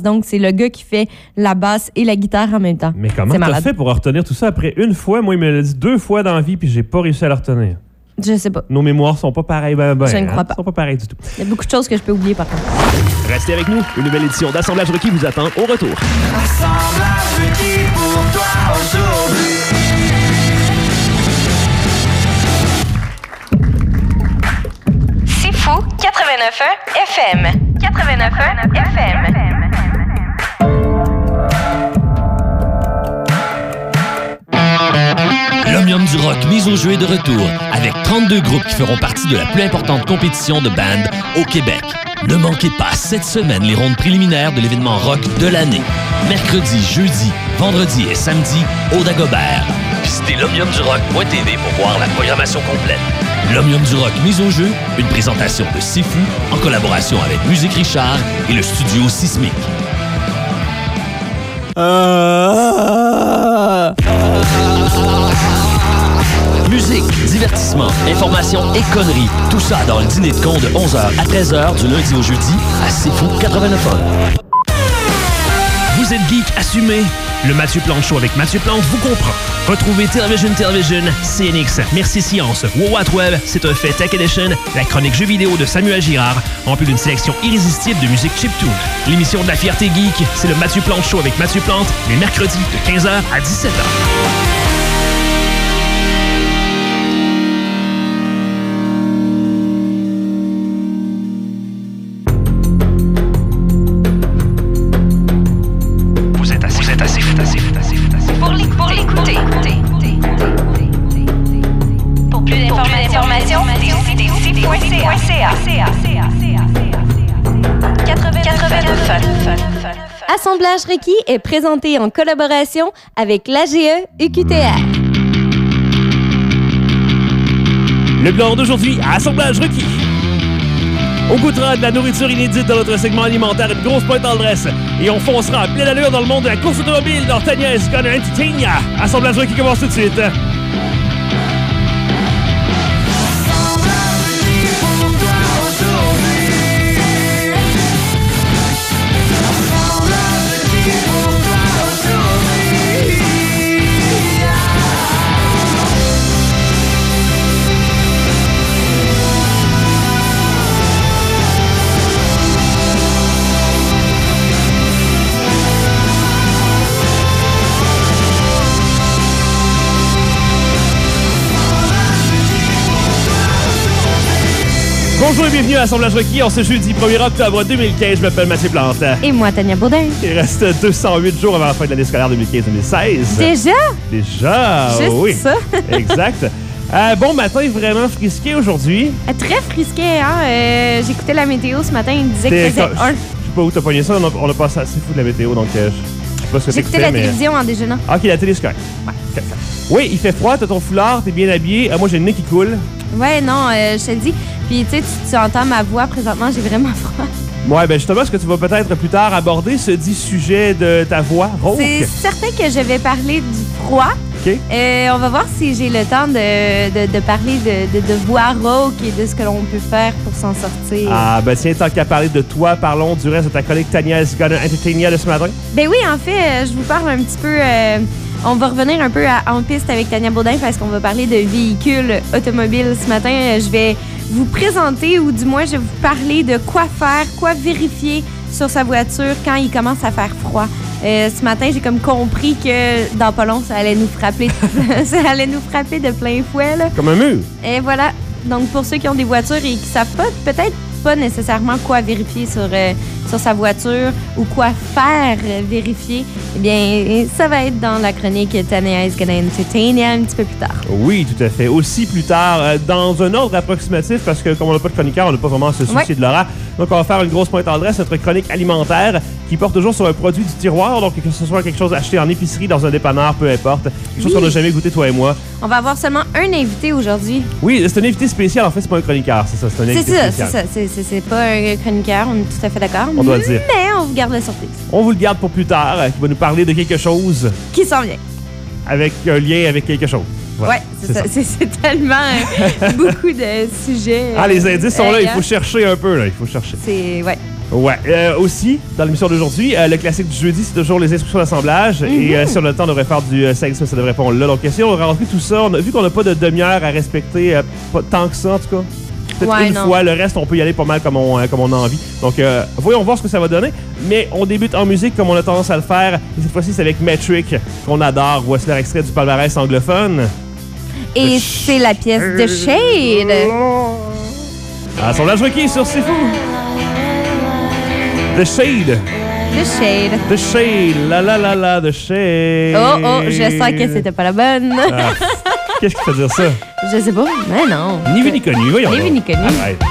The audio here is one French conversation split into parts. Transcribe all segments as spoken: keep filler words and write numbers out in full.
basse. Donc, c'est le gars qui fait la basse et la guitare en même temps. Mais comment t'as fait pour retenir tout ça après une fois? Moi, il me l'a dit deux fois dans la vie, puis j'ai pas réussi à le retenir. Je sais pas. Nos mémoires sont pas pareilles. Ben, ben, je ne hein? crois pas. Ils sont pas pareilles du tout. Il y a beaucoup de choses que je peux oublier, par contre. Restez avec nous. Une nouvelle édition d'Assemblage requis vous attend au retour. Assemblage requis pour toi aujourd'hui. C'est fou, quatre-vingt-neuf un F M. quatre-vingt-neuf un F M. L'Omnium du rock mise au jeu est de retour avec trente-deux groupes qui feront partie de la plus importante compétition de band au Québec. Ne manquez pas cette semaine les rondes préliminaires de l'événement rock de l'année. Mercredi, jeudi, vendredi et samedi au Dagobert. Visitez l'omnium du rock point t v pour voir la programmation complète. L'Omnium du rock mise au jeu, une présentation de C'est Fou en collaboration avec Musique Richard et le studio Sismic. Ah, Musique, divertissement, information et conneries. Tout ça dans le dîner de con de onze heures à treize heures du lundi au jeudi à C'est Fou quatre-vingt-neuf ans. Vous êtes geek assumé? Le Mathieu Plante Show avec Mathieu Plante vous comprend. Retrouvez Television Television, C N X, Merci Science, What Web, C'est un fait Tech Edition, la chronique jeux vidéo de Samuel Girard, en plus d'une sélection irrésistible de musique chiptune. L'émission de la fierté geek, c'est le Mathieu Plante Show avec Mathieu Plante, les mercredis de quinze heures à dix-sept heures. Pour l'écouter. Pour plus d'informations, visitez c point c a. quatre-vingt-neuf Assemblage requis est présenté en collaboration avec l'A G E U Q T R. Le blanc d'aujourd'hui à Assemblage requis. On goûtera de la nourriture inédite dans notre segment alimentaire, une grosse pointe en dresse. Et on foncera en pleine allure dans le monde de la course automobile dans Tania is gonna entertain ya. Assemblage requis commence tout de suite. Bonjour et bienvenue à Assemblage requis en ce jeudi premier octobre deux mille quinze. Je m'appelle Mathieu Plante. Et moi, Tania Baudin. Il reste deux cent huit jours avant la fin de l'année scolaire deux mille quinze deux mille seize. Déjà? Déjà, Juste oui. ça. Exact. Euh, bon matin vraiment frisqué aujourd'hui. Euh, Très frisqué, hein? Euh, J'écoutais la météo ce matin, il me disait qu'il faisait un. Je sais pas où t'as pogné ça, on a, on a passé assez fou de la météo, donc euh, je sais pas ce que J'écoutais t'écoutais, la mais... télévision en déjeunant. Ah, ok, la télé, c'est correct. Ouais. Okay. Oui, il fait froid, t'as ton foulard, t'es bien habillé. Euh, moi, j'ai le nez qui coule. Ouais, non, euh, je te le dis. Puis, tu sais, tu entends ma voix présentement, j'ai vraiment froid. Ouais, ben justement, est-ce que tu vas peut-être plus tard aborder ce dit sujet de ta voix rauque? C'est certain que je vais parler du froid. OK. Euh, on va voir si j'ai le temps de, de, de parler de, de, de voix rauque et de ce que l'on peut faire pour s'en sortir. Ah, ben tiens, tant qu'à parler de toi, parlons du reste de ta collègue Tania is gonna entertain ya de ce matin. Ben oui, en fait, euh, je vous parle un petit peu... Euh, on va revenir un peu à, en piste avec Tania Baudin parce qu'on va parler de véhicules automobiles ce matin. Euh, je vais vous présenter, ou du moins, je vais vous parler de quoi faire, quoi vérifier sur sa voiture quand il commence à faire froid. Euh, ce matin, j'ai comme compris que dans pas long, ça allait nous frapper, ça allait nous frapper de plein fouet, là. Comme un mur. Et voilà. Donc, pour ceux qui ont des voitures et qui savent pas, peut-être pas nécessairement quoi vérifier sur, euh, sur sa voiture ou quoi faire euh, vérifier, eh bien, ça va être dans la chronique Tania is gonna entertain ya un petit peu plus tard. Oui, tout à fait. Aussi plus tard, euh, dans un ordre approximatif, parce que comme on n'a pas de chroniqueur, on n'a pas vraiment à se soucier Ouais. de l'aura. Donc, on va faire une grosse pointe en dresse, notre chronique alimentaire qui porte toujours sur un produit du tiroir. Donc, que ce soit quelque chose acheté en épicerie, dans un dépanneur, peu importe. Quelque chose Oui. qu'on n'a jamais goûté, toi et moi. On va avoir seulement un invité aujourd'hui. Oui, c'est un invité spécial. En fait, c'est pas un chroniqueur, c'est ça. C'est un C'est invité ça, c'est spécial. ça. C'est, c'est, c'est pas un chroniqueur, on est tout à fait d'accord. On doit le dire. Mais on vous garde la surprise. On vous le garde pour plus tard, euh, qui va nous parler de quelque chose Qui s'en vient? avec un lien avec quelque chose. Voilà, Ouais, c'est, ça. C'est, c'est tellement euh, beaucoup de sujets. Ah, les indices sont là, il euh, faut chercher un peu, là. Il faut chercher. C'est, ouais. Ouais. Euh, aussi, dans l'émission d'aujourd'hui, euh, le classique du jeudi, c'est toujours les instructions d'assemblage. Mm-hmm. Et euh, si on a le temps, on devrait faire du euh, sexe, mais ça devrait pas, on l'a. Donc, si on rentrer tout ça, on a, vu qu'on n'a pas de demi-heure à respecter, euh, pas tant que ça, en tout cas. Peut-être ouais, une non. fois, le reste, on peut y aller pas mal comme on, euh, comme on a envie. Donc, euh, voyons voir ce que ça va donner. Mais on débute en musique comme on a tendance à le faire. Et cette fois-ci, c'est avec Metric, qu'on adore. Voici leur extrait du palmarès anglophone. Et ch- c'est la pièce de Shade. Ah, son âge requis sur C'est Fou. The Shade. The Shade. The Shade. La la la la, The Shade. Oh, oh, je sens que c'était pas la bonne. Ah, qu'est-ce qui fait dire ça? Je sais pas, mais non. Ni vu ni connu, voyons. Ni vu ni connu. Arrête.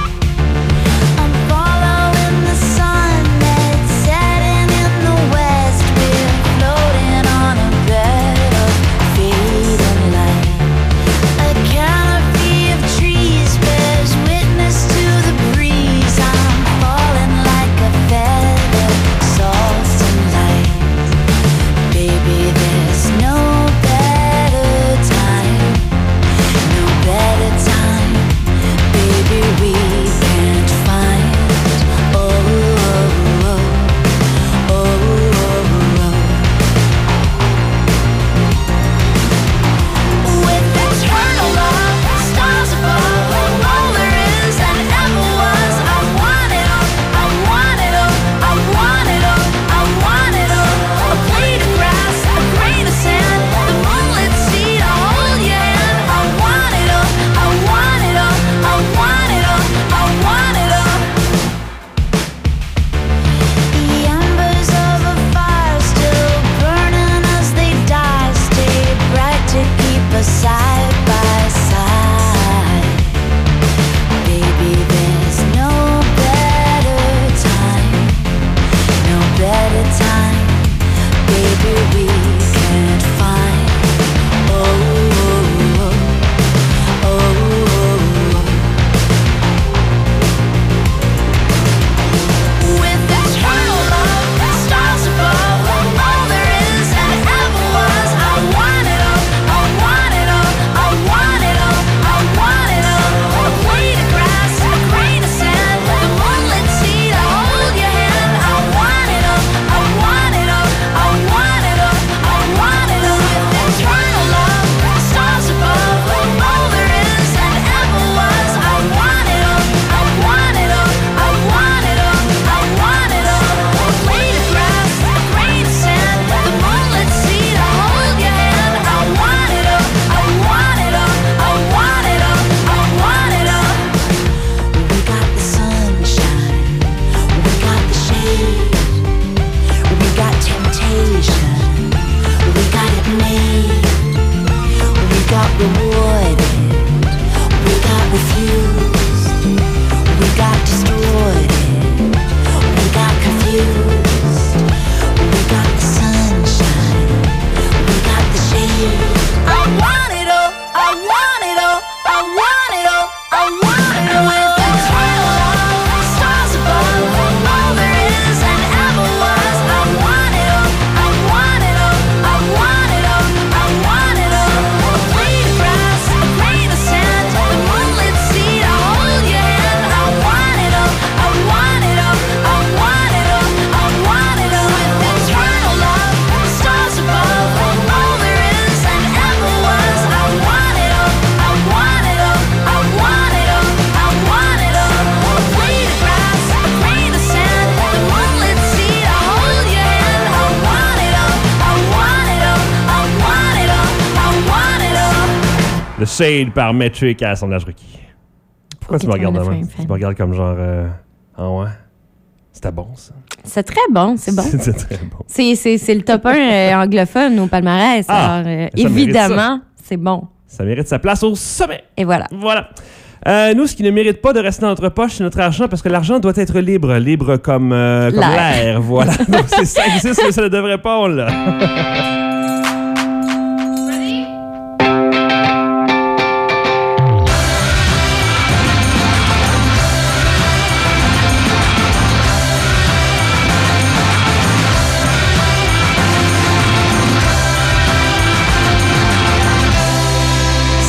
The Shade par Metric à Assemblage requis. Pourquoi okay, tu me regardes de même? Tu me regardes comme genre... Euh... Ah ouais? C'était bon, ça. C'est très bon, c'est bon. C'est très bon. C'est, c'est, c'est le top un euh, anglophone au palmarès. Ah, alors, euh, évidemment, c'est bon. Ça mérite sa place au sommet. Et voilà. Voilà. Euh, nous, ce qui ne mérite pas de rester dans notre poche, c'est notre argent, parce que l'argent doit être libre. Libre comme, euh, comme l'air. l'air. Voilà. Donc, c'est ça, c'est ce que ça ne devrait pas, on l'a.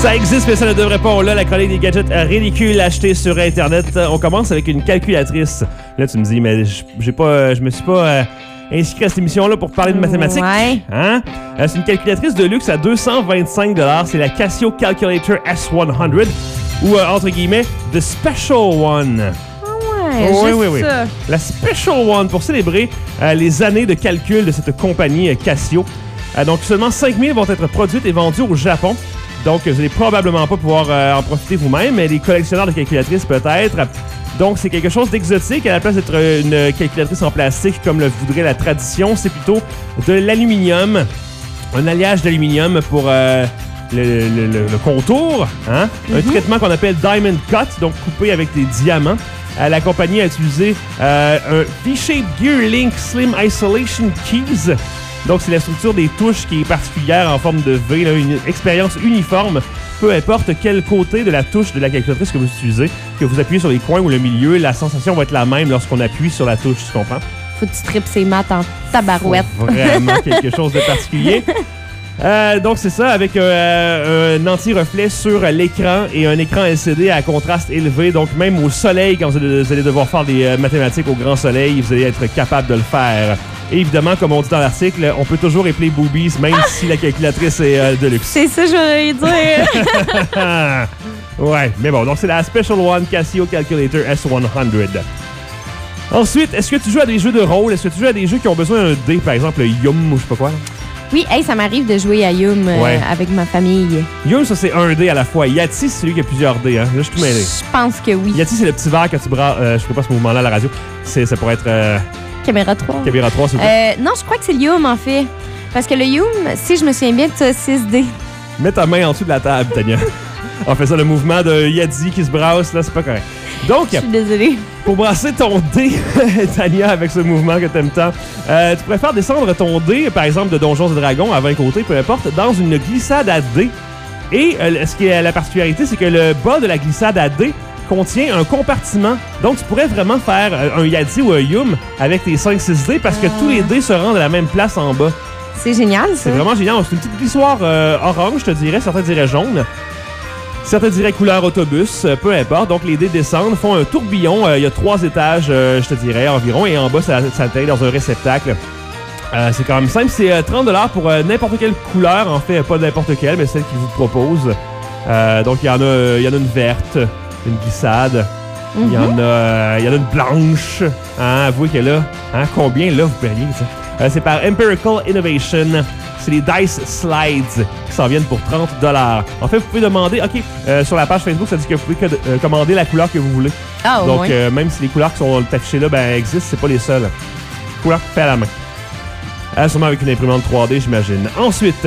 Ça existe, mais ça ne devrait pas. On l'a, la chronique des gadgets ridicules achetés sur Internet. On commence avec une calculatrice. Là, tu me dis, mais j'ai pas, je me suis pas euh, inscrit à cette émission-là pour parler de mathématiques. Ouais. Hein? Euh, c'est une calculatrice de luxe à deux cent vingt-cinq dollars. C'est la Casio Calculator S cent ou, euh, entre guillemets, The Special One. Ouais, oui, juste oui, oui. ça. La Special One pour célébrer euh, les années de calcul de cette compagnie euh, Casio. Euh, donc, seulement cinq mille vont être produites et vendues au Japon. Donc, vous n'allez probablement pas pouvoir euh, en profiter vous-même, mais les collectionneurs de calculatrices peut-être. Donc, c'est quelque chose d'exotique. À la place d'être une calculatrice en plastique comme le voudrait la tradition, c'est plutôt de l'aluminium. Un alliage d'aluminium pour euh, le, le, le, le contour. Hein? Mm-hmm. Un traitement qu'on appelle Diamond Cut, donc coupé avec des diamants. Euh, la compagnie a utilisé euh, un V-Shape GearLink Slim Isolation Keys. Donc, c'est la structure des touches qui est particulière en forme de V, là, une expérience uniforme. Peu importe quel côté de la touche de la calculatrice que vous utilisez, que vous appuyez sur les coins ou le milieu, la sensation va être la même lorsqu'on appuie sur la touche, tu comprends? Faut que tu tripes ses maths en tabarouette. Vraiment quelque chose de particulier. Euh, donc, c'est ça, avec euh, un anti-reflet sur l'écran et un écran L C D à contraste élevé. Donc, même au soleil, quand vous allez, vous allez devoir faire des euh, mathématiques au grand soleil, vous allez être capable de le faire. Et évidemment, comme on dit dans l'article, on peut toujours épeler boobies, même ah! si la calculatrice est euh, de luxe. C'est ça, je voulais dire. Ouais, mais bon, donc c'est la Special One Casio Calculator S cent. Ensuite, est-ce que tu joues à des jeux de rôle? Est-ce que tu joues à des jeux qui ont besoin d'un dé, par exemple le Yum ou je sais pas quoi? Oui, hey, ça m'arrive de jouer à Yum euh, ouais. avec ma famille. Yum, ça, c'est un dé à la fois. Yati, c'est celui qui a plusieurs dés. Hein? Là, je suis tout mêlé. Je pense que oui. Yati, c'est le petit verre que tu bras. Euh, je fais pas ce mouvement-là à la radio. C'est, ça pourrait être. Euh... Caméra trois. Caméra trois, s'il vous plaît. Euh, non, je crois que c'est le Yum, en fait. Parce que le Yum, si je me souviens bien, tu as six dés. Mets ta main en dessous de la table, Tania. On fait ça, le mouvement de Yadi qui se brasse, là, c'est pas correct. Donc, je suis désolée. Pour brasser ton dé, Tania, avec ce mouvement que t'aimes tant, euh, tu pourrais faire descendre ton dé, par exemple, de Donjons et Dragons à vingt côtés, peu importe, dans une glissade à dés. Et euh, ce qui est la particularité, c'est que le bas de la glissade à dés contient un compartiment. Donc, tu pourrais vraiment faire un Yadi ou un Yum avec tes cinq six dés parce que ah. tous les dés se rendent à la même place en bas. C'est génial, ça. C'est vraiment génial. C'est une petite glissoire euh, orange, je te dirais. Certains diraient jaune. Certains diraient couleur autobus. Euh, peu importe. Donc, les dés descendent, font un tourbillon. Il euh, y a trois étages, euh, je te dirais, environ. Et en bas, ça, ça atterrit dans un réceptacle. Euh, c'est quand même simple. C'est euh, trente dollars pour euh, n'importe quelle couleur. En fait, pas n'importe quelle, mais celle qu'ils vous proposent. Euh, donc, il y en a, euh, il y en a une verte, une glissade. Il mm-hmm. y en a, euh, il y en a une blanche. Hein, avouez que là, hein, combien là vous payez ça? Euh, c'est par Empirical Innovation. C'est les Dice Slides qui s'en viennent pour trente dollars. En fait, vous pouvez demander, OK, euh, sur la page Facebook, ça dit que vous pouvez que, euh, commander la couleur que vous voulez. Oh, Donc, oui. euh, même si les couleurs qui sont affichées là ben, existent, c'est pas les seules. Couleur fait à la main. Euh, sûrement avec une imprimante trois D, j'imagine. Ensuite...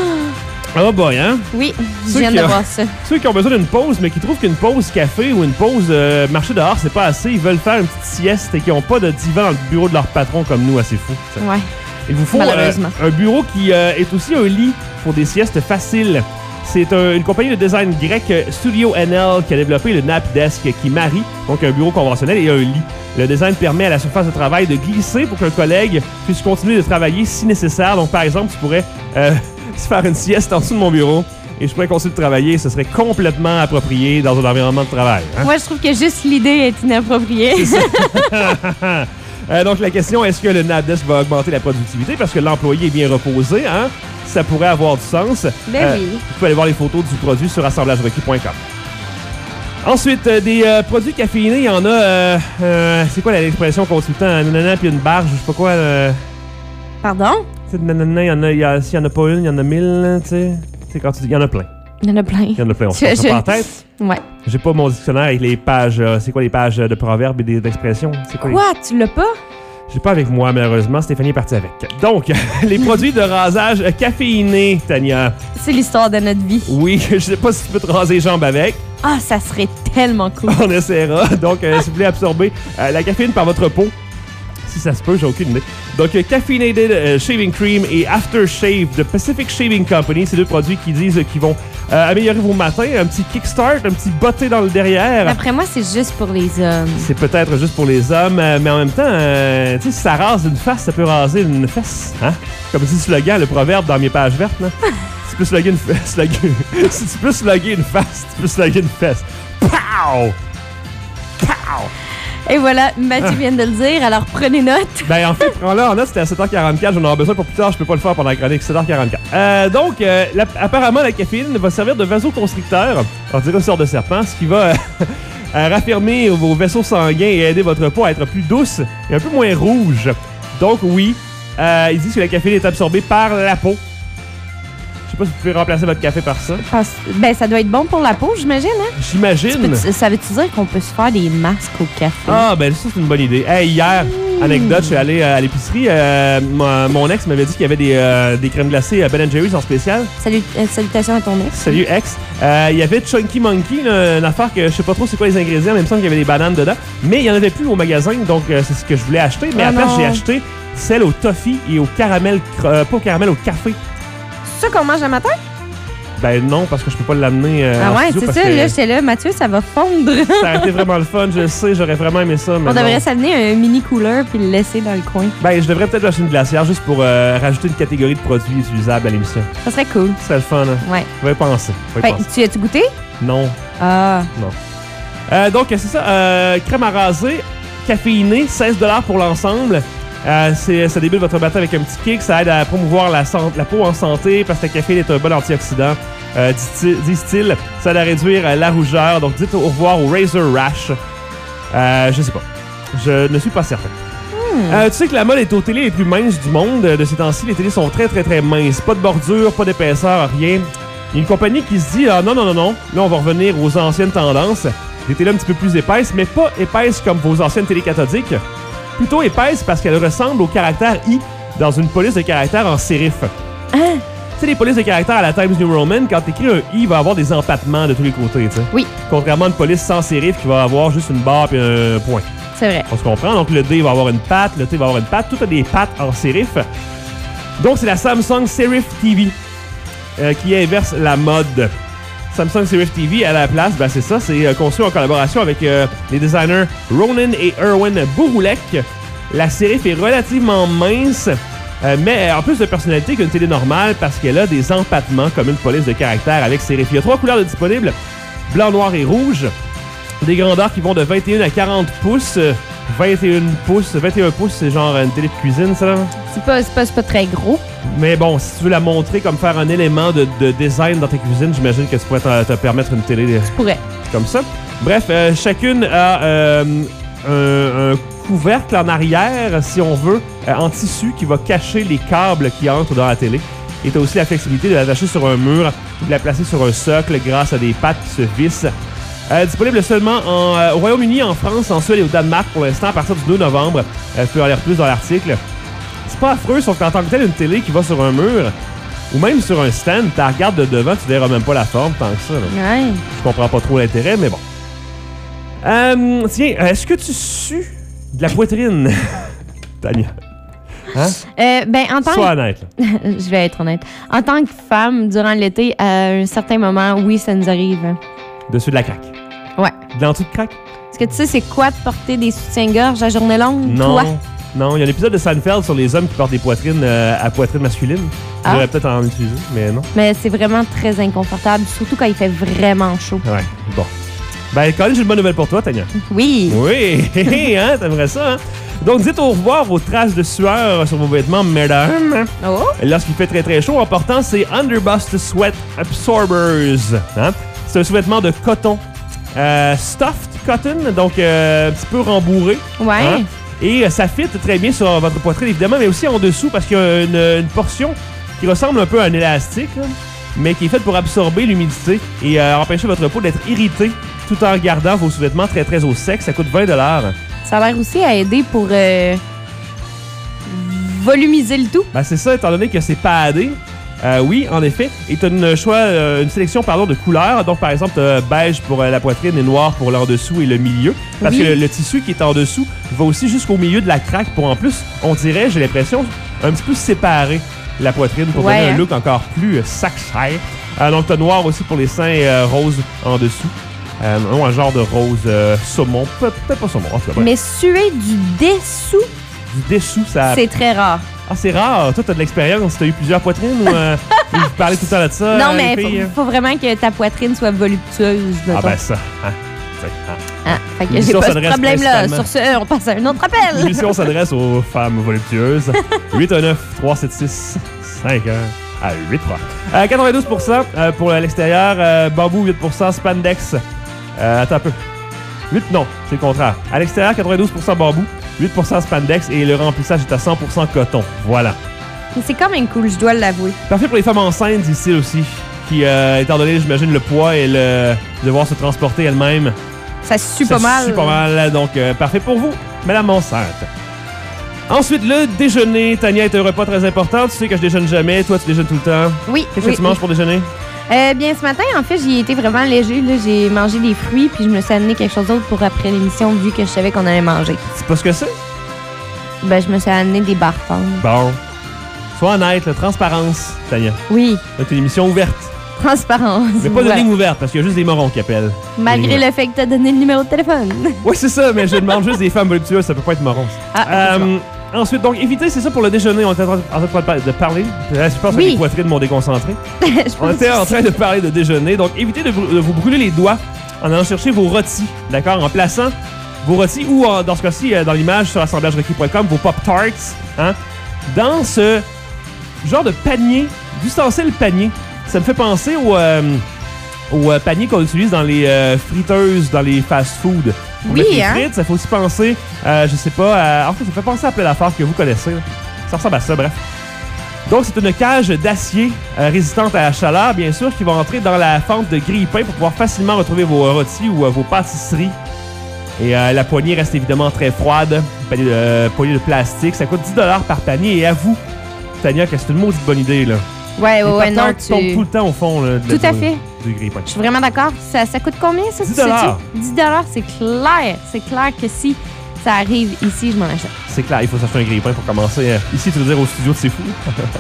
Oh boy, hein? Oui, je viens de ont, voir ça. Ceux qui ont besoin d'une pause, mais qui trouvent qu'une pause café ou une pause euh, marché dehors, c'est pas assez, ils veulent faire une petite sieste et qui n'ont pas de divan dans le bureau de leur patron comme nous, assez fou. Ça. Ouais. Il vous faut euh, un bureau qui euh, est aussi un lit pour des siestes faciles. C'est un, une compagnie de design grec, Studio N L, qui a développé le Nap Desk qui marie donc un bureau conventionnel et un lit. Le design permet à la surface de travail de glisser pour qu'un collègue puisse continuer de travailler si nécessaire. Donc, par exemple, tu pourrais... Euh, se faire une sieste en dessous de mon bureau et je pourrais continuer de travailler, ce serait complètement approprié dans un environnement de travail. Hein? Moi, je trouve que juste l'idée est inappropriée. C'est ça. euh, donc, la question, est-ce que le NapDesk va augmenter la productivité parce que l'employé est bien reposé? Hein? Ça pourrait avoir du sens. Ben euh, oui. Vous pouvez aller voir les photos du produit sur assemblage requis point com. Ensuite, euh, des euh, produits caféinés, il y en a... Euh, euh, c'est quoi l'expression qu'on dit tout le temps? Nanana, puis une barge, je sais pas quoi. Euh... Pardon? Nanana, il y en a, il y a, s'il y en a pas une, il y en a mille, tu sais. Tu sais, quand tu dis, il y en a plein. Il y en a plein. Il y en a plein, on se passe pas en tête. Ouais. J'ai pas mon dictionnaire avec les pages, euh, c'est quoi les pages de proverbes et d'expressions? C'est quoi? Quoi? Les... Tu l'as pas? J'ai pas avec moi, malheureusement. Stéphanie est partie avec. Donc, les produits de rasage caféinés, Tania. C'est l'histoire de notre vie. Oui, je sais pas si tu peux te raser les jambes avec. Ah, ça serait tellement cool. On essaiera. Donc, euh, si vous voulez absorber euh, la caféine par votre peau, si ça se peut, j'ai aucune idée. Donc, euh, Caffeinated euh, Shaving Cream et Aftershave de Pacific Shaving Company, c'est deux produits qui disent euh, qu'ils vont euh, améliorer vos matins, un petit kickstart, un petit botté dans le derrière. Après moi, c'est juste pour les hommes. C'est peut-être juste pour les hommes, euh, mais en même temps, euh, tu sais, si ça rase une face, ça peut raser une fesse. Hein? Comme dit le slogan, le proverbe dans mes pages vertes, là. tu peux slugger une fesse. Si tu peux slugger une face, tu peux slugger une fesse. Pow! Pow! Et voilà, Mathieu vient de le dire, alors prenez note. Ben, en fait, prends-le en note, c'était à sept heures quarante-quatre. J'en aurai besoin pour plus tard, je peux pas le faire pendant la chronique. sept heures quarante-quatre. Euh, donc, euh, la, apparemment, la caféine va servir de vasoconstricteur, on dirait une sorte de serpent, ce qui va euh, raffermir vos vaisseaux sanguins et aider votre peau à être plus douce et un peu moins rouge. Donc, oui, euh, ils disent que la caféine est absorbée par la peau. Je sais pas si vous pouvez remplacer votre café par ça. Pense, ben, ça doit être bon pour la peau, j'imagine, hein? J'imagine. Ça veut-tu dire qu'on peut se faire des masques au café? Ah, ben ça, c'est une bonne idée. Hey, hier, mmh. anecdote, je suis allé à l'épicerie. Euh, mon, mon ex m'avait dit qu'il y avait des, euh, des crèmes glacées Ben and Jerry's en spécial. Salut, euh, salutations à ton ex. Salut, ex. Euh, il y avait Chunky Monkey, là, une affaire que je sais pas trop c'est quoi les ingrédients, mais il me semble qu'il y avait des bananes dedans. Mais il y en avait plus au magasin, donc euh, c'est ce que je voulais acheter. Mais oh après, j'ai acheté celle au toffee et au caramel, euh, pas au caramel, au café. C'est ça qu'on mange le matin? Ben non, parce que je peux pas l'amener euh, Ah en ouais, studio c'est parce ça, que là, j'étais là, Mathieu, ça va fondre. ça a été vraiment le fun, je le sais, j'aurais vraiment aimé ça. Mais on non. devrait s'amener un mini cooler puis le laisser dans le coin. Ben, je devrais peut-être acheter une glacière juste pour euh, rajouter une catégorie de produits utilisables à l'émission. Ça serait cool. C'est le fun, hein? Ouais. On va y penser. On va y Ben, penser. tu as-tu goûté? Non, Ah. non. Euh, donc, c'est ça, euh, crème à raser, caféinée, seize dollars pour l'ensemble. Euh, c'est, ça débute votre matin avec un petit kick, ça aide à promouvoir la, la peau en santé parce que la caféine est un bon antioxydant. Euh, disent-ils, ça aide à réduire euh, la rougeur. Donc, dites au revoir au Razor Rash. Euh, je sais pas. Je ne suis pas certain. Hmm. Euh, tu sais que la mode est aux télés les plus minces du monde. De ces temps-ci, les télés sont très, très, très minces. Pas de bordure, pas d'épaisseur, rien. Il y a une compagnie qui se dit ah, non, non, non, non. Là, on va revenir aux anciennes tendances. Des télés un petit peu plus épaisses, mais pas épaisses comme vos anciennes télés cathodiques. Plutôt épaisse parce qu'elle ressemble au caractère I dans une police de caractère en sérif. Hein? Tu sais, les polices de caractère à la Times New Roman, quand t'écris un I, il va avoir des empattements de tous les côtés, tu sais. Oui. Contrairement à une police sans sérif qui va avoir juste une barre et un point. C'est vrai. On se comprend. Donc, le D va avoir une patte, le T va avoir une patte. Tout a des pattes en sérif. Donc, c'est la Samsung Serif T V euh, qui inverse la mode. Samsung Serif T V, à la place, ben c'est ça, c'est euh, conçu en collaboration avec euh, les designers Ronan et Erwin Bouroulek. La Serif est relativement mince, euh, mais en plus de personnalité qu'une télé normale parce qu'elle a des empattements comme une police de caractère avec Serif. Il y a trois couleurs de disponibles, blanc, noir et rouge. Des grandeurs qui vont de vingt et un à quarante pouces. vingt et un pouces. vingt et un pouces, c'est genre une télé de cuisine, ça, là? C'est pas, c'est pas, c'est pas très gros. Mais bon, si tu veux la montrer comme faire un élément de, de design dans ta cuisine, j'imagine que tu pourrais te, te permettre une télé Tu pourrais. comme ça. Bref, euh, chacune a euh, un, un couvercle en arrière, si on veut, euh, en tissu qui va cacher les câbles qui entrent dans la télé. Et tu as aussi la flexibilité de l'attacher sur un mur ou de la placer sur un socle grâce à des pattes qui se vissent. Euh, disponible seulement en, euh, au Royaume-Uni, en France, en Suède et au Danemark pour l'instant à partir du deux novembre. Euh, tu peux en lire plus dans l'article. C'est pas affreux, sauf qu'en tant que tel, une télé qui va sur un mur ou même sur un stand, tu la regardes de devant, tu verras même pas la forme tant que ça. Là. Ouais. Je comprends pas trop l'intérêt, mais bon. Euh, tiens, est-ce que tu sues de la poitrine, Tania? Hein? Euh, ben, en tant Sois honnête. Je vais être honnête. En tant que femme, durant l'été, à un certain moment, oui, ça nous arrive. Dessus de la craque. Ouais. De l'en-dessous de craque? Est-ce que tu sais c'est quoi de porter des soutiens-gorge à journée longue? Non. Toi? Non, il y a un épisode de Seinfeld sur les hommes qui portent des poitrines euh, à poitrine masculine. Ah. Je devrais peut-être en utiliser, mais non. Mais c'est vraiment très inconfortable, surtout quand il fait vraiment chaud. Ouais, bon. Ben, Colin, j'ai une bonne nouvelle pour toi, Tania. Oui. Oui, hein, t'aimerais ça, hein? Donc, dites au revoir aux traces de sueur sur vos vêtements, mesdames. Oh. Lorsqu'il fait très très chaud, en portant ces Underbust Sweat Absorbers. Hein? C'est un sous-vêtement de coton. Euh, stuffed cotton, donc euh, un petit peu rembourré. Ouais. Hein? Et euh, ça fit très bien sur votre poitrine, évidemment, mais aussi en dessous, parce qu'il y a une, une portion qui ressemble un peu à un élastique, là, mais qui est faite pour absorber l'humidité et euh, empêcher votre peau d'être irritée tout en gardant vos sous-vêtements très très au sec. Ça coûte vingt dollars. Ça a l'air aussi à aider pour euh, volumiser le tout. Ben, c'est ça, étant donné que c'est padé. Euh, oui, en effet. Et tu as une, choix, euh, une sélection pardon, de couleurs. Donc, par exemple, t'as beige pour euh, la poitrine et noir pour l'en dessous et le milieu. Parce oui. que le, le tissu qui est en dessous va aussi jusqu'au milieu de la craque pour, en plus, on dirait, j'ai l'impression, un petit peu séparer la poitrine pour ouais, donner hein? un look encore plus euh, sexy. Euh, donc, tu as noir aussi pour les seins euh, roses en dessous. Euh, ou un genre de rose euh, saumon. Pe- peut-être pas saumon, en tout cas. Ouais. Mais suer du dessous, Du dessous, ça... c'est très rare. Ah, c'est rare. Toi, t'as de l'expérience. T'as eu plusieurs poitrines ou... Euh... Vous parlez tout le temps de ça. Non, euh, mais les faut, filles? faut vraiment que ta poitrine soit voluptueuse. Ah, mettons. ben ça. Hein? T'sais, hein. Ah, fait que j'ai L'émission pas ce s'adresse problème-là. principalement- Sur ce, on passe à un autre appel. L'émission s'adresse aux femmes voluptueuses. huit un neuf, trois sept six, cinq un à huit trois. Euh, quatre-vingt-douze pour cent euh, pour l'extérieur. Euh, bambou, huit pour cent. Spandex. Euh, attends un peu. huit, non, c'est le contraire. À l'extérieur, quatre-vingt-douze pour cent bambou, huit pour cent spandex et le remplissage est à cent pour cent coton. Voilà. Mais c'est quand même cool, je dois l'avouer. Parfait pour les femmes enceintes ici aussi, qui, euh, étant donné, j'imagine, le poids et le devoir se transporter elles-mêmes, Ça sue ça pas mal. sue pas mal. Donc, euh, parfait pour vous, madame enceinte. Ensuite, le déjeuner. Tania est un repas très important. Tu sais que je déjeune jamais. Toi, tu déjeunes tout le temps. Oui. Qu'est-ce oui, que tu manges pour déjeuner? Euh, bien, ce matin, en fait, j'y ai été vraiment léger. Là. J'ai mangé des fruits, puis je me suis amené quelque chose d'autre pour après l'émission, vu que je savais qu'on allait manger. C'est pas ce que c'est? Ben, je me suis amené des bartons. Bon. Sois honnête, la transparence, Tania. Oui, C'est une émission ouverte. transparence. Mais pas de Voilà. ligne ouverte, parce qu'il y a juste des morons qui appellent. Malgré le fait que t'as donné le numéro de téléphone. Oui, c'est ça, mais je demande juste des femmes voluptueuses, ça peut pas être moron. Ah, Euh, ensuite, donc, évitez, c'est ça pour le déjeuner. On était en train en train de parler. Là, je pense que Oui. les poitrines m'ont déconcentré. je On pense était en que train de parler de déjeuner. Donc, évitez de vous, de vous brûler les doigts en allant chercher vos rôtis, d'accord? En plaçant vos rôtis ou, en- dans ce cas-ci, euh, dans l'image sur assemblage requis point com, vos Pop-Tarts, hein? Dans ce genre de panier, d'ustensile panier. Ça me fait penser au, euh, au euh, panier qu'on utilise dans les euh, friteuses, dans les fast-food. Pour Oui, mettre les hein? frites, ça fait aussi penser, euh, je sais pas, à- en fait, ça fait penser à plein d'affaires que vous connaissez. là. Ça ressemble à ça, bref. Donc, c'est une cage d'acier euh, résistante à la chaleur, bien sûr, qui va entrer dans la fente de grille-pain pour pouvoir facilement retrouver vos rôtis ou euh, vos pâtisseries. Et euh, la poignée reste évidemment très froide. Panier de, euh, poignée de plastique. Ça coûte dix dollars par panier. Et avoue, Tania, que c'est une maudite bonne idée, là. Ouais, Les ouais, ouais, non, Pop-Tarts tombent tout tu... le temps au fond, là, de Tout la- à fait. du grille-pain. Je suis vraiment d'accord. Ça, ça coûte combien, ça? dix tu sais-tu? dollars. dix dollars, c'est clair. C'est clair que si ça arrive ici, je m'en achète. C'est clair, il faut s'acheter un grille-pain pour commencer. Euh, ici, tu veux dire au studio de C'est Fou?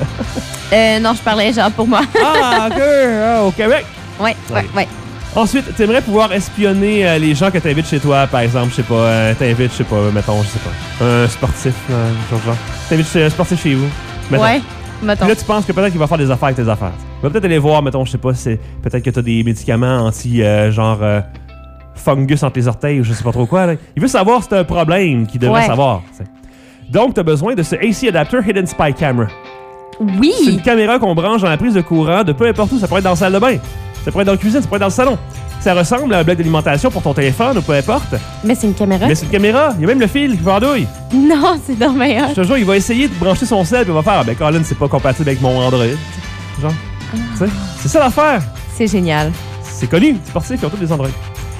Euh, non, je parlais genre pour moi. Ah, OK, ah, au Québec. ouais, ouais, ouais. Ensuite, t'aimerais pouvoir espionner euh, les gens que t'invites chez toi, par exemple, je sais pas, euh, t'invites, je sais pas, mettons, je sais pas, un sportif, euh, genre, genre. T'invites chez- un sportif chez vous, mettons. Ouais, mettons. Puis là, tu penses que peut-être qu'il va faire des affaires avec tes affaires. Tu vas peut-être aller voir, mettons, je sais pas, c'est peut-être que t'as des médicaments anti, euh, genre, euh, fungus entre les orteils ou je sais pas trop quoi. Là. Il veut savoir si t'as un problème qu'il devrait Ouais. savoir. t'sais. Donc, t'as besoin de ce A C Adapter Hidden Spy Camera. C'est Oui! une caméra qu'on branche dans la prise de courant de peu importe où. Ça pourrait être dans la salle de bain, ça pourrait être dans la cuisine, ça pourrait être dans le salon. Ça ressemble à un bloc d'alimentation pour ton téléphone ou peu importe. Mais c'est une caméra? Mais c'est une caméra. Il y a même le fil qui pendouille. Non, c'est dommage. Je te jure, il va essayer de brancher son sel et il va faire ah, ben Colin, c'est pas compatible avec mon Android. Genre. Tu sais, c'est ça l'affaire. C'est génial. C'est connu. Les sportifs, ils ont tous des Android.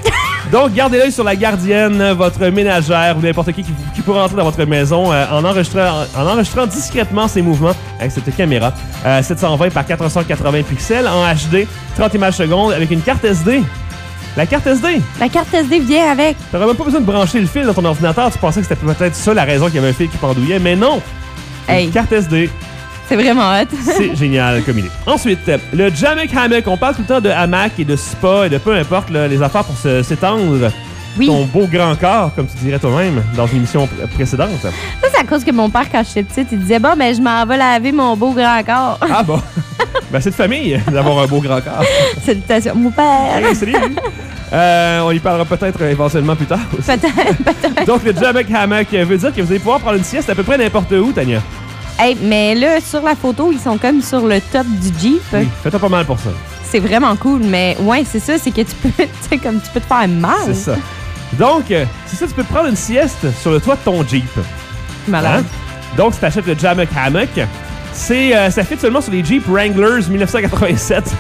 Donc, gardez l'œil sur la gardienne, votre ménagère ou n'importe qui qui, qui pourra entrer dans votre maison euh, en, enregistrant, en enregistrant discrètement ses mouvements avec cette caméra. Euh, sept cent vingt par quatre cent quatre-vingts pixels en H D, trente images secondes avec une carte S D. La carte S D! La carte S D vient avec. T'aurais même pas besoin de brancher le fil dans ton ordinateur. Tu pensais que c'était peut-être ça la raison qu'il y avait un fil qui pendouillait, mais non! Hey. Une carte S D. C'est vraiment hot. C'est génial comme idée. Ensuite, le Jamek Hammock. On parle tout le temps de hamac et de spa et de peu importe là, les affaires pour se- s'étendre. Oui. Ton beau grand corps, comme tu dirais toi-même, dans une émission pr- précédente. Ça, c'est à cause que mon père, quand j'étais petite, il disait bon, ben, je m'en vais laver mon beau grand corps. Ah bon? Ben, c'est de famille d'avoir un beau grand corps. Salutations, mon père. Hey, salut! Euh, on y parlera peut-être éventuellement plus tard aussi. Peut-être, peut-être. Donc, le Jamek Hammock veut dire que vous allez pouvoir prendre une sieste à peu près n'importe où, Tania. Hey, mais là, sur la photo, ils sont comme sur le top du Jeep. Oui, fais-toi pas mal pour ça. C'est vraiment cool, mais ouais, c'est ça, c'est que tu peux, tu sais, comme tu peux te faire mal. C'est ça. Donc, euh, c'est ça, tu peux prendre une sieste sur le toit de ton Jeep. Malade. Hein? Donc, si tu achètes le Jamek Hammock, c'est, euh, ça fit seulement sur les Jeep Wranglers dix-neuf cent quatre-vingt-sept.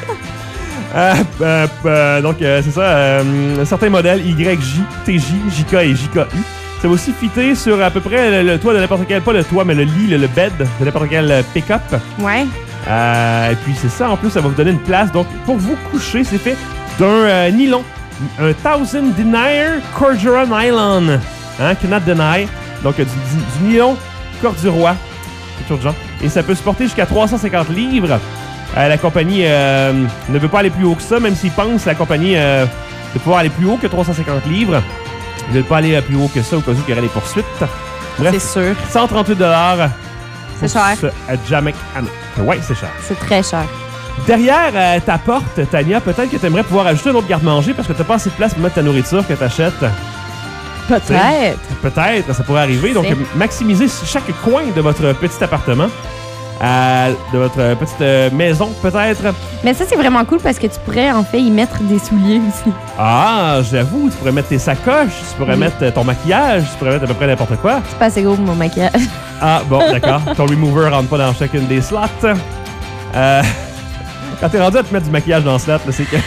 euh, euh, euh, donc, euh, c'est ça, euh, certains modèles Y J, T J, J K et J K U. Ça va aussi fitter sur à peu près le, le toit de n'importe quel, pas le toit, mais le lit, le, le bed de n'importe quel euh, pick-up. Ouais. Euh, et puis c'est ça, en plus, ça va vous donner une place. Donc, pour vous coucher, c'est fait d'un euh, nylon. Un Thousand Denier Corduroy Nylon. Hein, cannot deny. Donc, du, du, du nylon corduroy. Quelque chose de genre. Et ça peut supporter jusqu'à trois cent cinquante livres. Euh, la compagnie euh, ne veut pas aller plus haut que ça, même s'ils pensent la compagnie euh, de pouvoir aller plus haut que trois cent cinquante livres. Ils ne veulent pas aller plus haut que ça au cas où il y aurait des poursuites. Bref, C'est sûr. cent trente-huit dollars. C'est cher. À Jamek. Oui, c'est cher. C'est très cher. Derrière euh, ta porte, Tania, peut-être que tu aimerais pouvoir ajouter un autre garde-manger parce que tu n'as pas assez de place pour mettre ta nourriture que tu achètes. Peut-être. Peut-être, ça pourrait arriver. Donc, C'est... maximisez chaque coin de votre petit appartement, euh, de votre petite euh, maison, peut-être. Mais ça, c'est vraiment cool parce que tu pourrais, en fait, y mettre des souliers aussi. Ah, j'avoue, tu pourrais mettre tes sacoches, tu pourrais Oui. mettre ton maquillage, tu pourrais mettre à peu près n'importe quoi. C'est pas assez gros pour mon maquillage. Ah, bon, d'accord. Ton remover rentre pas dans chacune des slots. Euh, quand t'es rendu à te mettre du maquillage dans le slot, là, c'est que...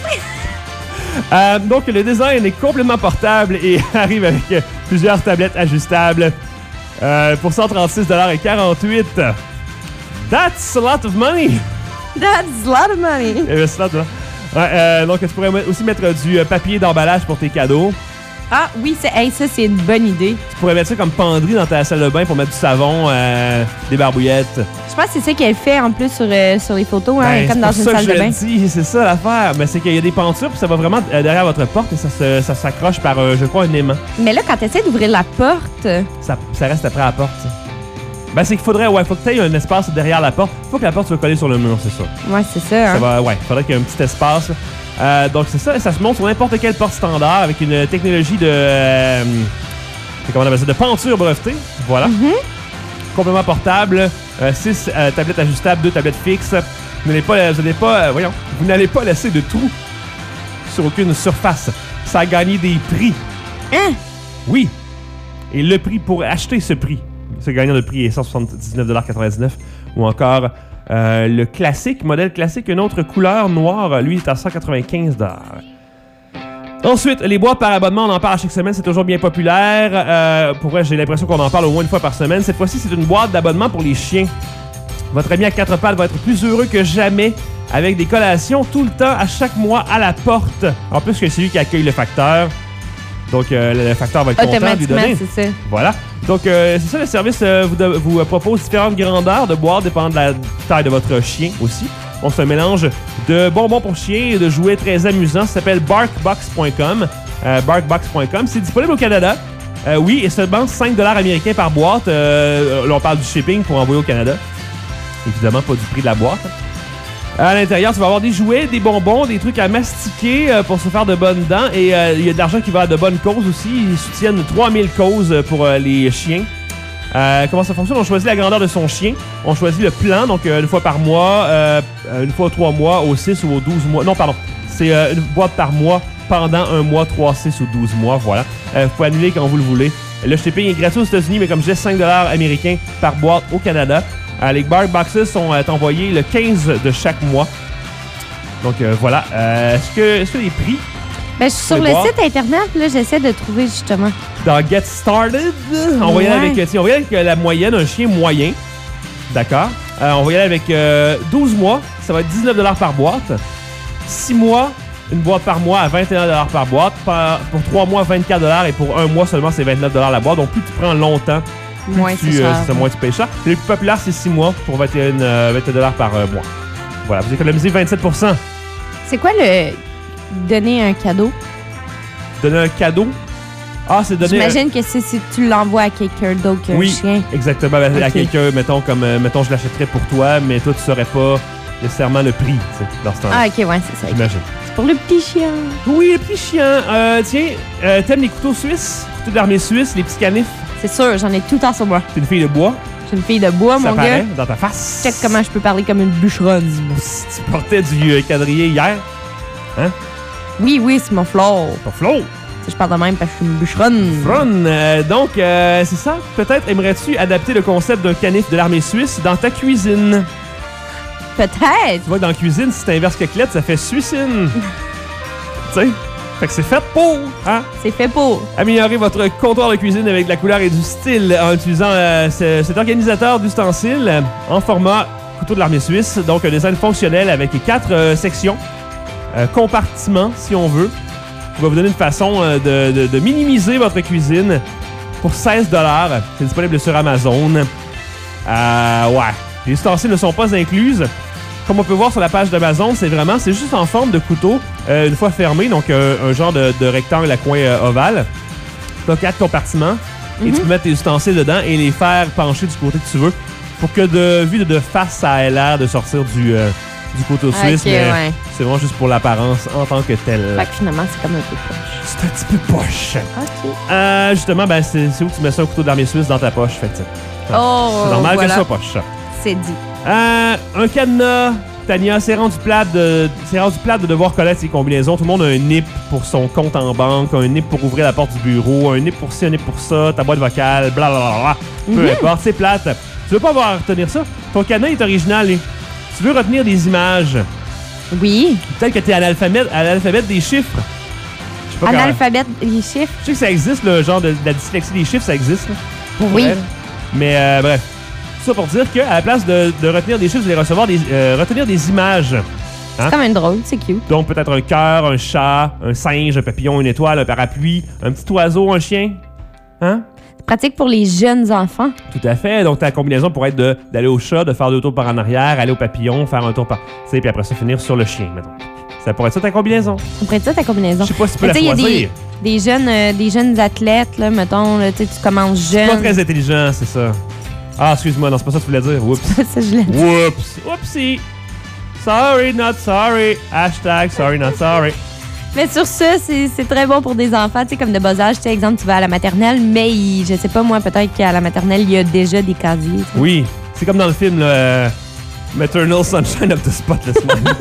Euh, donc, le design est complètement portable et arrive avec euh, plusieurs tablettes ajustables euh, pour cent trente-six dollars quarante-huit. That's a lot of money! That's a lot of money. Il y avait ça, là. Ouais, euh, donc, tu pourrais aussi mettre du euh, papier d'emballage pour tes cadeaux. Ah oui, c'est, hey, ça, c'est une bonne idée. Tu pourrais mettre ça comme penderie dans ta salle de bain pour mettre du savon, euh, des barbouillettes. Je pense que c'est ça qu'elle fait en plus sur, euh, sur les photos, hein, Ben, comme c'est dans pour une ça salle que de je bain. le dis, c'est ça l'affaire. Mais c'est qu'il y a des pentures, puis ça va vraiment euh, derrière votre porte et ça, se, ça s'accroche par, euh, je crois, un aimant. Mais là, quand tu essaies d'ouvrir la porte, Ça, ça reste après la porte, ça. Ben, c'est qu'il faudrait, ouais, faut que tu aies un espace derrière la porte. Faut que la porte soit collée sur le mur, c'est ça. ouais, c'est ça. Hein. Ça va, ouais, faudrait qu'il y ait un petit espace. Là. Euh, donc, c'est ça, ça se monte sur n'importe quelle porte standard avec une technologie de. Euh, comment on appelle ça? De penture brevetée. Voilà. Mm-hmm. Complètement portable. six euh, tablettes ajustables, deux tablettes fixes. Vous n'allez pas, vous n'allez pas, euh, voyons, vous n'allez pas laisser de trous sur aucune surface. Ça a gagné des prix. Hein? Oui. Et le prix pour acheter ce prix, ce gagnant de prix est cent soixante-dix-neuf dollars quatre-vingt-dix-neuf. Ou encore euh, le classique, modèle classique, une autre couleur noire, lui, est à cent quatre-vingt-quinze dollars. Ensuite, les boîtes par abonnement, on en parle à chaque semaine, c'est toujours bien populaire. Euh, pour vrai, j'ai l'impression qu'on en parle au moins une fois par semaine. Cette fois-ci, c'est une boîte d'abonnement pour les chiens. Votre ami à quatre pattes va être plus heureux que jamais avec des collations tout le temps, à chaque mois, à la porte. En plus que c'est lui qui accueille le facteur. Donc, euh, le facteur va être content de lui Automatiquement, donner. c'est ça. Voilà. Donc, euh, c'est ça, le service euh, vous, de- vous euh, propose différentes grandeurs de boîtes, dépendant de la taille de votre chien aussi. On se mélange de bonbons pour chiens et de jouets très amusants. Ça s'appelle barkbox point com. Euh, barkbox point com. C'est disponible au Canada. Euh, oui, et seulement cinq dollars américains par boîte. Euh, là, on parle du shipping pour envoyer au Canada. Évidemment, pas du prix de la boîte. À l'intérieur, tu vas avoir des jouets, des bonbons, des trucs à mastiquer euh, pour se faire de bonnes dents. Et euh, il y a de l'argent qui va à de bonnes causes aussi. Ils soutiennent trois mille causes pour euh, les chiens. Euh, comment ça fonctionne? On choisit la grandeur de son chien. On choisit le plan, donc euh, une fois par mois, euh, une fois aux trois mois, aux six ou aux douze mois. Non, pardon. C'est euh, une boîte par mois pendant un mois, trois, six ou douze mois. Voilà. Euh, vous pouvez annuler quand vous le voulez. Le shipping est gratuit aux États-Unis, mais comme je disais, cinq dollars américains par boîte au Canada. Euh, les Bark Boxes sont euh, envoyés le quinze de chaque mois. Donc euh, voilà. Euh, est-ce que, est-ce que les prix Ben, je suis sur Les le boîtes. site internet, là, j'essaie de trouver justement. dans Get Started, on va y aller Ouais. avec, tiens, on va y aller avec euh, la moyenne, un chien moyen. D'accord. Euh, on va y aller avec euh, douze mois, ça va être dix-neuf dollars par boîte. six mois, une boîte par mois à vingt et un dollars par boîte. Par- pour trois mois, vingt-quatre dollars et pour un mois seulement, c'est vingt-neuf dollars la boîte. Donc plus tu prends longtemps, plus Moins tu, c'est euh, cher. c'est ça, moins tu payes cher. Le plus populaire, c'est six mois pour vingt et un dollars par euh, mois. Voilà, vous économisez vingt-sept pour cent. C'est quoi le donner un cadeau? Donner un cadeau. Ah, c'est donner un- J'imagine que c'est si tu l'envoies à quelqu'un d'autre qu'un Oui, chien. exactement. À Ok. quelqu'un, mettons, comme, euh, mettons, je l'achèterais pour toi, mais toi, tu saurais pas nécessairement le prix, tu sais, dans ce temps-là. Ah, ok, ouais, c'est ça. ok. J'imagine. C'est pour le petit chien. Oui, le petit chien. Euh, tiens, euh, t'aimes les couteaux suisses? Couteaux de l'armée suisse, les petits canifs? C'est sûr, j'en ai tout le temps sur moi. T'es une fille de bois? J'ai une fille de bois, ça mon paraît gars. dans ta face. Check comment je peux parler comme une bûcheronne. Si tu portais du euh, quadrillé hier, Oui, oui, c'est mon flore. ton flow. Je parle de même parce que je suis une bûcheronne. Run. Euh, donc, euh, c'est ça. Peut-être aimerais-tu adapter le concept d'un canif de l'armée suisse dans ta cuisine? Peut-être. Tu vois, dans la cuisine, si t'inverses quelques ça fait suicine. Tu sais? Fait que c'est fait pour, hein? C'est fait pour. Améliorer votre comptoir de cuisine avec de la couleur et du style en utilisant euh, ce- cet organisateur d'ustensiles euh, en format couteau de l'armée suisse. Donc, un design fonctionnel avec quatre euh, sections, euh, compartiments, si on veut, qui va vous donner une façon euh, de, de- de minimiser votre cuisine pour seize dollars. C'est disponible sur Amazon. Euh, ouais. Les ustensiles ne sont pas incluses. Comme on peut voir sur la page d'Amazon, c'est vraiment, c'est juste en forme de couteau, euh, une fois fermé, donc euh, un genre de, de rectangle à coin euh, ovale. Tu as quatre compartiments et tu peux mettre tes ustensiles dedans et les faire pencher du côté que tu veux. pour que de vue de, de face, ça ait l'air de sortir du, euh, du couteau suisse. Ok, mais ouais. c'est vraiment juste pour l'apparence en tant que tel. Fait que finalement, c'est comme un peu poche. C'est un petit peu poche. OK. Euh, justement, ben, c'est, c'est où tu mets ça, un couteau d'armée suisse dans ta poche. Fait que, Oh, c'est normal voilà. que ça soit poche. C'est dit. Euh, un cadenas. Tania, c'est rendu plate de c'est rendu plate de devoir connaître ses combinaisons. Tout le monde a un N I P pour son compte en banque, un N I P pour ouvrir la porte du bureau, un N I P pour ci, un N I P pour ça, ta boîte vocale, blablabla. Peu Mm-hmm. importe, c'est plate. Tu veux pas avoir à retenir ça? Ton cadenas est original. Et tu veux retenir des images. Oui. Peut-être que t'es à l'alphabet, à l'alphabet des chiffres. Je sais pas comment- Analphabète, les chiffres. Je sais que ça existe, le genre de, de la dyslexie des chiffres, ça existe. Là, pour Oui. elle. Mais euh, bref. Tout ça pour dire qu'à la place de, de retenir des chiffres, vous allez recevoir des, euh, retenir des images. Hein? C'est quand même drôle, c'est cute. Donc peut-être un cœur, un chat, un singe, un papillon, une étoile, un parapluie, un petit oiseau, un chien. Hein? C'est pratique pour les jeunes enfants. Tout à fait. Donc ta combinaison pourrait être de- d'aller au chat, de faire deux tours par en arrière, aller au papillon, faire un tour par... Tu sais, puis après ça, finir sur le chien, mettons. Ça pourrait être ça ta combinaison. On pourrait dire ça ta combinaison. Je sais pas si tu peux Mais la tu sais, il y a choisir. des, des, jeunes, euh, des jeunes athlètes, là, mettons, là, tu sais, tu commences C'est pas jeune. très intelligent, c'est ça. Ah, excuse-moi, non, c'est pas ça que tu voulais dire. Oups. Ça, je l'ai dit. Whoops. Oopsie. Sorry, not sorry. Hashtag sorry, not sorry. Mais sur ça, c'est c'est très bon pour des enfants, tu sais, comme de bas âge. Tu sais, exemple, tu vas à la maternelle, mais il- je sais pas, moi, peut-être qu'à la maternelle, il y a déjà des casiers. tu sais. Oui, c'est comme dans le film, là, euh, Maternal Sunshine of the Spotless Mind.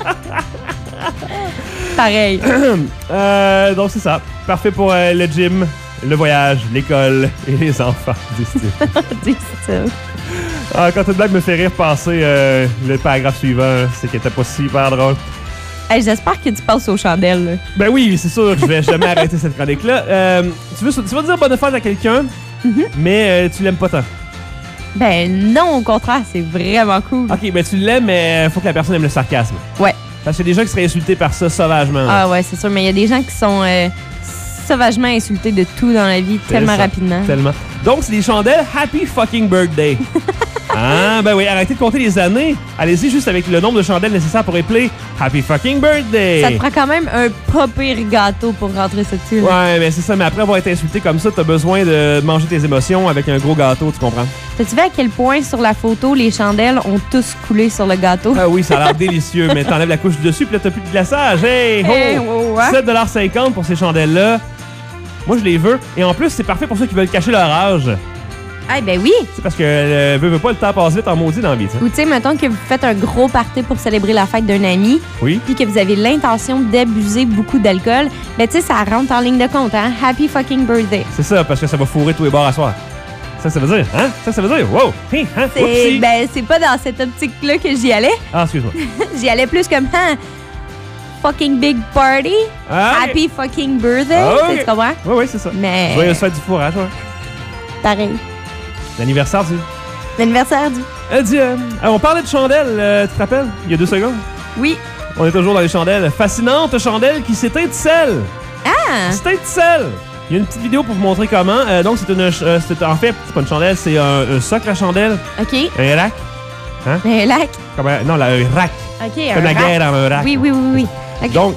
Pareil. euh, donc, c'est ça. Parfait pour euh, le gym, le voyage, l'école et les enfants. Dis-t-il. Dis ça. Ah, quand une blague me fait rire passer euh, le paragraphe suivant, c'est qu'elle était pas super drôle. Hey, j'espère que tu passes aux chandelles. Là. Ben oui, c'est sûr, je vais jamais arrêter cette chronique-là. Euh, tu, veux, tu vas dire bonne fête à quelqu'un, mais euh, tu l'aimes pas tant. Ben non, au contraire, c'est vraiment cool. Ok, ben tu l'aimes, mais faut que la personne aime le sarcasme. Ouais. Parce qu'il y a des gens qui seraient insultés par ça sauvagement. là. Ah ouais, c'est sûr, mais il y a des gens qui sont euh, sauvagement insultés de tout dans la vie C'est tellement ça, rapidement. Tellement. Donc, c'est des chandelles Happy Fucking Birthday. Ah, ben oui, arrêtez de compter les années. Allez-y juste avec le nombre de chandelles nécessaires pour épeler Happy Fucking Birthday. Ça te prend quand même un pas pire gâteau pour rentrer ça dessus. là. Ouais, mais c'est ça. Mais après avoir été insulté comme ça, t'as besoin de manger tes émotions avec un gros gâteau, tu comprends? T'as-tu vu à quel point sur la photo, les chandelles ont tous coulé sur le gâteau? Ah oui, ça a l'air délicieux, mais t'enlèves la couche dessus, puis là, t'as plus de glaçage. Hey, ho! Hey, oh, hein? sept dollars cinquante pour ces chandelles-là. Moi, je les veux. Et en plus, c'est parfait pour ceux qui veulent cacher leur âge. Ah ben oui! C'est parce que euh, veux, veux pas, le temps passe vite en maudit dans la vie, tu sais. Ou tu sais, mettons que vous faites un gros party pour célébrer la fête d'un ami, Oui. puis que vous avez l'intention d'abuser beaucoup d'alcool, ben tu sais, ça rentre en ligne de compte, hein? Happy fucking birthday! C'est ça, parce que ça va fourrer tous les bars à soir. Ça, ça veut dire, hein? Ça, ça veut dire, wow! Hein? Hein? C'est, Oupsie. ben, c'est pas dans cette optique-là que j'y allais. Ah, excuse-moi. J'y allais plus comme, hein? Fucking big party! Ah, ok. Happy fucking birthday! Ah, Tu sais, ok. tu comprends? Oui, oui, c'est ça. Mais Joyeuse fête du fourrage, ouais. pareil. L'anniversaire du... L'anniversaire du... Euh, dis, euh, euh, on parlait de chandelles, euh, tu te rappelles? Il y a deux secondes. Oui. On est toujours dans les chandelles. Fascinante chandelle qui s'éteint toute seule. Ah! S'éteint toute seule. Il y a une petite vidéo pour vous montrer comment. Euh, donc, c'est une... euh, c'est- en fait, c'est pas une chandelle, c'est un, un socle à chandelle. OK. Un rack. Un lac. Comme un- non, là, un rack. OK, Comme un la rack. guerre en un rack. Oui, oui, oui, oui. OK. Donc,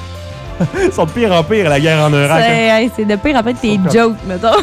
ils sont de pire en pire, la guerre en un rack. hein. C'est, hey, c'est de pire après tes Son jokes, mettons.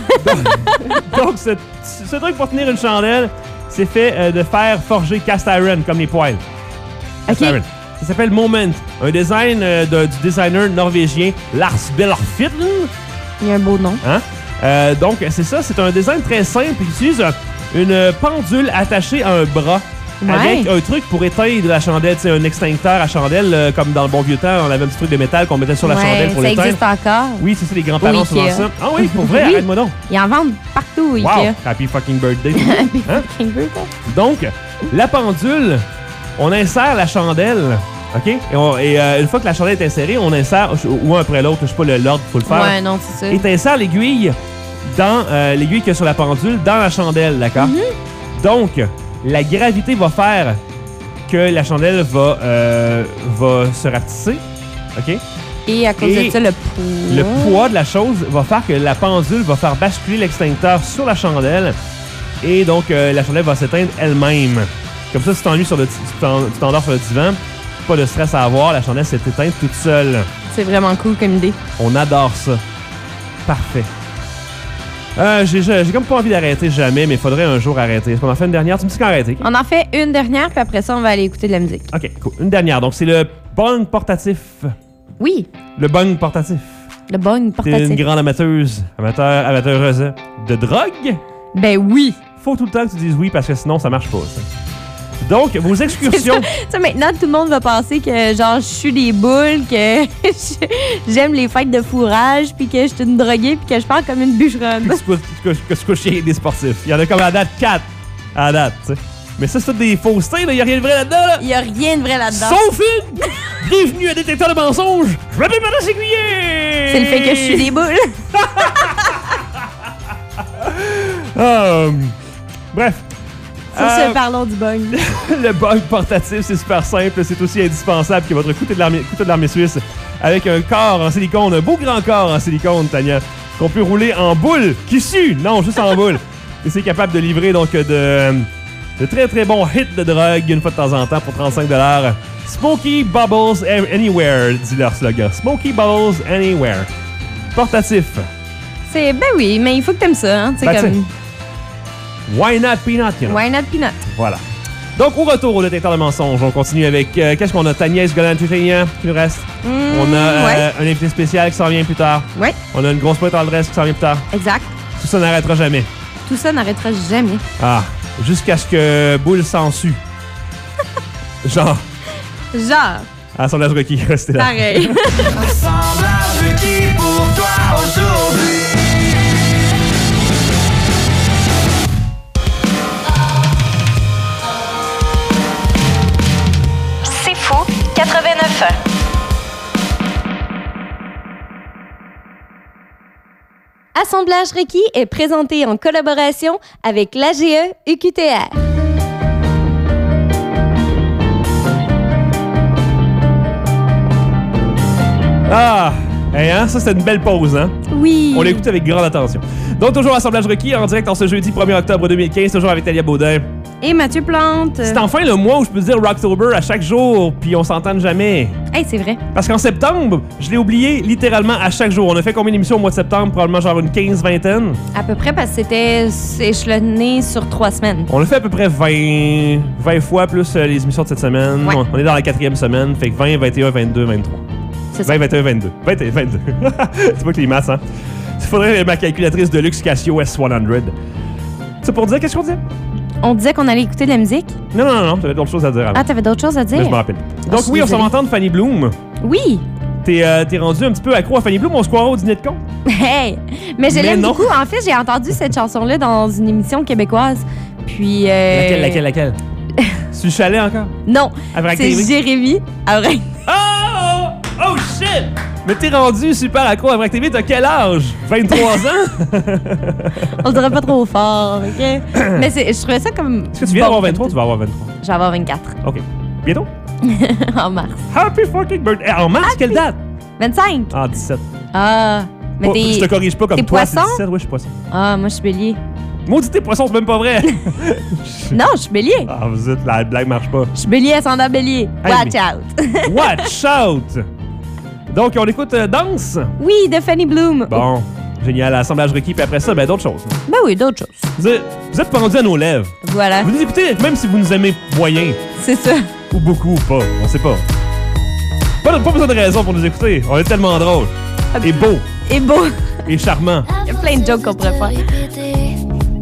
Donc, ce, ce truc pour tenir une chandelle, c'est fait euh, de fer forgé cast iron, comme les poêles. Cast OK. iron. Ça s'appelle Moment, un design euh, de- du designer norvégien Lars Bjelfvin. Il y a un beau nom. Hein? Euh, donc, c'est ça, c'est un design très simple. Il utilise euh, une pendule attachée à un bras. Ouais. Avec un truc pour éteindre la chandelle, tu sais, un extincteur à chandelle, euh, comme dans le bon vieux temps, on avait un petit truc de métal qu'on mettait sur la Ouais, chandelle pour ça l'éteindre. existe encore. Oui, c'est ça, les grands-parents Au souvent Ikea. ça. Ah oui, pour vrai, Oui. arrête-moi donc. Ils en vendent partout, Wow, Ikea. happy fucking birthday. Happy Hein? fucking birthday. Donc, la pendule, on insère la chandelle, OK? Et, on- et, euh, une fois que la chandelle est insérée, on insère, ou un après l'autre, je sais pas le- l'ordre qu'il faut le faire. Ouais, non, c'est ça. Et t'insères l'aiguille dans euh, l'aiguille qu'il y a sur la pendule dans la chandelle, d'accord? Mm-hmm. Donc, la gravité va faire que la chandelle va, euh, va se rapetisser, OK? Et à cause Et de ça, le poids. Le poids de la chose va faire que la pendule va faire basculer l'extincteur sur la chandelle et donc euh, la chandelle va s'éteindre elle-même. Comme ça, si tu t'ennuies sur le tu t'en- tu t'endors sur le divan, pas de stress à avoir, la chandelle s'est éteinte toute seule. C'est vraiment cool comme idée. On adore ça. Parfait. Euh, j'ai, j'ai comme pas envie d'arrêter jamais, mais il faudrait un jour arrêter. Est-ce qu'on en fait une dernière? Tu me dis quand arrêter? On en fait une dernière, puis après ça, on va aller écouter de la musique. OK, cool. Une dernière. Donc, c'est le bong portatif. Oui, Le bong portatif. le bong T'es une portatif. grande amateuse, amateur, amateureuse de drogue. Ben oui. Faut tout le temps que tu dises oui, parce que sinon, ça marche pas, ça. Donc, vos excursions... Tu sais, maintenant, tout le monde va penser que, genre, je suis des boules, que j'aime les fêtes de fourrage, puis que je suis une droguée, puis que je parle comme une bûcheronne. Puis que tu couches- que, que tu couches avec des sportifs. Il y en a comme à date quatre à la date, tu sais. Mais ça, c'est toutes des faussetés, là. Il y a rien de vrai là-dedans, là. Il y a rien de vrai là-dedans. Sauf une! Bienvenue à Détecteur de mensonges! Je m'appelle Madame Sécuyer! C'est le fait que je suis des boules. Euh, bref. Sur Euh, ce, parlons du bong. Le bug portatif, c'est super simple. C'est aussi indispensable que votre couteau de l'armée, couteau de l'armée suisse avec un corps en silicone, un beau grand corps en silicone, Tania, qu'on peut rouler en boule qui sue. Non, juste en boule. Et c'est capable de livrer donc de, de très très bons hits de drogue une fois de temps en temps pour trente-cinq dollars. Smoky Bubbles Anywhere, dit leur slogan. Smoky Bubbles Anywhere. Portatif. C'est, ben oui, mais il faut que t'aimes ça, hein. C'est Ben, comme. Why not peanut, you know? Why not peanut? Voilà. Donc, au retour au détecteur de mensonges, on continue avec... euh, qu'est-ce qu'on a? Tagnès Golan-Tuchignan qui nous reste. Mmh, On a euh, ouais. un invité spécial qui s'en vient plus tard. Ouais, On a une grosse pointe en adresse qui s'en vient plus tard. exact. Tout ça n'arrêtera jamais. Tout ça n'arrêtera jamais. Ah, jusqu'à ce que Boule s'en sue. Genre, Genre, à son âge requis, restez là. pareil. Assemblage requis pour toi aujourd'hui. C'est fou, quatre-vingt-neuf ans. Assemblage requis est présenté en collaboration avec l'A G E U Q T R. Ah, hey, hein, ça c'était une belle pause, hein? Oui. On l'écoute avec grande attention. Donc, toujours Assemblage requis en direct en ce jeudi premier octobre deux mille quinze, toujours avec Talia Baudin. Et Mathieu Plante. C'est enfin le mois où je peux dire Rocktober à chaque jour, puis on s'entend jamais. Hey, c'est vrai. Parce qu'en septembre, je l'ai oublié littéralement à chaque jour. On a fait combien d'émissions au mois de septembre? Probablement genre une quinze vingtaine. À peu près parce que c'était échelonné sur trois semaines. On a fait à peu près vingt, vingt fois plus euh, les émissions de cette semaine. Ouais. On, on est dans la quatrième semaine, fait que vingt, vingt et un, vingt-deux, vingt-trois. C'est ça. vingt, vingt et un, vingt-deux. vingt et un, vingt-deux. C'est pas que les maths, hein? Il faudrait ma calculatrice de luxe Casio S cent. C'est pour dire, qu'est-ce qu'on disait? On disait qu'on allait écouter de la musique. Non, non, non, non, t'avais d'autres choses à dire avant. Ah, t'avais d'autres choses à Mais je dire? me rappelle. Ah, Donc je suis oui, on s'en va désolée. entendre Fanny Bloom. Oui. T'es, euh, t'es rendu un petit peu accro à Fanny Bloom, on se croirait au dîner de con. Hey! Mais je Mais l'aime non. beaucoup. En fait, j'ai entendu cette chanson-là dans une émission québécoise. Puis. euh, Laquelle, laquelle, laquelle? C'est le chalet encore? Non. À Vrac C'est T V? Jérémy. à Vrac- Oh! Oh shit! Mais t'es rendu super accro à Vrac T V, t'as quel âge? vingt-trois ans? On le dirait pas trop fort, OK? Mais c'est- je trouvais ça comme. Est-ce que tu viens bon, d'avoir vingt-trois ou tu vas avoir vingt-trois? Je vais avoir vingt-quatre OK. Bientôt? en mars. Happy fucking birthday! Eh, en mars, quelle date? vingt-cinq? Ah, dix-sept. Ah. Mais Pas- t'es. je te corrige pas comme t'es toi, c'est poisson? dix-sept. Oui, je suis poisson. Ah, moi, je suis bélier. Maudit, t'es poisson, c'est même pas vrai. Non, je suis bélier. Ah, vous êtes, la blague marche pas. Je suis bélier ascendant bélier. Hey, Watch mais- out. Watch out! Donc, on écoute euh, Danse. Oui, de Fanny Bloom. Bon, génial. Assemblage requis, puis après ça, ben d'autres choses. Ben oui, d'autres choses. Vous êtes, vous êtes pendus à nos lèvres. Voilà. Vous nous écoutez, même si vous nous aimez moyen, C'est ça. ou beaucoup, ou pas, on sait pas. Pas, pas besoin de raison pour nous écouter. On est tellement drôle. Et beau. Et beau. Et charmant. Il y a plein de jokes qu'on pourrait faire. Répéter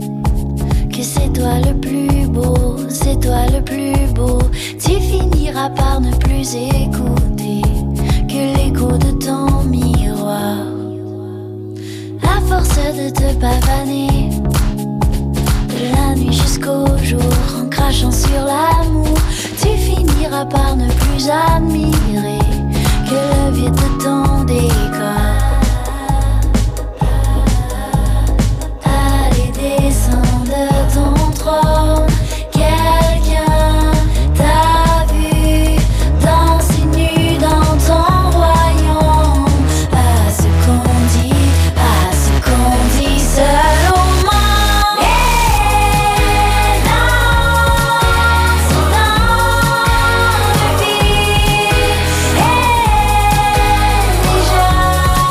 que c'est toi le plus beau, c'est toi le plus beau. Tu finiras par ne plus écouter que l'écho de ton miroir. À force de te pavaner de la nuit jusqu'au jour, en crachant sur l'amour, tu finiras par ne plus admirer que le vide de ton décor. Allez, descends de ton trône. Quelqu'un t'a vu danser nu dans ton royaume. Pas ce qu'on dit, pas ce qu'on dit seul au monde. Et danse dans le vide. Et déjà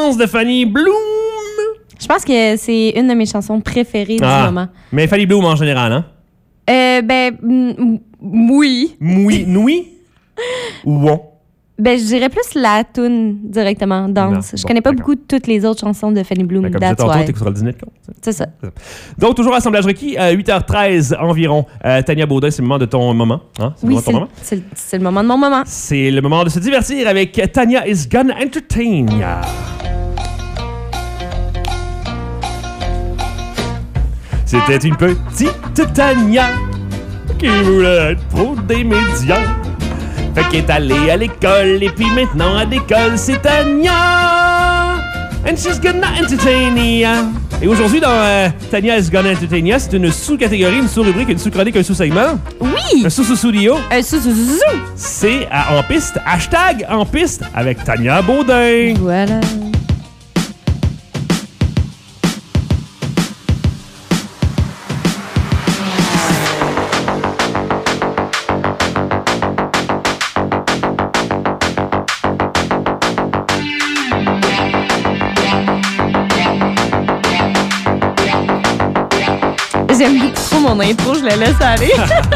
réponse de Fanny Bloom. Je pense que c'est une de mes chansons préférées Ah, du moment. mais Fanny Bloom en général, hein? Euh, ben, mm, oui. Oui, oui ou bon? Ben, je dirais plus la toune directement, danse. Non, je bon, connais pas d'accord. beaucoup de toutes les autres chansons de Fanny Bloom. Ben, comme je disais That's tantôt, why. t'écouteras le dîner de con. C'est ça. Donc, toujours assemblage requis, à huit heures treize environ. Euh, Tania Baudin, c'est le moment de ton moment. Hein? C'est le Oui, moment de ton c'est moment. c'est le, c'est le moment de mon moment. C'est le moment de se divertir avec Tania is Gonna Entertain Ya. C'était une petite Tania qui voulait être pour des médias. Fait qu'elle est allée à l'école et puis maintenant à l'école, c'est Tania. And she's gonna entertain ya. Et aujourd'hui, dans euh, Tania is gonna entertain ya, c'est une sous-catégorie, une sous-rubrique, une sous-chronique, un sous-segment. Oui! Un sous-sous-studio. Un sous sous sous sous. C'est à En Piste, hashtag En Piste avec Tania Baudin. Voilà. J'aime beaucoup trop mon intro, je la laisse aller.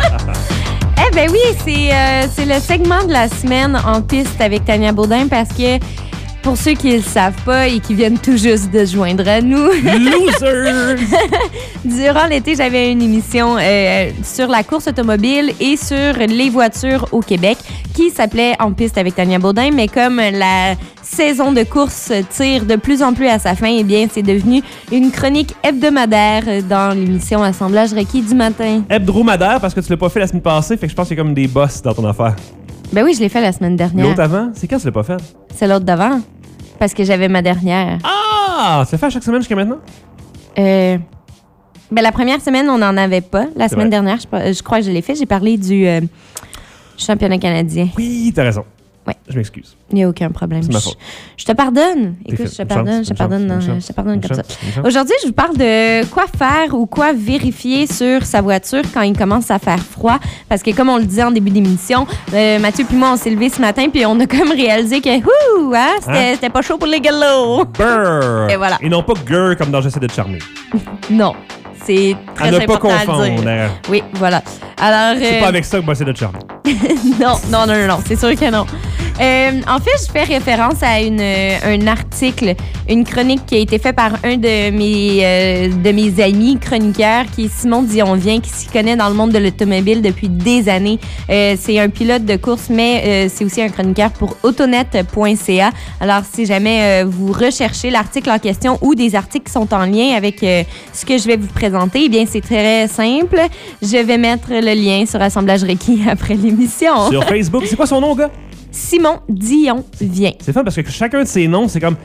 Eh ben oui, c'est euh, c'est le segment de la semaine En Piste avec Tania Baudin parce que pour ceux qui ne le savent pas et qui viennent tout juste de se joindre à nous, Losers! durant l'été, j'avais une émission euh, sur la course automobile et sur les voitures au Québec qui s'appelait En Piste avec Tania Baudin, mais comme la saison de course tire de plus en plus à sa fin, eh bien, c'est devenu une chronique hebdomadaire dans l'émission Assemblage requis du matin. Hebdomadaire, parce que tu l'as pas fait la semaine passée, fait que je pense qu'il y a comme des boss dans ton affaire. Ben oui, je l'ai fait la semaine dernière. L'autre avant, c'est quand tu l'as pas fait? C'est l'autre d'avant, parce que j'avais ma dernière. Ah! Tu l'as fait à chaque semaine jusqu'à maintenant? Euh, ben la première semaine, on n'en avait pas. La C'est semaine vrai. dernière, je, je crois que je l'ai fait. J'ai parlé du euh, championnat canadien. Oui, t'as raison. Ouais. Je m'excuse. Il n'y a aucun problème. C'est ma Je, faute. je te pardonne. T'es Écoute, fait. je te Une pardonne, chance, je te une pardonne, chance, non, une je te pardonne Une comme ça. chance, une chance. Aujourd'hui, je vous parle de quoi faire ou quoi vérifier sur sa voiture quand il commence à faire froid. Parce que comme on le disait en début d'émission, euh, Mathieu puis moi, on s'est levés ce matin puis on a comme réalisé que ouh, hein, c'était, Hein? c'était pas chaud pour les galos. Brrr! Et voilà. Et non pas gueux comme dans J'essaie de te charmer. Non, c'est très À ne pas important à le confondre. dire. hein. Oui, voilà. Alors, C'est euh, pas avec ça que je vais essayer de te charmer. non, non, non, non, non, c'est sûr que non. Euh, en fait, je fais référence à une, euh, un article, une chronique qui a été faite par un de mes, euh, de mes amis chroniqueurs, qui est Simon Dionvien, qui s'y connaît dans le monde de l'automobile depuis des années. Euh, c'est un pilote de course, mais euh, c'est aussi un chroniqueur pour autonet point c a. Alors, si jamais euh, vous recherchez l'article en question ou des articles qui sont en lien avec euh, ce que je vais vous présenter, eh bien, c'est très simple. Je vais mettre le lien sur Assemblage requis après l'émission. Sur Facebook, c'est quoi son nom, gars? Simon Dionvien. C'est fun parce que chacun de ses noms, c'est comme.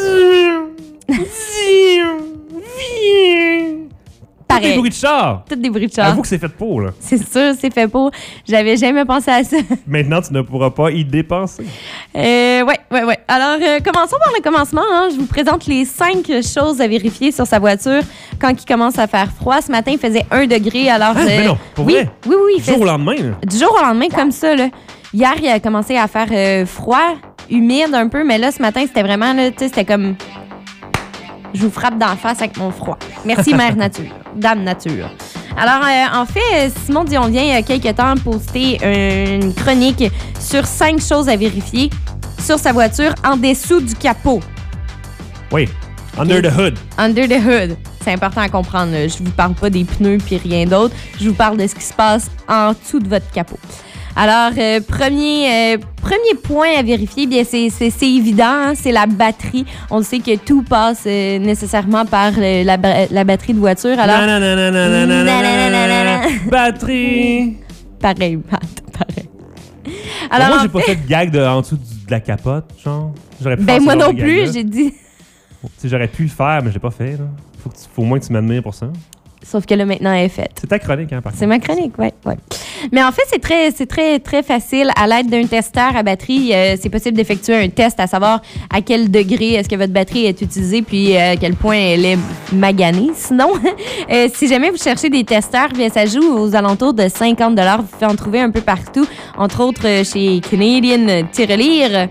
Tous des Pareil. bruits de char. Toutes des bruits de char. Avoue que c'est fait pour, là. C'est sûr, c'est fait pour. J'avais jamais pensé à ça. Maintenant, tu ne pourras pas y dépenser. Euh, ouais, ouais, ouais. Alors, euh, commençons par le commencement. Hein. Je vous présente les cinq choses à vérifier sur sa voiture quand il commence à faire froid. Ce matin, il faisait un degré. Alors, Ah, mais non, pour oui, vrai? oui, oui, il Du jour fait- au lendemain, là. Du jour au lendemain, comme ça, là. Hier, il a commencé à faire euh, froid, humide un peu, mais là, ce matin, c'était vraiment, là, tu sais, c'était comme. Je vous frappe d'en face avec mon froid. Merci, Mère Nature. Dame Nature. Alors, euh, en fait, Simon Dionvien, il y a quelques temps, a posté une chronique sur cinq choses à vérifier sur sa voiture en dessous du capot. Oui. Under the hood. Under the hood. C'est important à comprendre. là. Je vous parle pas des pneus puis rien d'autre. Je vous parle de ce qui se passe en dessous de votre capot. Alors, euh, premier, euh, premier point à vérifier, bien c'est, c'est, c'est évident, hein, c'est la batterie. On sait que tout passe euh, nécessairement par euh, la, ba- la batterie de voiture. Alors, Nanananananananana. Batterie. pareil, Matt, pareil. Bon, Alors, moi, en j'ai pas fait- fait de gag de, en dessous du- de la capote, genre. J'aurais pu faire ben ce moi genre non de plus, gag-là. j'ai dit. Tu sais, j'aurais pu le faire, mais je l'ai pas fait, là. Faut, que tu- faut au moins que tu m'admires pour ça. Sauf que là, maintenant, elle est faite. C'est ta chronique, hein, par C'est contre. ma chronique, oui. Ouais. Mais en fait, c'est très, c'est très, très facile. À l'aide d'un testeur à batterie, euh, c'est possible d'effectuer un test à savoir à quel degré est-ce que votre batterie est utilisée puis euh, à quel point elle est maganée. Sinon, euh, si jamais vous cherchez des testeurs, bien, ça joue aux alentours de cinquante dollars. Vous pouvez en trouver un peu partout, entre autres euh, chez Canadian Tirelire.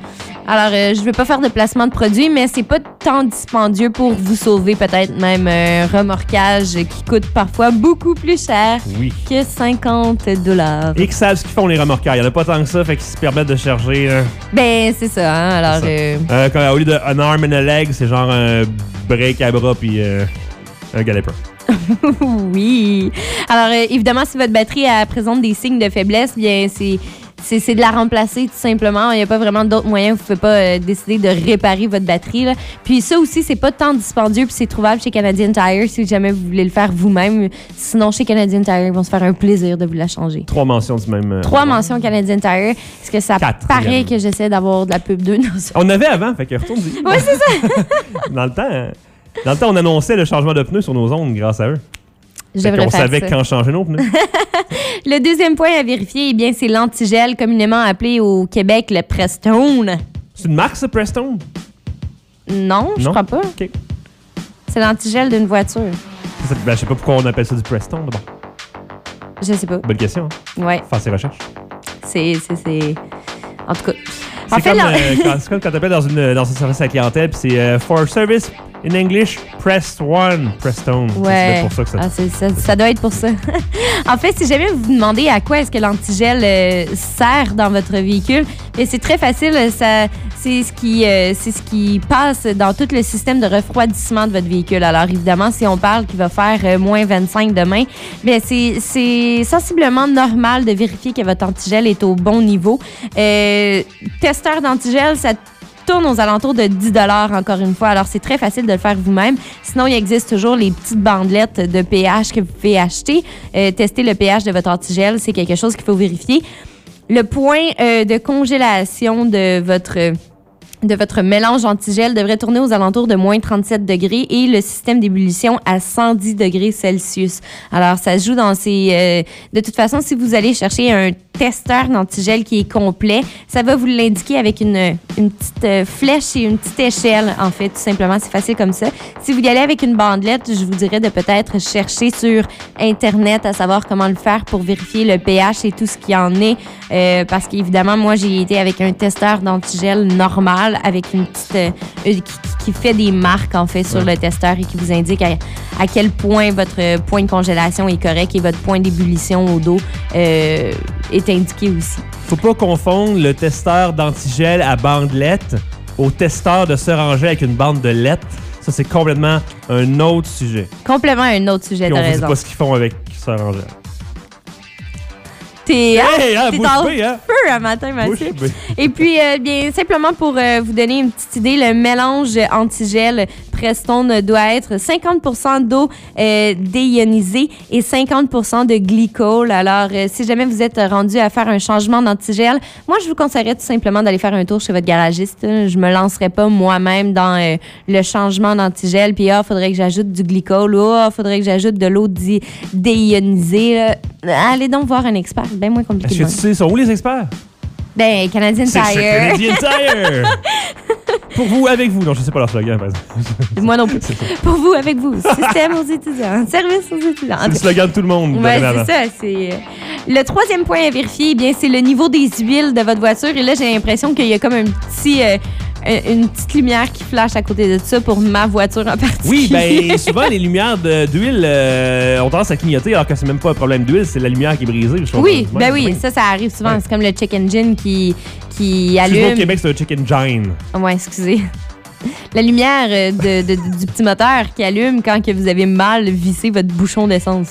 Alors, euh, je ne veux pas faire de placement de produit, mais c'est pas tant dispendieux pour vous sauver peut-être même un remorquage qui coûte parfois beaucoup plus cher Oui. que cinquante dollars. Et qu'ils savent ce qu'ils font, les remorqueurs. Il n'y en a pas tant que ça, fait qu'ils se permettent de charger. Euh, Ben, c'est ça, hein? Alors, c'est ça. euh, Euh, quand, au lieu de un arm and a leg, c'est genre un break à bras puis euh, un galloper. oui. Alors, euh, évidemment, si votre batterie elle, présente des signes de faiblesse, bien, c'est, c'est, c'est de la remplacer tout simplement. Il n'y a pas vraiment d'autres moyens. Vous ne pouvez pas euh, décider de réparer votre batterie. Là. Puis ça aussi, c'est pas tant dispendieux puis c'est trouvable chez Canadian Tire si jamais vous voulez le faire vous-même. Sinon, chez Canadian Tire, ils vont se faire un plaisir de vous la changer. Trois mentions du même. Euh, Trois mentions Canadian Tire. Est-ce que ça Quatre, paraît également. que j'essaie d'avoir de la pub d'eux? Non, ça- On avait avant, fait que retourne-y. Oui, c'est ça. Dans le temps, hein, dans le temps, on annonçait le changement de pneus sur nos ondes grâce à eux. Je Fait devrais qu'on faire savait ça. quand changer nos pneus. Le deuxième point à vérifier, eh bien, c'est l'antigel, communément appelé au Québec le Prestone. C'est une marque, ça, Prestone? Non, je Non? crois pas. OK. C'est l'antigel d'une voiture. Ça, ben, je sais pas pourquoi on appelle ça du Prestone. Bon, Je sais pas. bonne question. Hein? Ouais, Faire ses recherches. c'est, c'est, c'est... En tout cas. En C'est fait, comme, là... euh, quand, c'est comme quand t'appelles dans, une, dans un service à la clientèle, puis c'est euh, For service in English, press one, Prestone. C'est Ouais. pour ça que ça. Ah, c'est- ça, ça doit être pour ça. En fait, si jamais vous vous demandez à quoi est-ce que l'antigel euh, sert dans votre véhicule, bien, c'est très facile. Ça, c'est, ce qui, euh, c'est ce qui passe dans tout le système de refroidissement de votre véhicule. Alors, évidemment, si on parle qu'il va faire euh, moins vingt-cinq demain, bien, c'est, c'est sensiblement normal de vérifier que votre antigel est au bon niveau. Euh, testeur d'antigel, ça tourne aux alentours de dix dollars encore une fois. Alors, c'est très facile de le faire vous-même. Sinon, il existe toujours les petites bandelettes de pH que vous pouvez acheter. Euh, tester le pH de votre antigel, c'est quelque chose qu'il faut vérifier. Le point euh, de congélation de votre... de votre mélange antigel devrait tourner aux alentours de moins trente-sept degrés et le système d'ébullition à cent dix degrés Celsius. Alors, ça se joue dans ces... Euh, de toute façon, si vous allez chercher un testeur d'antigel qui est complet, ça va vous l'indiquer avec une, une petite euh, flèche et une petite échelle, en fait, tout simplement. C'est facile comme ça. Si vous y allez avec une bandelette, je vous dirais de peut-être chercher sur Internet à savoir comment le faire pour vérifier le pH et tout ce qu'il y en est. Euh, parce qu'évidemment, moi, j'ai été avec un testeur d'antigel normal avec une petite euh, qui, qui fait des marques en fait sur Ouais. le testeur et qui vous indique à, à quel point votre point de congélation est correct et votre point d'ébullition au dos euh, est indiqué aussi. Faut pas confondre le testeur d'antigel à bandelette au testeur de se ranger avec une bande de lettres. Ça, c'est complètement un autre sujet. Complètement un autre sujet, Puis t'as on vous dit raison. pas ce qu'ils font avec se ranger. T'es, hein, Hey, hein, t'es bouche en bée, hein? feu un matin, Mathieu. Bouche bée. Et puis, euh, bien simplement pour euh, vous donner une petite idée, le mélange antigel Prestone doit être cinquante pour cent d'eau euh, déionisée et cinquante pour cent de glycol. Alors, euh, si jamais vous êtes rendu à faire un changement d'antigel, moi, je vous conseillerais tout simplement d'aller faire un tour chez votre garagiste. Je me lancerai pas moi-même dans euh, le changement d'antigel, puis ah, faudrait que j'ajoute du glycol, ou ah, faudrait que j'ajoute de l'eau di- déionisée. là. Allez donc voir un expert, c'est bien moins compliqué. Est-ce que de tu même. sais, sont où les experts? Ben, Canadian C'est chez Tire. Canadian Tire! Pour vous, avec vous. Non, je sais pas leur slogan, par exemple. Moi non plus. C'est ça. Pour vous, avec vous. Système aux étudiants. Service aux étudiants. C'est le slogan de tout le monde. Ouais, dorénavant. c'est ça. C'est... Le troisième point à vérifier, eh bien, c'est le niveau des huiles de votre voiture. Et là, j'ai l'impression qu'il y a comme un petit, euh, une petite lumière qui flash à côté de ça pour ma voiture en particulier. Oui, ben souvent les lumières de- d'huile euh, ont tendance à clignoter alors que c'est même pas un problème d'huile, c'est la lumière qui est brisée. je trouve. Oui, Ouais, ben oui, oui. ça, ça arrive souvent. Ouais. C'est comme le check engine qui, qui Excuse-moi, allume. au Québec, c'est un chicken giant. Ouais, excusez. La lumière euh, de, de- du petit moteur qui allume quand que vous avez mal vissé votre bouchon d'essence.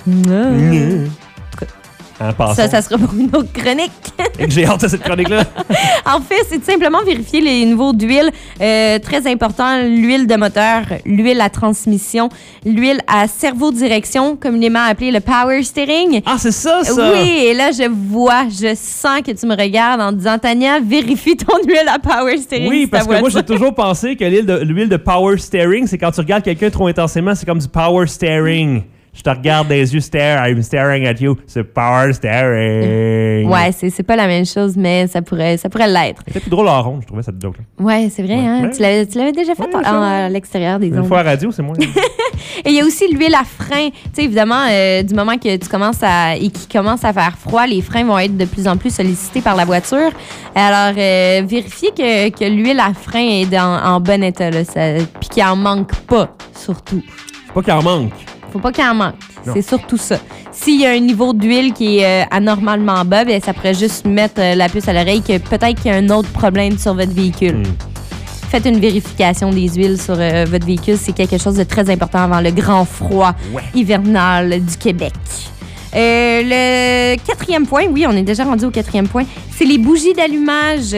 En passant. Ça, ça sera pour une autre chronique. Et que j'ai hâte à cette chronique-là. En fait, c'est tout simplement vérifier les niveaux d'huile. Euh, très important, l'huile de moteur, l'huile à transmission, l'huile à cerveau-direction, communément appelée le power steering. Ah, c'est ça, ça! Oui, et là, je vois, je sens que tu me regardes en disant, Tania, vérifie ton huile à power steering. Oui, sur ta parce que moi, voiture. j'ai toujours pensé que l'huile de, l'huile de power steering, c'est quand tu regardes quelqu'un trop intensément, c'est comme du power steering. Je te regarde dans les yeux, stare, I'm staring at you. C'est power staring. Ouais, c'est, c'est pas la même chose, mais ça pourrait, ça pourrait l'être. C'était plus drôle en rond, je trouvais, cette joke-là. Ouais, c'est vrai, Ouais. hein? Ouais. Tu, l'avais, tu l'avais déjà fait Ouais, en- ça, à l'extérieur des Une ondes. fois à la radio, c'est moins. Et il y a aussi l'huile à frein. Tu sais, évidemment, euh, du moment que tu commences à et qu'il commence à faire froid, les freins vont être de plus en plus sollicités par la voiture. Alors, euh, vérifiez que, que l'huile à frein est dans- en bon état, là, ça, puis qu'il en manque pas, surtout. Faut pas qu'il en manque. Faut pas qu'il en manque. Non. C'est surtout ça. S'il y a un niveau d'huile qui est euh, anormalement bas, bien, ça pourrait juste mettre euh, la puce à l'oreille que peut-être qu'il y a un autre problème sur votre véhicule. Mm. Faites une vérification des huiles sur euh, votre véhicule. C'est quelque chose de très important avant le grand froid Ouais. hivernal du Québec. Euh, le quatrième point, oui, on est déjà rendu au quatrième point, c'est les bougies d'allumage.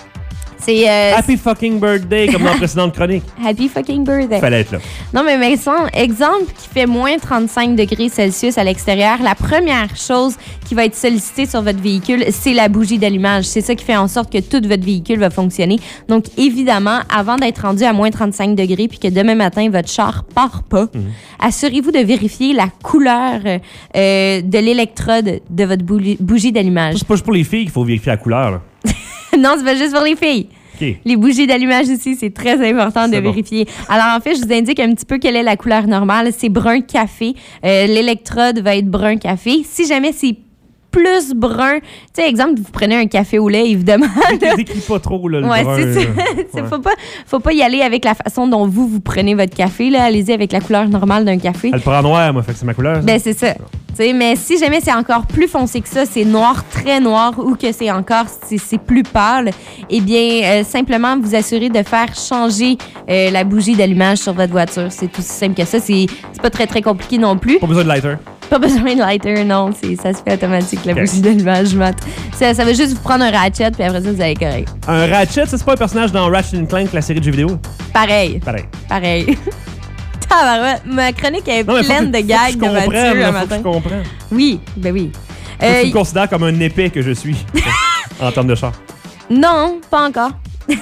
C'est euh, Happy fucking birthday, comme dans la précédente chronique. Happy fucking birthday. Fallait être là. Non, mais Vincent, exemple qui fait moins trente-cinq degrés Celsius à l'extérieur, la première chose qui va être sollicitée sur votre véhicule, c'est la bougie d'allumage. C'est ça qui fait en sorte que tout votre véhicule va fonctionner. Donc, évidemment, avant d'être rendu à moins trente-cinq degrés puis que demain matin, votre char part pas, assurez-vous de vérifier la couleur euh, de l'électrode de votre bougie, bougie d'allumage. C'est pas juste pour les filles qu'il faut vérifier la couleur. Là. Non, c'est pas juste pour les filles. OK. Les bougies d'allumage aussi, c'est très important de C'est bon. vérifier. Alors, en fait, je vous indique un petit peu quelle est la couleur normale. C'est brun café. Euh, l'électrode va être brun café. Si jamais c'est plus brun, tu sais, exemple, vous prenez un café au lait, évidemment. là. Décris pas trop là, le Ouais, brun. c'est ça. là. C'est- Ouais. Faut pas, faut pas y aller avec la façon dont vous, vous prenez votre café. Là. Allez-y avec la couleur normale d'un café. Elle prend noir, moi, fait que c'est ma couleur. ça. Ben, c'est ça. Tu sais, mais si jamais c'est encore plus foncé que ça, c'est noir, très noir, ou que c'est encore c'est, c'est plus pâle, eh bien, euh, simplement vous assurer de faire changer euh, la bougie d'allumage sur votre voiture. C'est aussi simple que ça. C'est, c'est pas très, très compliqué non plus. Pas besoin de lighter. Pas besoin de lighter, non. C'est, ça se fait automatique, la Ok. bougie d'allumage. Matt. Ça, ça va juste vous prendre un ratchet, puis après ça, vous allez être correct. Un Ratchet, ça, c'est pas un personnage dans Ratchet and Clank, la série de jeux vidéo? Pareil. Pareil. Pareil. Tabarouette, ma chronique est Non, mais faut pleine que- de faut gags que de je comprenne, voiture là, un faut que matin. je comprenne. Oui, ben oui. Faut que Euh, tu me considères comme un épais que je suis en termes de char. Non, pas encore.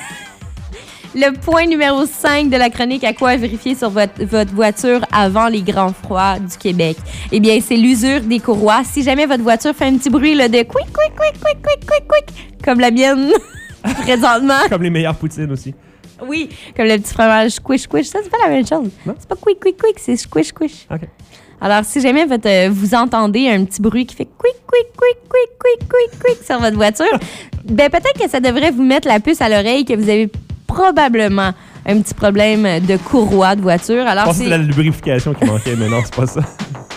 Le point numéro cinq de la chronique à quoi vérifier sur votre, votre voiture avant les grands froids du Québec. Eh bien, c'est l'usure des courroies. Si jamais votre voiture fait un petit bruit là, de quick, quick, quick, quick, quick, quick, quick, comme la mienne présentement. Comme les meilleures poutines aussi. Oui, comme le petit fromage squish, squish. Ça, c'est pas la même chose. Non? C'est pas quick, quick, quick, c'est squish, squish. OK. Alors, si jamais votre, euh, vous entendez un petit bruit qui fait quick, quick, quick, quick, quick, quick, quick sur votre voiture, ben peut-être que ça devrait vous mettre la puce à l'oreille que vous avez probablement un petit problème de courroie de voiture. Je Alors, pensais que c'est... c'était la lubrification qui manquait, mais non, c'est pas ça.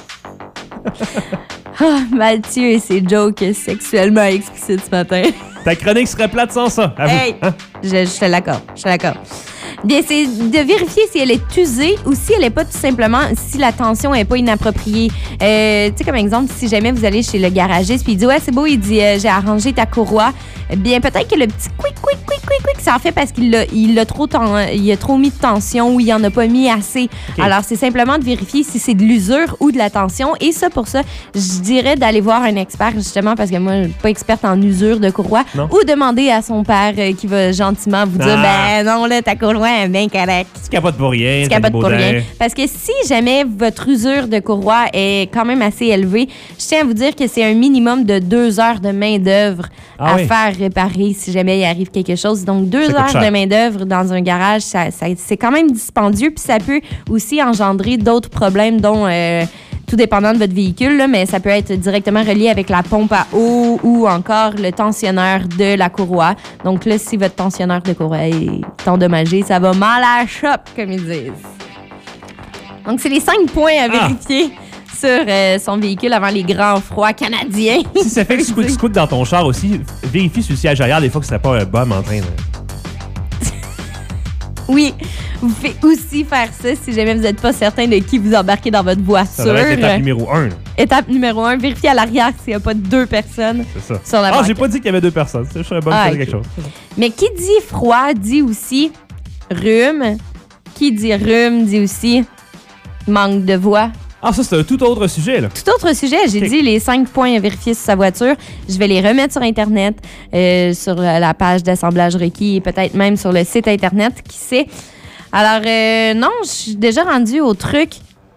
Ah, Mathieu et ses jokes sexuellement explicites ce matin. Ta chronique serait plate sans ça. Avoue. Hey! Hein? Je, je te l'accorde, je te l'accorde. Bien, c'est de vérifier si elle est usée ou si elle n'est pas tout simplement, si la tension n'est pas inappropriée. Euh, tu sais, comme exemple, si jamais vous allez chez le garagiste puis il dit « Ouais, c'est beau, il dit euh, j'ai arrangé ta courroie », bien, peut-être que le petit « quick, quick, quick, quick, quick », ça en fait parce qu'il l'a, il l'a trop, ten- il a trop mis de tension ou il en a pas mis assez. OK. Alors, c'est simplement de vérifier si c'est de l'usure ou de la tension. Et ça, pour ça, je dirais d'aller voir un expert, justement, parce que moi, je suis pas experte en usure de courroie. Non. Ou demander à son père euh, qui va gentiment vous dire Ah. ben non, là, ta courroie est bien correcte. Tu capotes pour rien. Tu Tony capotes pour Baudin. rien. Parce que si jamais votre usure de courroie est quand même assez élevée, je tiens à vous dire que c'est un minimum de deux heures de main-d'œuvre Ah à oui. faire réparer si jamais il arrive quelque chose. Donc, deux Ça coûte heures cher. de main-d'œuvre dans un garage, ça, ça- c'est quand même dispendieux. Puis ça peut aussi engendrer d'autres problèmes, dont. euh, tout dépendant de votre véhicule, là, mais ça peut être directement relié avec la pompe à eau ou encore le tensionneur de la courroie. Donc là, si votre tensionneur de courroie est endommagé, ça va mal à la shop, comme ils disent. Donc, c'est les cinq points à Ah. vérifier sur euh, son véhicule avant les grands froids canadiens. Si ça fait que squeak squeak dans ton char aussi, vérifie sur le siège arrière des fois que ce serait pas un bum en train de... Oui, vous pouvez aussi faire ça si jamais vous n'êtes pas certain de qui vous embarquez dans votre voiture. Ça devrait être l'étape numéro un. là. Étape numéro un, vérifiez à l'arrière s'il n'y a pas deux personnes C'est ça. sur la Ah, j'ai banquette. pas dit qu'il y avait deux personnes. Je serais bonne Ah, de faire ok. quelque chose. Mais qui dit froid dit aussi rhume. Qui dit rhume dit aussi manque de voix. Ah, ça, c'est un tout autre sujet, là. Tout autre sujet, j'ai Ok. dit les cinq points à vérifier sur sa voiture. Je vais les remettre sur Internet, euh, sur la page d'assemblage requis et peut-être même sur le site Internet, qui sait. Alors, euh, non, je suis déjà rendue au truc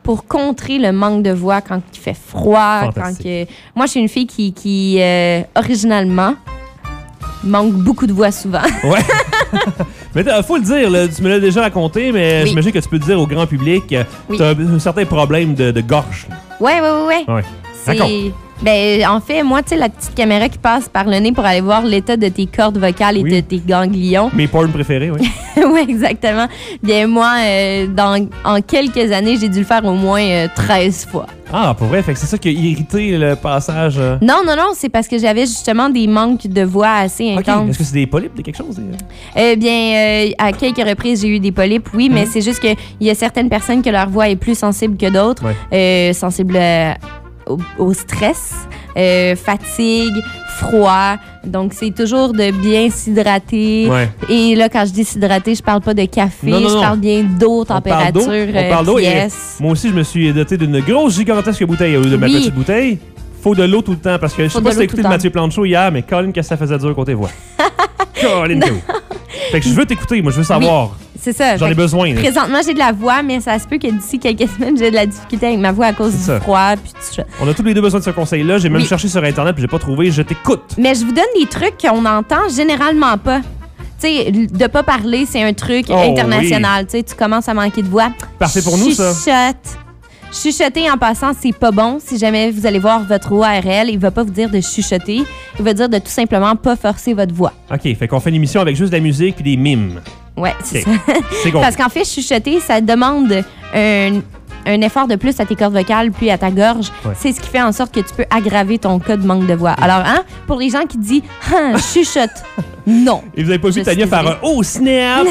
pour contrer le manque de voix quand il fait froid. Quand que... Moi, je suis une fille qui, qui euh, originalement, manque beaucoup de voix souvent. Ouais. Mais il faut le dire, là, tu me l'as déjà raconté, mais oui. J'imagine que tu peux le dire au grand public. Oui. Tu as un, un certain problème de, de gorge. Oui, oui, oui. Ouais. D'accord. Ben, en fait, moi, tu sais, la petite caméra qui passe par le nez pour aller voir l'état de tes cordes vocales et oui. de tes ganglions. Mes porns préférés, oui. Oui, exactement. Bien, moi, euh, dans, en quelques années, j'ai dû le faire au moins euh, treize fois. Ah, pour vrai? Fait que c'est ça qui a irrité le passage? Euh... Non, non, non, c'est parce que j'avais justement des manques de voix assez intenses. Okay. Est-ce que c'est des polypes, de quelque chose? Eh bien, euh, à quelques reprises, j'ai eu des polypes, oui, mm-hmm. mais c'est juste qu'il y a certaines personnes que leur voix est plus sensible que d'autres. Ouais. Euh, sensible à... Au, au stress, euh, fatigue, froid. Donc, c'est toujours de bien s'hydrater. Ouais. Et là, quand je dis s'hydrater, je parle pas de café, non, non, je parle bien d'eau, température, on parle d'eau. Euh, moi aussi, je me suis doté d'une grosse, gigantesque bouteille au lieu de ma oui. petite bouteille. Faut de l'eau tout le temps, parce que je sais pas si t'as écouté le Mathieu Planchot hier, mais Colin, qu'est-ce que ça faisait dur côté voix. Colin, que Fait que je veux t'écouter, moi, je veux savoir. Oui. C'est ça. J'en ai besoin. Là. Présentement, j'ai de la voix, mais ça se peut que d'ici quelques semaines, j'ai de la difficulté avec ma voix à cause du froid. Puis tout ça. On a tous les deux besoin de ce conseil-là. J'ai même oui. cherché sur Internet puis j'ai pas trouvé. Je t'écoute. Mais je vous donne des trucs qu'on entend généralement pas. Tu sais, de pas parler, c'est un truc oh, international. Oui. Tu commences à manquer de voix. Parfait pour nous, ça. Chuchote. Chuchoter en passant, c'est pas bon. Si jamais vous allez voir votre O R L, il va pas vous dire de chuchoter. Il va dire de tout simplement pas forcer votre voix. OK, fait qu'on fait une émission avec juste de la musique puis des mimes. Ouais, c'est okay. ça. C'est parce qu'en fait, chuchoter, ça demande un, un effort de plus à tes cordes vocales puis à ta gorge. Ouais. C'est ce qui fait en sorte que tu peux aggraver ton cas de manque de voix. Alors, hein, pour les gens qui disent ah, chuchote, non. Et vous avez pas vu Tania faire un oh snap?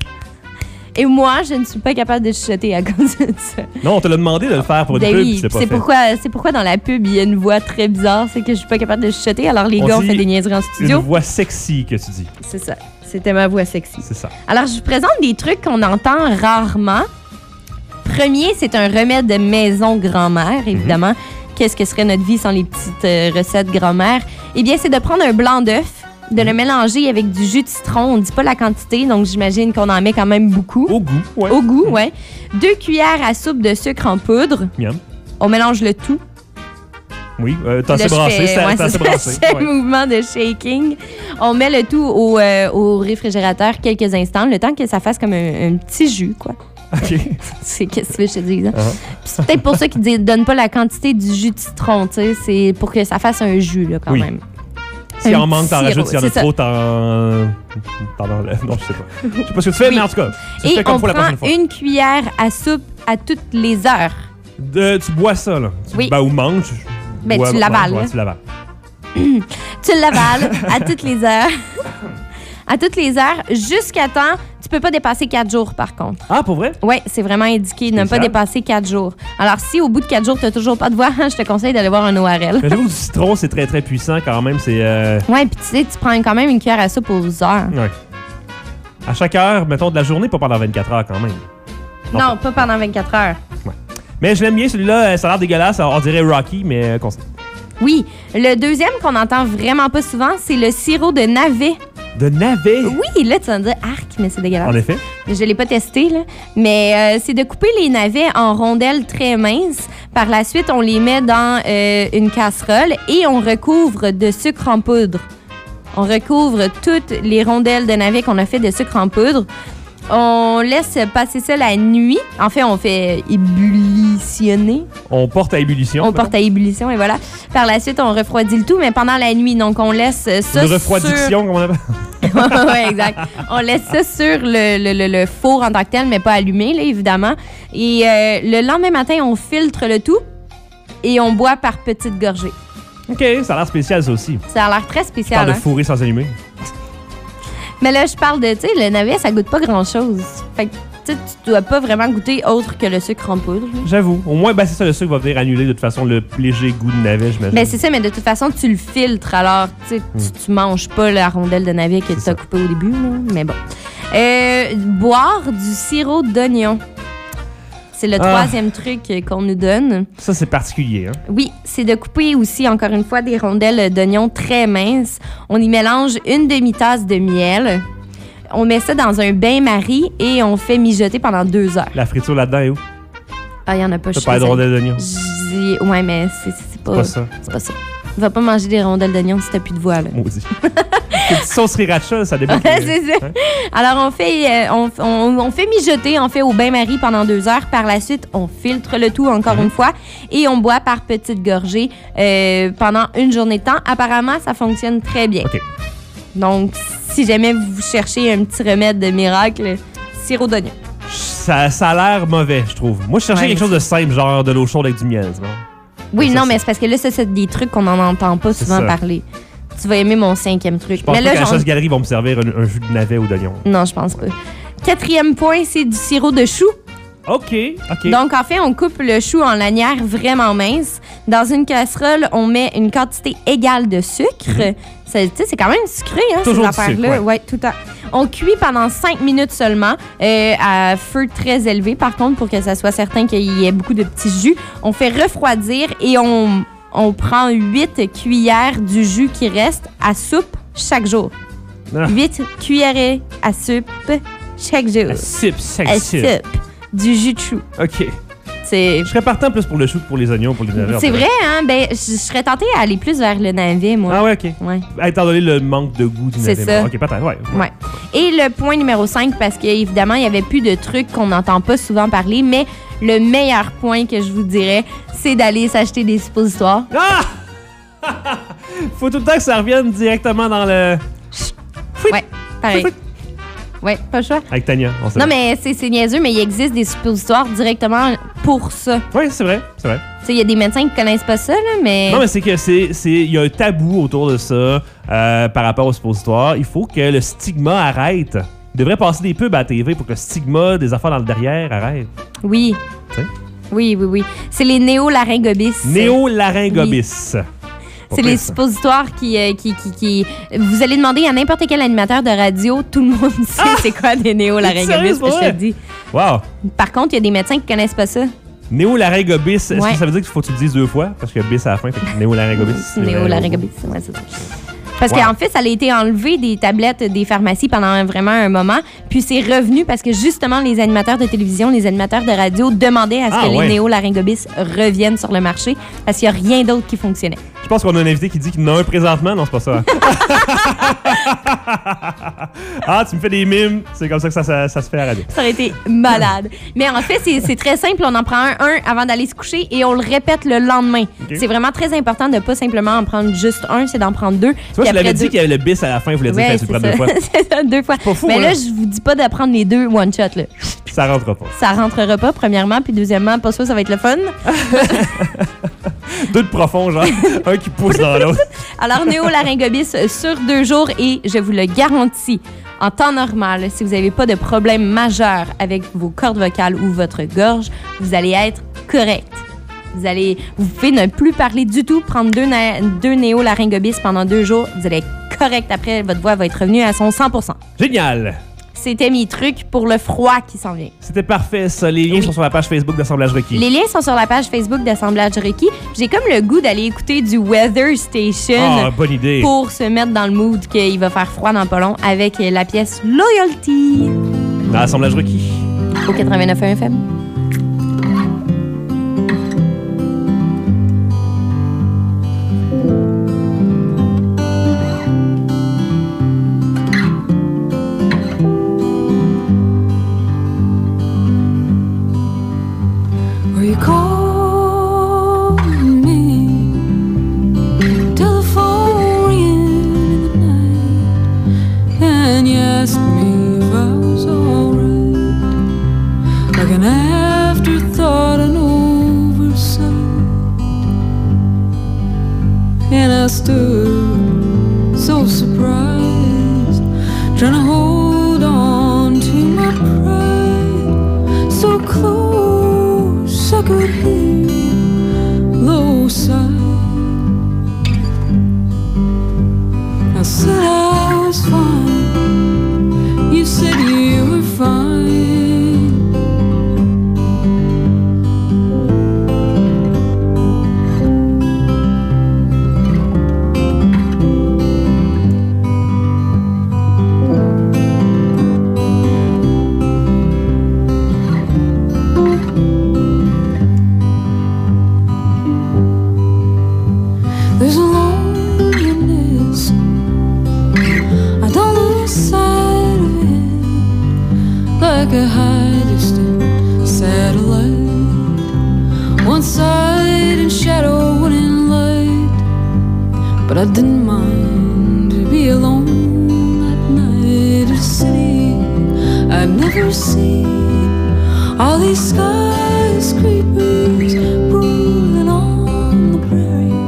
Et moi, je ne suis pas capable de chuchoter à cause de ça. Non, on te l'a demandé de le faire pour une ben pub, oui, c'est pas c'est fait. Pourquoi, c'est pourquoi dans la pub, il y a une voix très bizarre, c'est que je suis pas capable de chuchoter, alors les on gars ont fait des niaiseries en studio. Une voix sexy que tu dis. C'est ça, c'était ma voix sexy. C'est ça. Alors, je vous présente des trucs qu'on entend rarement. Premier, c'est un remède de maison grand-mère, évidemment. Mm-hmm. Qu'est-ce que serait notre vie sans les petites euh, recettes grand-mère? Eh bien, c'est de prendre un blanc d'œuf, de le mélanger avec du jus de citron. On ne dit pas la quantité, donc j'imagine qu'on en met quand même beaucoup. Au goût, oui. Au goût, oui. Deux cuillères à soupe de sucre en poudre. Miam. On mélange le tout. Oui, euh, t'as assez brassé. Fais, ouais, t'as assez brassé. C'est ouais. Un mouvement de shaking. On met le tout au, euh, au réfrigérateur quelques instants, le temps que ça fasse comme un, un petit jus, quoi. OK. C'est qu'est-ce que je te dis, là. Uh-huh. C'est peut-être pour ça qu'ils ne donnent pas la quantité du jus de citron, tu sais. C'est pour que ça fasse un jus, là, quand oui. même. S'il en manque, t'en rajoutes. S'il y en a trop, t'en... t'en enlèves. Non, je sais pas. Je sais pas ce que tu fais, oui. Mais en tout cas, et on prend une cuillère à soupe à toutes les heures. De, tu bois ça, là. Tu, oui. Ben, ou manges. Ben, bois, tu l'avales. Ouais, tu l'avales. Tu l'avales à toutes les heures. À toutes les heures, jusqu'à temps... Tu peux pas dépasser quatre jours, par contre. Ah, pour vrai? Oui, c'est vraiment indiqué de ne pas dépasser quatre jours. Alors, si au bout de quatre jours, tu n'as toujours pas de voix, je te conseille d'aller voir un O R L. Mais j'avoue que du citron, c'est très, très puissant quand même. C'est. Euh... Oui, puis tu sais, tu prends quand même une cuillère à soupe aux heures. Oui. À chaque heure, mettons, de la journée, pas pendant vingt-quatre heures quand même. Non, non pas pendant vingt-quatre heures. Ouais. Mais je l'aime bien, celui-là, ça a l'air dégueulasse. On dirait Rocky, mais constant. Oui. Le deuxième qu'on entend vraiment pas souvent, c'est le sirop de navet. De navet? Oui, là, tu vas me dire, arc, mais c'est dégueulasse. En effet. Je l'ai pas testé, là. Mais euh, c'est de couper les navets en rondelles très minces. Par la suite, on les met dans euh, une casserole et on recouvre de sucre en poudre. On recouvre toutes les rondelles de navets qu'on a fait de sucre en poudre. On laisse passer ça la nuit. En fait, on fait ébullitionner. On porte à ébullition. On porte à ébullition, et voilà. Par la suite, on refroidit le tout, mais pendant la nuit. Donc, on laisse ça Une refroidiction, sur... comme on appelle. Oui, exact. On laisse ça sur le, le, le, le four en tant que tel, mais pas allumé, là, évidemment. Et euh, le lendemain matin, on filtre le tout et on boit par petites gorgées. OK, ça a l'air spécial, ça aussi. Ça a l'air très spécial. Tu parles hein? de fourrer sans allumer. Mais là, je parle de, tu sais, le navet, ça goûte pas grand-chose. Fait que, tu sais, tu dois pas vraiment goûter autre que le sucre en poudre. J'avoue. Au moins, ben, c'est ça, le sucre va venir annuler de toute façon le léger goût de navet, j'imagine. Ben, c'est ça, mais de toute façon, tu le filtres. Alors, tu sais, mm. tu, tu manges pas la rondelle de navet que tu as coupée au début, là. Mais bon. Euh, boire du sirop d'oignon. C'est le ah. troisième truc qu'on nous donne. Ça, c'est particulier, hein? Oui, c'est de couper aussi, encore une fois, des rondelles d'oignon très minces. On y mélange une demi-tasse de miel. On met ça dans un bain-marie et on fait mijoter pendant deux heures. La friture là-dedans est où? Ah, il y en a pas. T'as je pas de suis rondelles d'oignon. désolée. Je dis- Ouais, mais c'est c'est pas, pas ça. C'est pas ça. Va pas manger des rondelles d'oignon si t'as plus de voix, là. Maudit. Une petite sauce sriracha, ça débute. Ouais, c'est ça. Hein? Alors, on fait, euh, on, on, on fait mijoter, on fait au bain-marie pendant deux heures. Par la suite, on filtre le tout encore Mm-hmm. une fois et on boit par petites gorgées euh, pendant une journée de temps. Apparemment, ça fonctionne très bien. OK. Donc, si jamais vous cherchez un petit remède de miracle, sirop d'oignon. Ça, ça a l'air mauvais, je trouve. Moi, je cherchais Ouais, quelque chose de simple, genre de l'eau chaude avec du miel. C'est bon? Oui, Ça, non, c'est- mais c'est parce que là, ça, c'est des trucs qu'on n'en entend pas C'est souvent ça. parler. Tu vas aimer mon cinquième truc. Je pense mais pas là, qu'à la j'en- chasse-galerie, ils vont me servir un, un jus de navet ou d'oignon. Non, je pense pas. Quatrième point, c'est du sirop de chou. OK, OK. Donc, en fait, on coupe le chou en lanières vraiment minces. Dans une casserole, on met une quantité égale de sucre. Ça, tu sais, c'est quand même sucré, hein, Mhm. Toujours ces du sucre, affaires-là. ouais. Ouais, tout le temps. On cuit pendant cinq minutes seulement, euh, à feu très élevé, par contre, pour que ça soit certain qu'il y ait beaucoup de petits jus. On fait refroidir et on, on prend huit cuillères du jus qui reste à soupe chaque jour. Ah. huit cuillères à soupe chaque jour. La soupe, À sec soupe du jus de chou. OK. C'est Je serais partant plus pour le chou que pour les oignons, pour les navets. C'est en fait. vrai, hein? Ben, je je serais tentée à aller plus vers le navet, moi. Ah ouais, OK. Ouais. Étant donné le manque de goût du C'est navet. ça. OK, peut-être, ouais. Ouais. Et le point numéro cinq, parce qu'évidemment, il n'y avait plus de trucs qu'on n'entend pas souvent parler, mais le meilleur point que je vous dirais, c'est d'aller s'acheter des suppositoires. Ah! Faut tout le temps que ça revienne directement dans le... Ouais, pareil. Ouais, pas le choix. Avec Tania, on sait. Non, mais c'est c'est niaiseux, mais il existe des suppositoires directement pour ça. Oui, c'est vrai, c'est vrai. Tu sais, il y a des médecins qui connaissent pas ça, là, mais... Non, mais c'est que c'est, c'est, il y a un tabou autour de ça euh, par rapport au suppositoire. Il faut que le stigma arrête. Il devrait passer des pubs à la T V pour que le stigma des affaires dans le derrière arrête. Oui. Tu sais? Oui, oui, oui. C'est les néolaryngobis. Néolaryngobis. Pas C'est pire, les ça. suppositoires qui, euh, qui, qui, qui- Vous allez demander à n'importe quel animateur de radio, tout le monde sait c'est quoi des Sérieux, néolaryngobis, c'est je te vrai? le dis. Wow. Par contre, il y a des médecins qui connaissent pas ça. Néolaryngobis. Est-ce Ouais. que ça veut dire qu'il faut que tu le dises deux fois? Parce qu'il y a bis à la fin. Fait que néolaryngobis. Néolaryngobis, ouais, c'est ça. Parce Wow. qu'en fait, ça a été enlevé des tablettes des pharmacies pendant vraiment un moment. Puis c'est revenu parce que justement, les animateurs de télévision, les animateurs de radio demandaient à ce Ah, que ouais. les néolaryngobis reviennent sur le marché parce qu'il n'y a rien d'autre qui fonctionnait. Je pense qu'on a un invité qui dit qu'il en a un présentement. Non, c'est pas ça. Ah, tu me fais des mimes. C'est comme ça que ça, ça, ça se fait à la radio. Ça aurait été malade. Mais en fait, c'est c'est très simple. On en prend un, un avant d'aller se coucher et on le répète le lendemain. Ok. C'est vraiment très important de ne pas simplement en prendre juste un, c'est d'en prendre deux. Tu vois, Puis je l'avais après dit deux- qu'il y avait le bis à la fin. Il voulait dire Ouais, que tu c'est le prends deux ça. fois. C'est ça, deux fois. pas fou, Mais hein? là, je vous dis pas de prendre les deux one shot. Là. Ça rentrera pas. Ça rentrera pas, premièrement, puis deuxièmement, pas sûr, ça va être le fun. Deux de profond, genre. Un qui pousse dans l'autre. Alors, néolaryngobis sur deux jours et je vous le garantis, en temps normal, si vous n'avez pas de problème majeur avec vos cordes vocales ou votre gorge, vous allez être correct. Vous allez, vous pouvez ne plus parler du tout, prendre deux, na- deux néolaryngobis pendant deux jours, vous allez être correct après, votre voix va être revenue à son cent pour cent. Génial. C'était mes trucs pour le froid qui s'en vient. C'était parfait, ça. Les liens Oui. sont sur la page Facebook d'Assemblage Requis. Les liens sont sur la page Facebook d'Assemblage Requis. J'ai comme le goût d'aller écouter du Weather Station Ah, bonne idée. pour se mettre dans le mood qu'il va faire froid dans pas long avec la pièce Loyalty Dans Assemblage Requis. au quatre-vingt-neuf point un F M. Were you calling me? Telephone ringing in the night, and you asked me if I was alright. Like an afterthought, an oversight, and I stood so surprised, trying to hold on to my pride, so close I could hear low sigh. I said I was fine. You said you were fine. I didn't mind to be alone that night at sea. I'd never seen all these skyscrapers pulling on the prairie,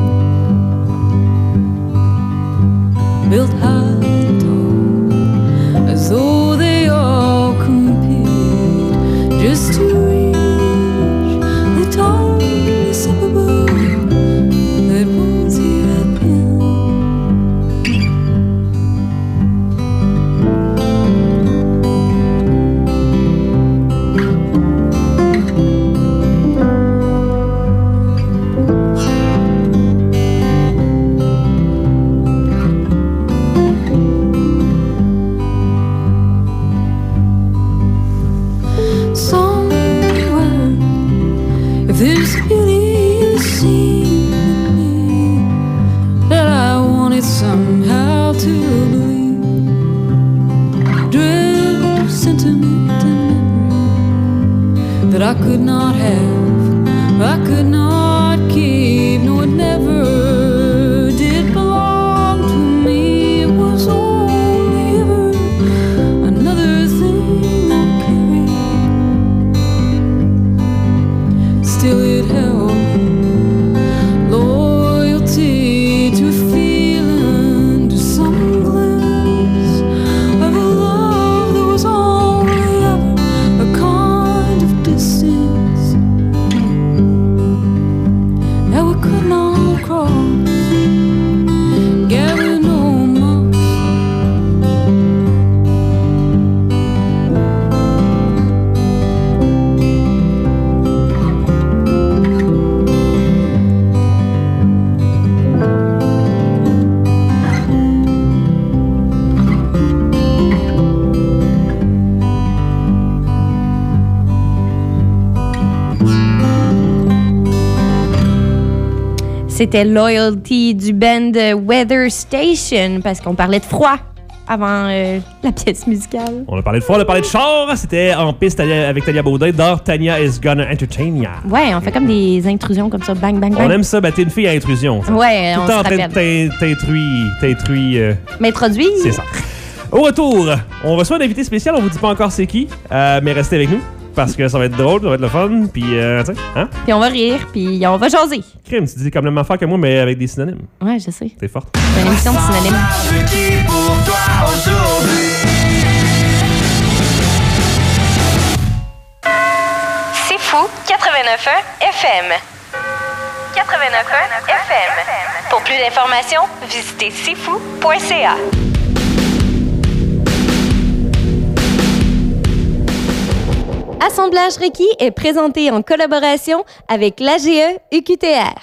built high and tall, as though they all competed just to reach the tallest suburb that once he had been. There's really a scene in me that I wanted somehow to believe. Dread of sentiment and memory that I could not have, I could not keep. No, it never did belong to me. It was only ever another thing I carried. Still it held loyalty to a feeling, to some glimpse of a love that was only ever a kind of distance that we could not cross, gather no moss. C'était Loyalty du band Weather Station, parce qu'on parlait de froid avant euh, la pièce musicale. On a parlé de froid, on a parlé de char. C'était en piste avec Tania Baudin dans Tania is Gonna Entertain Ya. Ouais, on fait comme des intrusions comme ça, bang, bang, bang. On aime ça, ben t'es une fille à intrusion. Ça. Ouais, Tout on le temps se en train de rappelle. t'in- t'instruire, t'instruire. Euh, M'introduire. c'est ça. Au retour, on reçoit un invité spécial, on vous dit pas encore c'est qui, euh, mais restez avec nous. Parce que ça va être drôle, ça va être le fun, puis euh, tu sais, hein? Puis on va rire, puis on va jaser. Crime, tu dis comme la même affaire que moi, mais avec des synonymes. Ouais, je sais. T'es forte. C'est une émission de synonymes. Rassemblage qui pour toi aujourd'hui? C'est fou, quatre-vingt-neuf point un F M. quatre-vingt-neuf point un F M. Pour plus d'informations, visitez c'est fou point c a. Assemblage Requis est présenté en collaboration avec l'A G E U Q T R.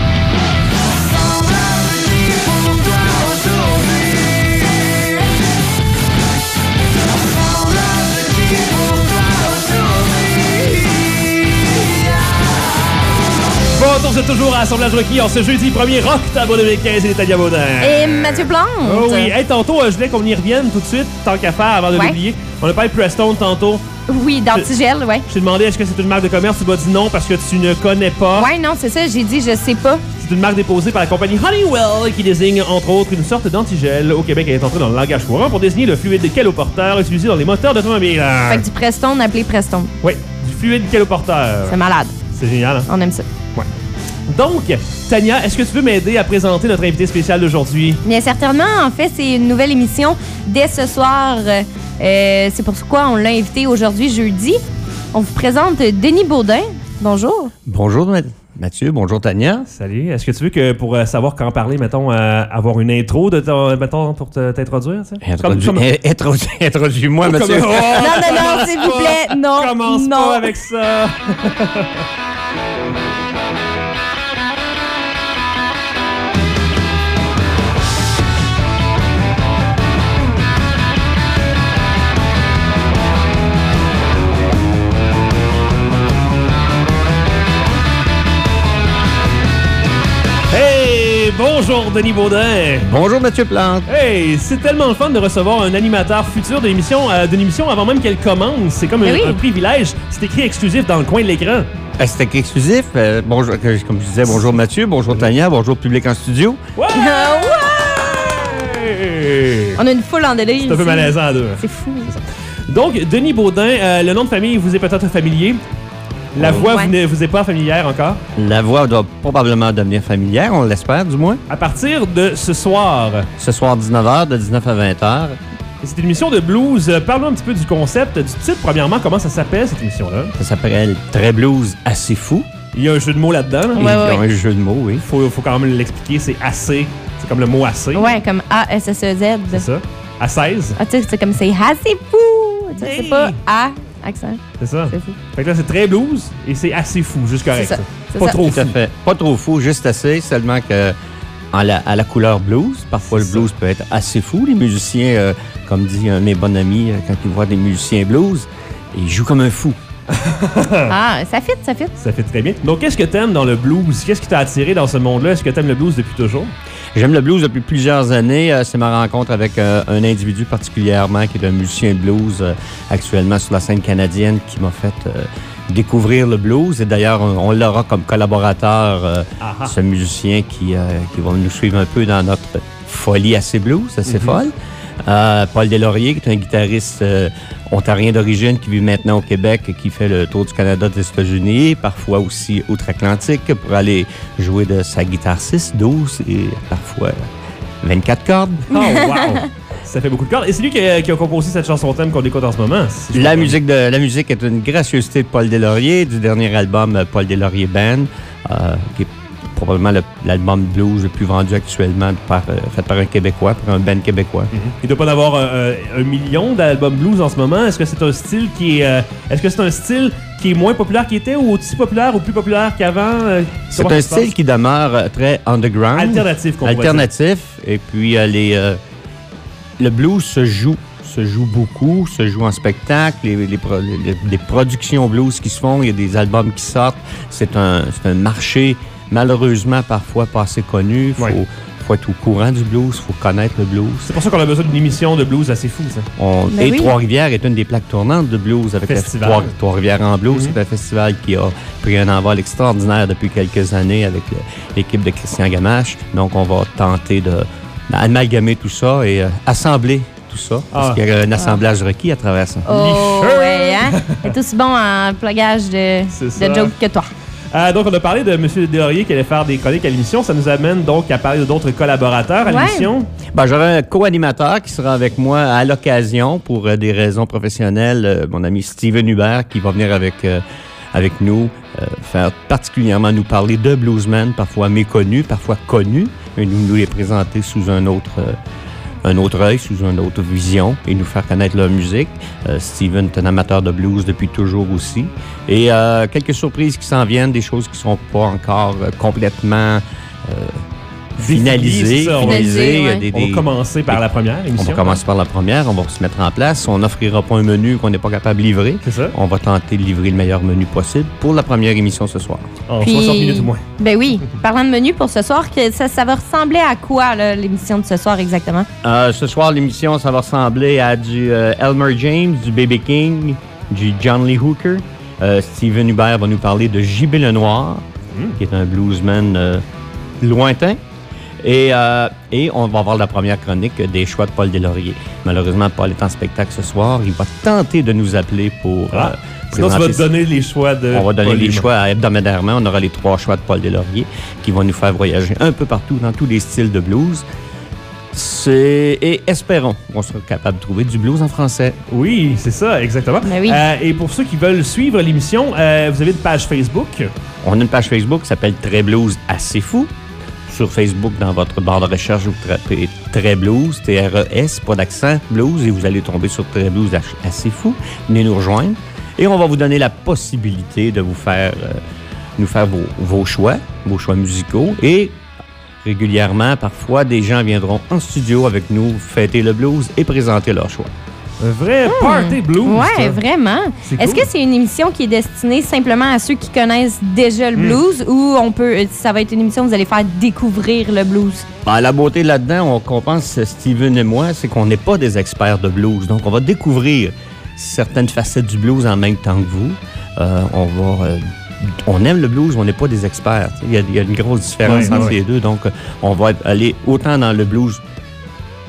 Bon, retour, c'est toujours à Assemblage Requis en ce jeudi premier octobre deux mille quinze et Tania Baudin. Et Mathieu Plante. Oh oui, hey, tantôt, euh, je voulais qu'on y revienne tout de suite, tant qu'à faire, avant de Ouais. l'oublier. On a parlé de Prestone tantôt. Oui, d'antigel, ouais. Je t'ai demandé est-ce que c'est une marque de commerce, tu m'as dit non parce que tu ne connais pas. Ouais, non, c'est ça, j'ai dit je sais pas. C'est une marque déposée par la compagnie Honeywell qui désigne entre autres une sorte d'antigel. Au Québec, elle est entrée dans le langage courant pour désigner le fluide caloporteur utilisé dans les moteurs d'automobile. Fait que du Prestone appelé Prestone. Oui, du fluide caloporteur. C'est malade. C'est génial, hein? On aime ça. Donc, Tania, est-ce que tu veux m'aider à présenter notre invité spécial d'aujourd'hui? Bien certainement, en fait, c'est une nouvelle émission dès ce soir. Euh, c'est pourquoi on l'a invité aujourd'hui, jeudi. On vous présente Denis Baudin. Bonjour. Bonjour Mathieu, bonjour Tania. Salut. Est-ce que tu veux que pour euh, savoir quand parler, mettons, euh, avoir une intro de ton, mettons, pour te- t'introduire? tu sais? Introdu- Comme- comme- eh, introdu- Introduis-moi, comme- Mathieu. Oh, non, non, non, commence s'il vous pas. plaît, non, Commence non. pas avec ça. Hey, bonjour Denis Baudin. Bonjour Mathieu Plante. Hey, c'est tellement le fun de recevoir un animateur futur de l'émission, euh, d'une émission avant même qu'elle commence. C'est comme un, Mais oui. un privilège. C'est écrit exclusif dans le coin de l'écran. Euh, C'était exclusif. Euh, bonjour, que- comme je disais, bonjour Mathieu, bonjour Tania, bonjour public en studio. Ouais! Ah, ouais! On a une foule en délire. C'est un peu ici. malaisant à deux. C'est fou. Donc, Denis Baudin, euh, le nom de famille vous est peut-être familier. La Oui. voix Ouais. vous ne vous est pas familière encore. La voix doit probablement devenir familière, on l'espère du moins. À partir de ce soir, Ce soir, dix-neuf heures, de dix-neuf à vingt heures. c'est une émission de blues. Euh, Parlons un petit peu du concept, du titre. Premièrement, comment ça s'appelle cette émission-là? Ça s'appelle Très blues assez fou. Il y a un jeu de mots là-dedans. là. Et Ouais, il y a ouais. un jeu de mots, oui. Faut, faut quand même l'expliquer, c'est assez. C'est comme le mot assez. Ouais, comme A S S E Z. C'est ça. À seize. Ah, tu sais, c'est comme c'est ah, c'est fou. Tu sais, Hey. c'est pas A, accent. C'est ça. C'est fou. Fait que là, c'est très blues et c'est assez fou, juste correct. C'est ça. ça. C'est Pas ça. trop Tout à fou. fait. Pas trop fou, juste assez, seulement que en la, à la couleur blues. Parfois, le C'est ça. blues peut être assez fou. Les musiciens, euh, comme dit un de mes bons amis, euh, quand ils voient des musiciens blues, ils jouent comme un fou. Ah, ça fit, ça fit. Ça fait très bien. Donc, qu'est-ce que t'aimes dans le blues? Qu'est-ce qui t'a attiré dans ce monde-là? Est-ce que t'aimes le blues depuis toujours? J'aime le blues depuis plusieurs années. Euh, c'est ma rencontre avec euh, un individu particulièrement qui est un musicien de blues euh, actuellement sur la scène canadienne qui m'a fait euh, découvrir le blues. Et d'ailleurs, on, on l'aura comme collaborateur, euh, Ah ah. ce musicien qui, euh, qui va nous suivre un peu dans notre folie assez blues, assez Mhm. folle. Euh, Paul Deslauriers, qui est un guitariste euh, ontarien d'origine qui vit maintenant au Québec et qui fait le tour du Canada, des États-Unis, parfois aussi outre-Atlantique pour aller jouer de sa guitare six, douze et parfois vingt-quatre cordes. Oh, wow! Ça fait beaucoup de cordes. Et c'est lui qui a, qui a composé cette chanson-thème qu'on écoute en ce moment. si je La comprends musique, de, la musique est une gracieuseté de Paul Deslauriers, du dernier album euh, Paul Deslauriers Band, euh, qui est probablement le- l'album blues le plus vendu actuellement par, euh, fait par un Québécois, par un band québécois. bien. Il doit pas avoir euh, un million d'albums blues en ce moment. Est-ce que c'est un style qui est, euh, est-ce que c'est un style qui est moins populaire qu'il était ou aussi populaire ou plus populaire qu'avant? Euh, C'est comment un ça se passe? style qui demeure euh, très underground. Alternatif, qu'on pourrait dire. Alternatif. Et puis, euh, les, euh, le blues se joue, se joue beaucoup, se joue en spectacle. Les, les, pro- les- les productions blues qui se font, il y a des albums qui sortent. C'est un, c'est un marché, malheureusement, parfois pas assez connu. Il faut, Ouais. faut être au courant du blues, il faut connaître le blues. C'est pour ça qu'on a besoin d'une émission de blues assez fou, ça. On- Ben et oui. Trois-Rivières est une des plaques tournantes de blues avec le Festival. Trois- Trois-Rivières en blues. Mhm. C'est un festival qui a pris un envol extraordinaire depuis quelques années avec le- l'équipe de Christian Gamache. Donc, on va tenter de amalgamer tout ça et euh, assembler tout ça. Parce Ah. qu'il y a un assemblage requis à travers ça. Oh, Licheux. ouais, hein? T'es aussi bon en plugage de, C'est ça. de jokes que toi. Euh, donc, on a parlé de M. Deslauriers qui allait faire des chroniques à l'émission. Ça nous amène donc à parler d'autres collaborateurs à Ouais. l'émission. Ben, j'aurai un co-animateur qui sera avec moi à l'occasion pour euh, des raisons professionnelles. Euh, mon ami Steven Hubert qui va venir avec, euh, avec nous, euh, faire particulièrement nous parler de bluesmen, parfois méconnus, parfois connus, et nous, nous les présenter sous un autre, euh, un autre œil, sous une autre vision et nous faire connaître leur musique. Euh, Steven est un amateur de blues depuis toujours aussi. Et euh, quelques surprises qui s'en viennent, des choses qui ne sont pas encore euh, complètement euh, finalisées. c'est ça, on va- finalisées. Il y a ouais. des- On va des- commencer par la première on émission. va commencer par la première, on va se mettre en place. On n'offrira pas un menu qu'on n'est pas capable de livrer. C'est ça. On va tenter de livrer le meilleur menu possible pour la première émission ce soir. En Puis- soixante minutes ou moins. Ben oui. Parlant de menu pour ce soir, que ça, ça va ressembler à quoi, là, l'émission de ce soir exactement? Euh, ce soir, l'émission, ça va ressembler à du euh, Elmer James, du B B King, du John Lee Hooker. Euh, Steven Hubert va nous parler de J B Lenoir, qui est un bluesman euh, lointain. Et, euh, et on va avoir la première chronique des choix de Paul Deslauriers. Malheureusement, Paul est en spectacle ce soir. Il va tenter de nous appeler pour Ah. euh, Sinon, tu vas présenter te donner les choix de. On va donner Paul les Lima. choix hebdomadairement. On aura les trois choix de Paul Deslauriers qui vont nous faire voyager un peu partout dans tous les styles de blues. C'est... Et espérons qu'on sera capable de trouver du blues en français. Oui, c'est ça, exactement. Ben oui. Euh, et pour ceux qui veulent suivre l'émission, euh, vous avez une page Facebook. On a une page Facebook qui s'appelle Très Blues Assez Fou. Sur Facebook, dans votre barre de recherche, vous tapez Très Blues, T R E S, pas d'accent, Blues, et vous allez tomber sur Très Blues Assez Fou. Venez nous rejoindre. Et on va vous donner la possibilité de vous faire, euh, nous faire vos, vos choix, vos choix musicaux. Et régulièrement, parfois, des gens viendront en studio avec nous fêter le blues et présenter leur choix. Un vrai party blues. Ouais, ça. vraiment. C'est Est-ce cool. que c'est une émission qui est destinée simplement à ceux qui connaissent déjà le blues ou on peut, ça va être une émission où vous allez faire découvrir le blues? Ben, la beauté là-dedans, on compense, Steven et moi, c'est qu'on n'est pas des experts de blues. Donc, on va découvrir certaines facettes du blues en même temps que vous. Euh, on va... euh, on aime le blues, on n'est pas des experts. Il y, a, il y a une grosse différence Ouais, entre ouais. les deux. Donc, on va aller autant dans le blues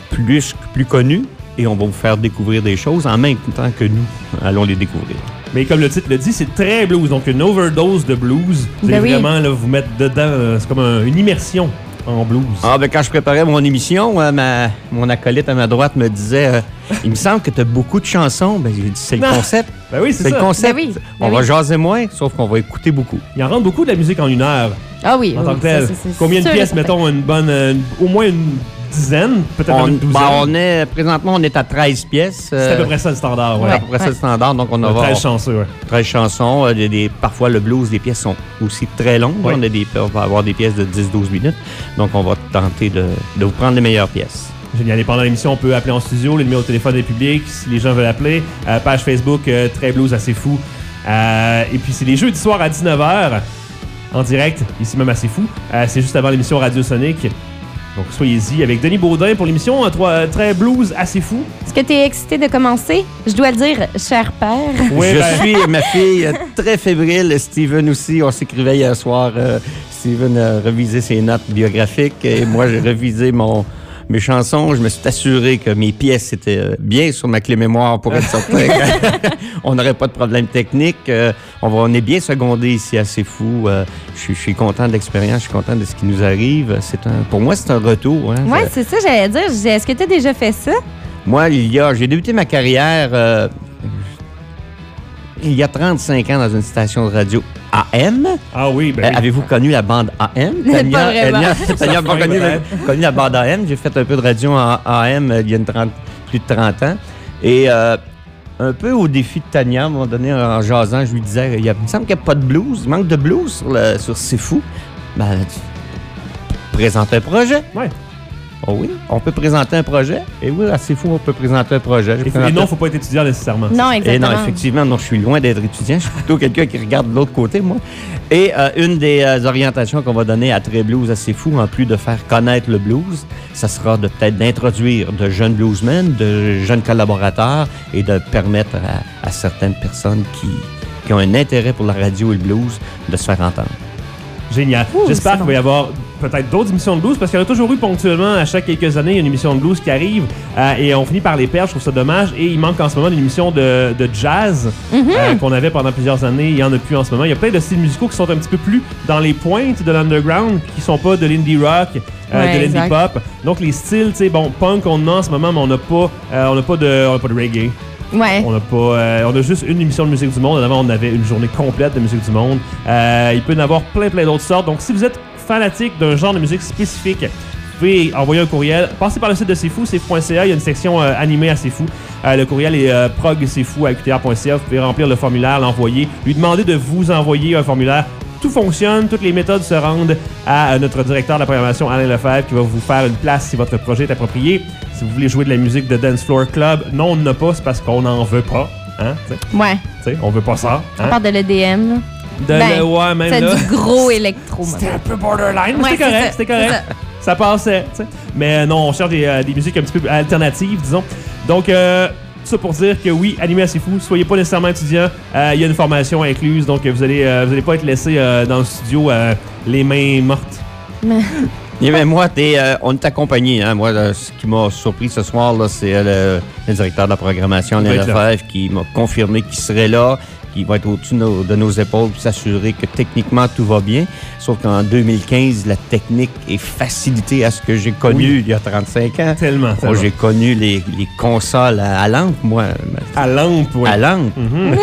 plus, plus connus et on va vous faire découvrir des choses en même temps que nous allons les découvrir. Mais comme le titre le dit, c'est très blues. Donc, une overdose de blues. Vous allez Ben oui. vraiment là, vous mettre dedans. euh, c'est comme un- une immersion en blues. Ah, ben quand je préparais mon émission, euh, ma, mon acolyte à ma droite me disait euh, il me semble que tu as beaucoup de chansons. Ben, j'ai dit c'est le Non. concept. Ben oui, c'est C'est ça. le concept. Ben oui, On ben va oui. jaser moins, sauf qu'on va écouter beaucoup. Il en rentre beaucoup de la musique en une heure, Ah oui, en oui, tant que ça, tel. c'est- c'est Combien de sûr et pièces, certain. mettons, une bonne, euh, une- au moins une dizaine, peut-être On, même une douzaine. ben, on est, présentement, on est à treize pièces. C'est euh, à peu près ça le standard, ouais. à peu près ça Ouais. le standard. Donc, on On a a avoir treize chanceux, ouais. treize chansons. euh, des, des- parfois, le blues, les pièces sont aussi très longues. Oui. On, a des, on va avoir des pièces de dix douze minutes. Donc, on va tenter de, de vous prendre les meilleures pièces. Génial. Et pendant l'émission, on peut appeler en studio. Les numéros de téléphone est public si les gens veulent appeler. Euh, page Facebook, euh, Très Blues, assez fou. Euh, et puis, c'est les jeudis soirs à dix-neuf heures, en direct, ici même assez fou. Euh, c'est juste avant l'émission Radio Sonic. Donc, soyez-y avec Denis Baudin pour l'émission euh, trois- euh, Très Blues, assez fou. Est-ce que tu es excité de commencer? Je dois le dire, cher père. Oui, je ben- suis, ma fille, euh, très fébrile. Steven aussi. On s'écrivait hier soir. euh, Steven a revisé ses notes biographiques et moi, j'ai revisé mon, mes chansons. Je me suis assuré que mes pièces étaient euh, bien sur ma clé mémoire pour être certain qu'on n'aurait pas de problème technique. Euh, on, va, on est bien secondé ici à C'est Fou. Euh, je, suis, je suis content de l'expérience. Je suis content de ce qui nous arrive. C'est un, pour moi, c'est un retour. Hein. Ouais, Ça- c'est ça, j'allais dire. Je disais, Est-ce que tu as déjà fait ça? Moi, il y a, j'ai débuté ma carrière euh, il y a trente-cinq ans dans une station de radio A M. Ah oui, ben Euh, oui. Avez-vous connu la bande A M? Pas vraiment. Tania, Tania a pas Ça connu, fait la, connu la bande A M. J'ai fait un peu de radio en A M euh, il y a une trente, plus de trente ans. Et euh, un peu au défi de Tania, à un moment donné, en jasant, je lui disais, il, y a, il me semble qu'il n'y a pas de blues, il manque de blues sur, le, sur C'est Fou. Ben, elle a dit, présente un projet. Ouais. Oh oui, on peut présenter un projet. Et oui, à C'est Fou, on peut présenter un projet. J'ai Et, présenté- et non, il ne faut pas être étudiant nécessairement. Non, et exactement. non, effectivement, non, je suis loin d'être étudiant. Je suis plutôt quelqu'un qui regarde de l'autre côté, moi. Et euh, une des euh, orientations qu'on va donner à Très Blues, à C'est Fou, en plus de faire connaître le blues, ça sera de peut-être d'introduire de jeunes bluesmen, de jeunes collaborateurs et de permettre à, à certaines personnes qui, qui ont un intérêt pour la radio et le blues de se faire entendre. Génial. Ouh, J'espère c'est qu'il bon. va y avoir peut-être d'autres émissions de blues parce qu'il y en a toujours eu ponctuellement à chaque quelques années une émission de blues qui arrive euh, et on finit par les perdre. Je trouve ça dommage. Et il manque en ce moment une émission de, de jazz euh, qu'on avait pendant plusieurs années. Il n'y en a plus en ce moment. Il y a plein de styles musicaux qui sont un petit peu plus dans les pointes de l'underground, qui sont pas de l'indie rock, euh, Ouais, de l'indie exact. pop. Donc les styles, tu sais, bon, punk on en a en ce moment, mais on n'a pas, euh, on n'a pas de, on n'a pas de reggae. Ouais. On a pas, euh, on a juste une émission de musique du monde. Avant, on avait une journée complète de musique du monde. Euh, il peut y en avoir plein, plein d'autres sortes. Donc, si vous êtes fanatique d'un genre de musique spécifique, vous pouvez envoyer un courriel. Passez par le site de C'est Fou, c'est fou point c a. Il y a une section euh, animée à C'est Fou. Euh, le courriel est euh, prog c'est fou à q t r point c a. Vous pouvez remplir le formulaire, l'envoyer, lui demander de vous envoyer un formulaire. Tout fonctionne, toutes les méthodes se rendent à euh, notre directeur de la programmation, Alain Lefebvre, qui va vous faire une place si votre projet est approprié. Si vous voulez jouer de la musique de Dance Floor Club, non, on n'en a pas, c'est parce qu'on n'en veut pas. Hein? T'sais, Ouais. t'sais, on veut pas ça. On Hein? parle de l'E D M. là. De Ben, le- ouais, même C'est là. du gros électro. C'était maintenant. un peu borderline, mais Ouais, c'était c'est correct, ça, c'était correct. c'est Ça. passait, tu sais. Mais euh, non, on cherche des, euh, des musiques un petit peu alternatives, disons. Donc, euh, ça pour dire que oui, animé assez fou, soyez pas nécessairement étudiant. Euh, Il y a une formation incluse, donc euh, vous allez, euh, vous allez pas être laissé euh, dans le studio euh, les mains mortes. Et ben moi, t'es, euh, on est accompagné. Hein. Moi, là, ce qui m'a surpris ce soir, là, c'est euh, le, le directeur de la programmation, Il va Alain être là. Lefebvre, qui m'a confirmé qu'il serait là, qu'il va être au-dessus de nos, de nos épaules pour s'assurer que techniquement tout va bien. Sauf qu'en deux mille quinze, la technique est facilitée à ce que j'ai connu Oui. il y a trente-cinq ans. Tellement, Moi, tellement. j'ai connu les, les consoles à, à lampe, moi. À lampe, oui. À lampe. Mhm.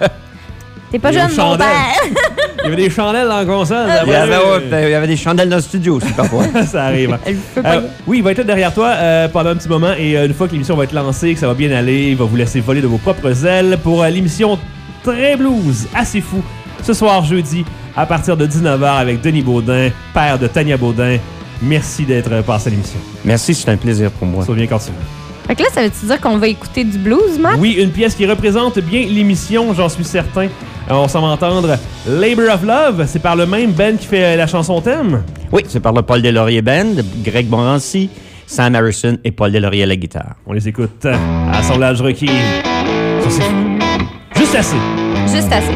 T'es pas Il y a jeune, une mon chandelle. père. Il y avait des chandelles dans la console. Il y, avait, ouais, ben, il y avait des chandelles dans le studio aussi, parfois. Ça arrive. Elle peut pas Euh, oui, il va être là derrière toi euh, pendant un petit moment et euh, une fois que l'émission va être lancée, que ça va bien aller, il va vous laisser voler de vos propres ailes pour euh, l'émission Très Blues, assez fou, ce soir jeudi à partir de dix-neuf heures avec Denis Baudin, père de Tania Baudin. Merci d'être passé à l'émission. Merci, c'est un plaisir pour moi. Souviens quand tu veux. Fait que là, ça veut-tu dire qu'on va écouter du blues, Marc? Oui, une pièce qui représente bien l'émission, j'en suis certain. Euh, on s'en va entendre Labor of Love. C'est par le même Ben qui fait la chanson thème. Oui, c'est par le Paul Deslauriers Band, Greg Morancy, Sam Harrison et Paul Deslauriers à la guitare. On les écoute. Assemblage requis. Ça, c'est juste assez. Juste assez.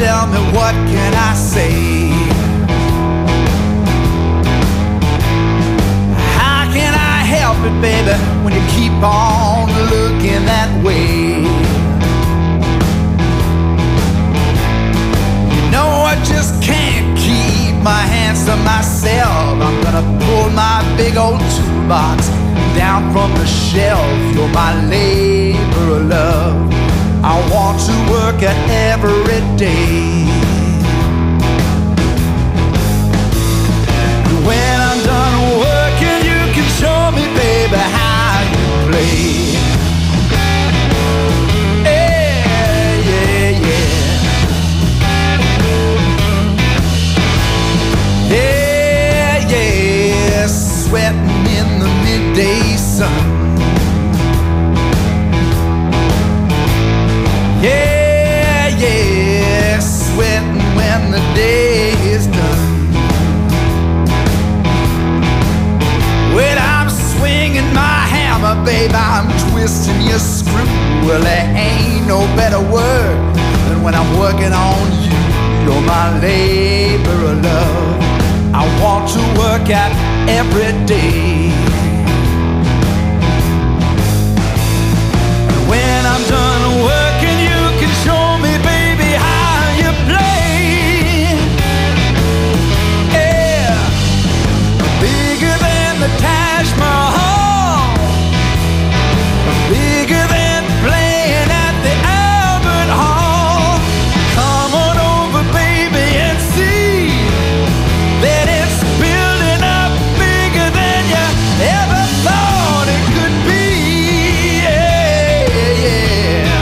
tell me what can I say? How can I help it, baby, when you keep on looking that way? You know I just can't keep my hands to myself. I'm gonna pull my big old toolbox down from the shelf. You're my labor of love. I want to work it every day. When I'm done working, you can show me, baby, how you play. Yeah, yeah, yeah. Yeah, yeah, sweating in the midday sun. Yeah, yeah, sweating when the day is done. When I'm swinging my hammer, baby, I'm twisting your screw. Well, there ain't no better word than when I'm working on you. You're my labor of love. I want to work out every day. When I'm done working, you can show me, baby, how you play. Yeah, bigger than the Taj Mahal, bigger than playing at the Albert Hall. Come on over, baby, and see that it's building up bigger than you ever thought it could be. Yeah, yeah.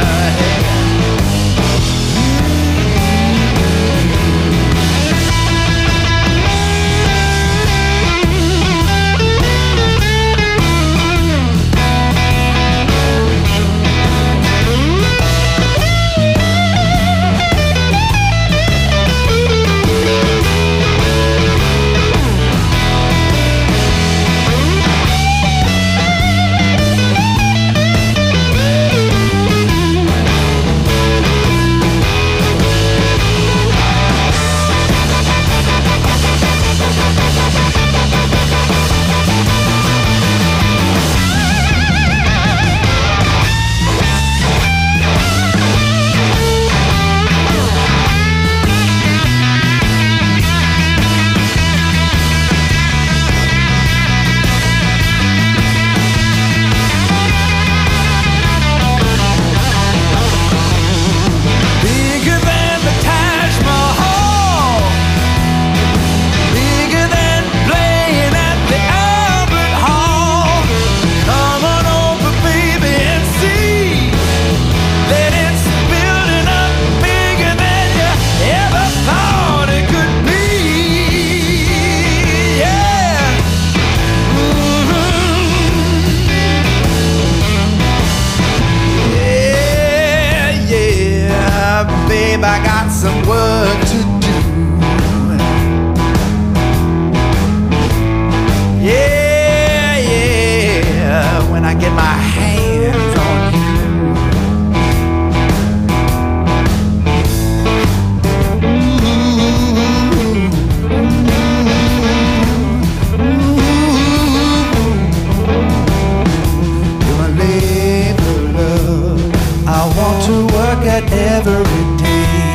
Bigger than the Taj Mahal, bigger than playing at the Albert Hall. Come on over, baby, and see that it's building up bigger than you ever thought it could be. Yeah. Yeah, yeah, babe, I got some work to do. Yeah, yeah, when I get my hands on you. You're my labor of love. I want to work at every day.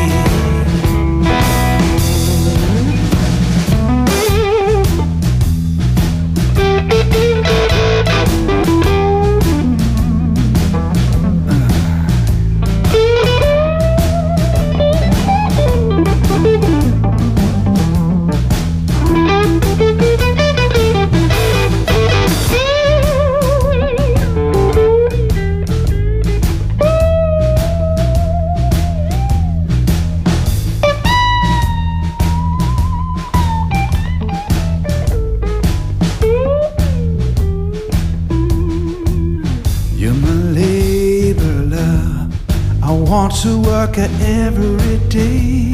want to work at every day.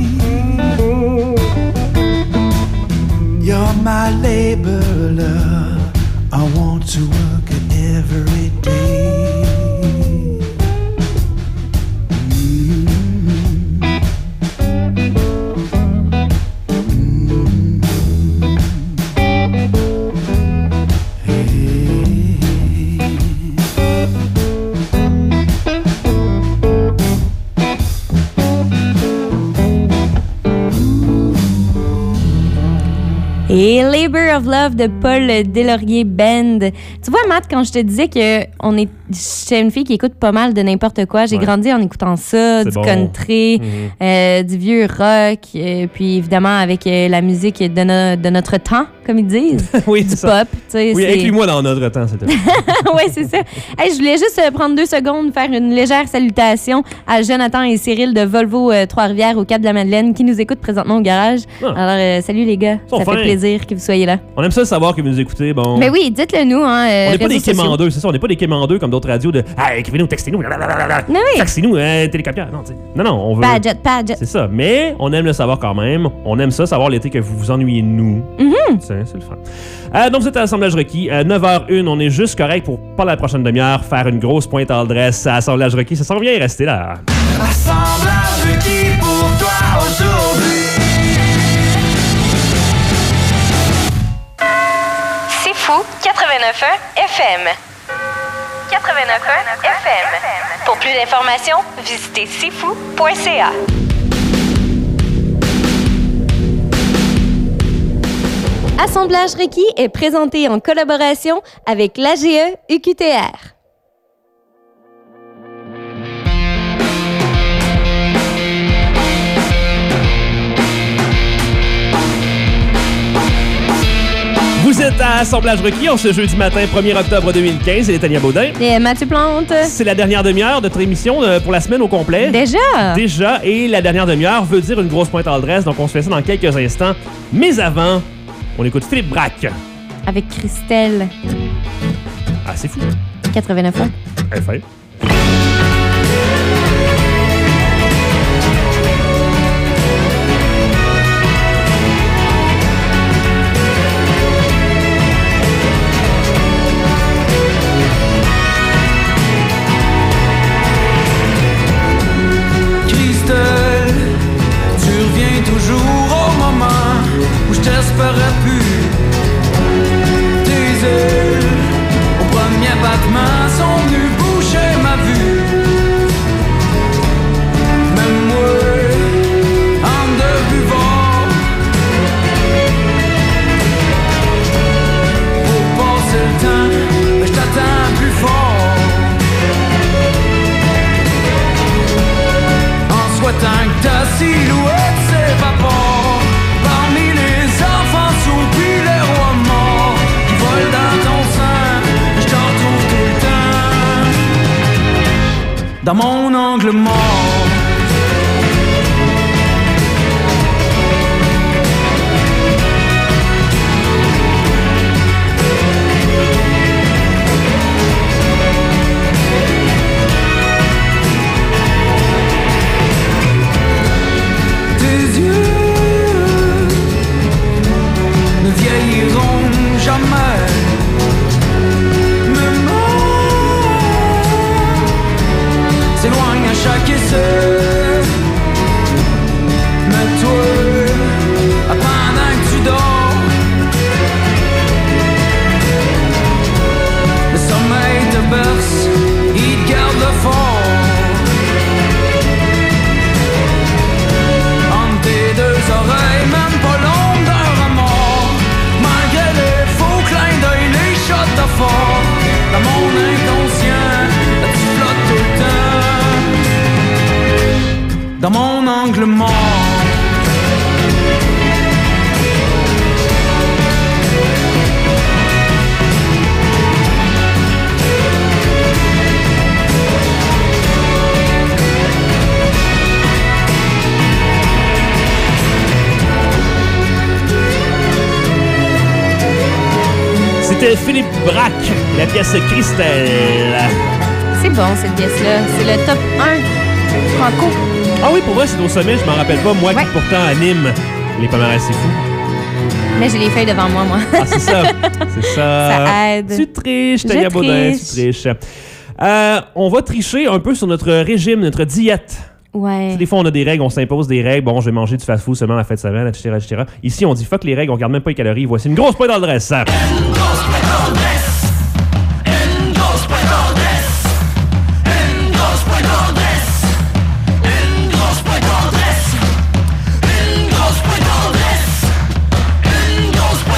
You're my labor, love. I want to work at every day. Mm-hmm. Et Labor of Love de Paul Delaurier Band. Tu vois, Matt, quand je te disais que on est, j'étais une fille qui écoute pas mal de n'importe quoi, j'ai Ouais. grandi en écoutant ça, C'est du bon. country, Mm-hmm. euh, du vieux rock, euh, puis évidemment avec euh, la musique de, no- de notre temps, comme ils disent. Oui, Du c'est ça. pop, tu sais. Oui, c'est- inclus-moi dans notre temps, c'était. oui, c'est ça. Hey, je voulais juste euh, prendre deux secondes, faire une légère salutation à Jonathan et Cyril de Volvo euh, Trois-Rivières au Cap de la Madeleine qui nous écoutent présentement au garage. Ah. Alors, euh, salut les gars. Sont Ça fins. fait plaisir que vous soyez là. On aime ça savoir que vous nous écoutez. Bon. Mais oui, dites-le nous. Hein, euh, On n'est pas des réseaux sociaux. quémandeux, c'est ça. On n'est pas des quémandeux comme d'autres radios de ah, écrivez-nous, textez-nous, blablabla. Mais oui. Faxez-nous, euh, télécopieur. Non, tu sais. non, non, on veut. Padget, padget. C'est ça. Mais on aime le savoir quand même. On aime ça, savoir l'été que vous vous ennuyez de nous. Mm-hmm. C'est, c'est le fun. Euh, donc, vous êtes à l'Assemblage requis. À neuf heures une, on est juste correct pour, pas la prochaine demi-heure, faire une grosse pointe à l'adresse à Assemblage requis. Ça s'en vient, restez là. Assemblage requis pour toi aujourd'hui. C'est fou, quatre-vingt-neuf un F M. quatre-vingt-neuf un F M. Pour plus d'informations, visitez sifou point c a. Assemblage requis est présenté en collaboration avec l'A G E U Q T R. Vous êtes à Assemblage requis en ce jeudi matin, premier octobre deux mille quinze. Et Tania Baudin. Et Mathieu Plante. C'est la dernière demi-heure de notre émission euh, pour la semaine au complet. Déjà? Déjà, et la dernière demi-heure veut dire une grosse pointe à l'adresse, donc on se fait ça dans quelques instants. Mais avant, on écoute Philippe Braque. Avec Christelle. Ah, c'est fou. quatre-vingt-neuf ans. Elle fait. Christelle, tu reviens toujours au moment où je t'espérais plus. Tes ailes, au premier battement, sont venues boucher ma vue. Même moi, en deux buvards, pour passer le temps, je t'attends plus fort. En souhaitant que ta silhouette s'évapore parmi les enfants sous puis les rois morts qui volent dans ton sein. Je t'en trouve tout le temps dans mon angle mort. Tes yeux ne vieilliront jamais. Mes mains s'éloignent à chaque essai. Mais toi, pendant que tu dors, le sommeil te berce, il te garde le fort. Entre tes deux oreilles, même pas l'ombre d'un remords. Malgré les faux clins d'œil, les shots de fort. Dans mon inconscient, tu flottes tout le temps dans mon angle mort. C'était Philippe Braque, la pièce Christelle. C'est bon, cette pièce-là. C'est le top un franco. Ah oui, pour vrai, c'est au sommet, je m'en rappelle pas. Moi Ouais. qui pourtant anime les palmarès, c'est fou. Mais j'ai les feuilles devant moi, moi. Ah, c'est ça. C'est ça. Ça aide. Tu triches, Je Tania Baudin, tu triche. triches. Euh, on va tricher un peu sur notre régime, notre diète. Ouais. Des fois, on a des règles, on s'impose des règles. Bon, je vais manger du fast-food seulement la fin de semaine, et cetera, et cetera. Ici, on dit fuck les règles, on regarde même pas les calories. Voici une grosse pointe dans le dress. Une grosse pointe d'adresse. Une grosse pointe d'adresse. Une grosse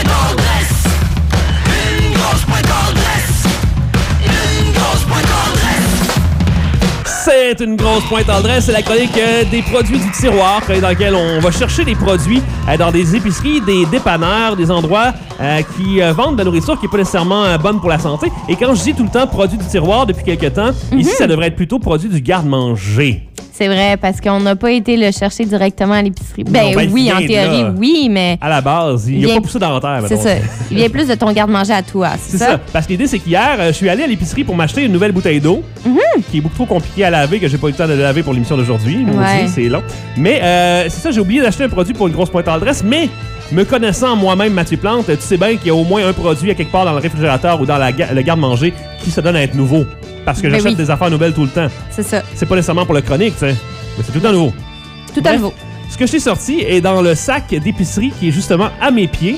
est une grosse pointe en dresse. C'est la chronique euh, des produits du tiroir, dans lequel on va chercher des produits euh, dans des épiceries, des dépanneurs, des endroits euh, qui euh, vendent de la nourriture qui n'est pas nécessairement euh, bonne pour la santé. Et quand je dis tout le temps produits du tiroir depuis quelques temps, mm-hmm. ici, ça devrait être plutôt produit du garde-manger. C'est vrai, parce qu'on n'a pas été le chercher directement à l'épicerie. Ben, ben oui, en théorie, là, oui, mais... À la base, il n'y a pas poussé dans la terre. C'est ça. Il vient plus de ton garde-manger à toi, c'est ça? C'est ça. Parce que l'idée, c'est qu'hier, euh, je suis allé à l'épicerie pour m'acheter une nouvelle bouteille d'eau, mm-hmm. qui est beaucoup trop compliquée à laver, que j'ai pas eu le temps de laver pour l'émission d'aujourd'hui. Ouais. C'est long. Mais euh, c'est ça, j'ai oublié d'acheter un produit pour une grosse pointe en dresse, mais... Me connaissant moi-même, Mathieu Plante, tu sais bien qu'il y a au moins un produit à quelque part dans le réfrigérateur ou dans la ga- le garde-manger qui se donne à être nouveau. Parce que ben j'achète oui. des affaires nouvelles tout le temps. C'est ça. C'est pas nécessairement pour le chronique, tu sais. Mais c'est tout le temps nouveau. Tout à nouveau. Ce que je t'ai sorti est dans le sac d'épicerie qui est justement à mes pieds.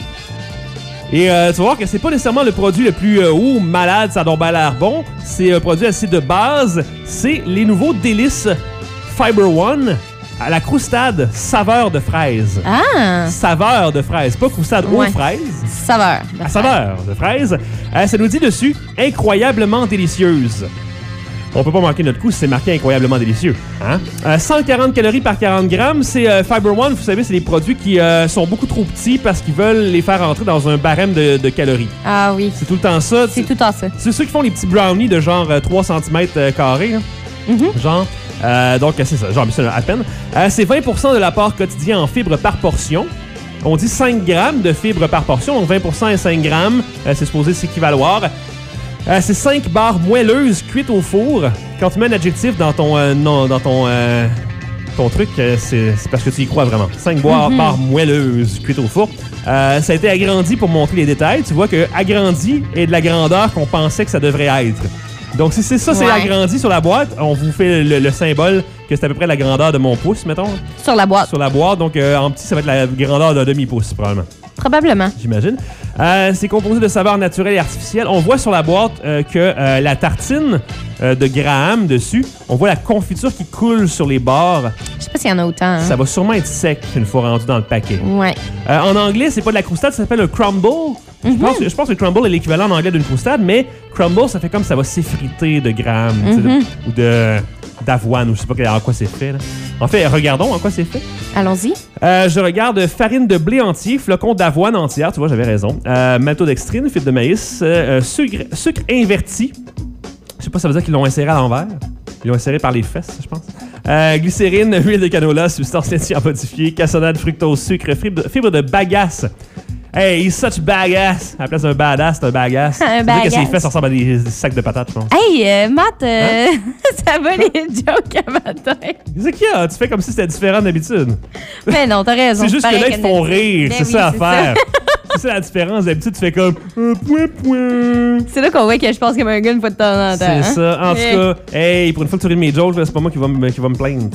Et euh, tu vas voir que c'est pas nécessairement le produit le plus euh, oh, malade, ça doit bien l'air bon. C'est un produit assez de base. C'est les nouveaux délices Fiber One. À la croustade saveur de fraise. Ah! Saveur de fraise, pas croustade ouais. aux fraises. Saveur. De à saveur de fraise. Euh, ça nous dit dessus incroyablement délicieuse. On peut pas manquer notre coup si c'est marqué incroyablement délicieux. Hein? Euh, cent quarante calories par quarante grammes. C'est euh, Fiber One, vous savez, c'est des produits qui euh, sont beaucoup trop petits parce qu'ils veulent les faire entrer dans un barème de, de calories. Ah oui. C'est tout le temps ça. C'est tout le temps ça. C'est ceux qui font les petits brownies de genre euh, trois centimètres euh, carrés. Hein? Mm-hmm. Genre. Euh, donc, c'est ça, genre, à peine. Euh, c'est vingt pour cent de l'apport quotidien en fibres par portion. On dit cinq grammes de fibres par portion, donc vingt pour cent et cinq grammes, euh, c'est supposé s'équivaloir. Euh, c'est cinq barres moelleuses cuites au four. Quand tu mets un adjectif dans ton, euh, non, dans ton, euh, ton truc, euh, c'est, c'est parce que tu y crois vraiment. cinq barres, mm-hmm. barres moelleuses cuites au four. Euh, ça a été agrandi pour montrer les détails. Tu vois que agrandi est de la grandeur qu'on pensait que ça devrait être. Donc, si c'est ça, ouais. c'est agrandi sur la boîte, on vous fait le, le symbole que c'est à peu près la grandeur de mon pouce, mettons. Sur la boîte. Sur la boîte. Donc, euh, en petit, ça va être la grandeur d'un demi-pouce, probablement. Probablement. J'imagine. Euh, c'est composé de saveurs naturelles et artificielles. On voit sur la boîte euh, que euh, la tartine euh, de Graham dessus, on voit la confiture qui coule sur les bords. Je sais pas s'il y en a autant. Hein. Ça va sûrement être sec une fois rendu dans le paquet. Ouais. Euh, en anglais, c'est pas de la croustade, ça s'appelle un crumble. Mm-hmm. Je pense, je pense que le crumble est l'équivalent en anglais d'une croustade, mais crumble, ça fait comme ça va s'effriter de Graham mm-hmm. de, ou de d'avoine, ou je sais pas en quoi c'est fait. Là. En fait, regardons en quoi c'est fait. Allons-y. Euh, je regarde farine de blé entier, flocons d'avoine entière, tu vois, j'avais raison. Euh, maltodextrine, fibre de maïs, euh, sucre, sucre inverti. Je sais pas, ça veut dire qu'ils l'ont inséré à l'envers. Ils l'ont inséré par les fesses, je pense. Euh, glycérine, huile de canola, substance laitière modifiée, cassonade, fructose, sucre, fibre de, fibre de bagasse. Hey, he's such badass. À la place d'un badass, c'est un bagasse. Un bagasse. Que ses fesses ressemblent à des, des sacs de patates, je pense. Hey, euh, Matt, euh, hein? Ça va les jokes à matin. C'est qu'il y a? Tu fais comme si c'était différent d'habitude. Mais non, t'as raison. C'est juste que là, ils te font rire. Ben c'est oui, ça à c'est faire. Ça. C'est ça la différence. D'habitude, tu fais comme un point, point. C'est là qu'on voit que je pense comme un gars une fois de temps en temps. C'est hein? ça. En yeah. tout cas, hey, pour une fois que tu ris de mes jokes, c'est pas moi qui va me, qui va me plaindre.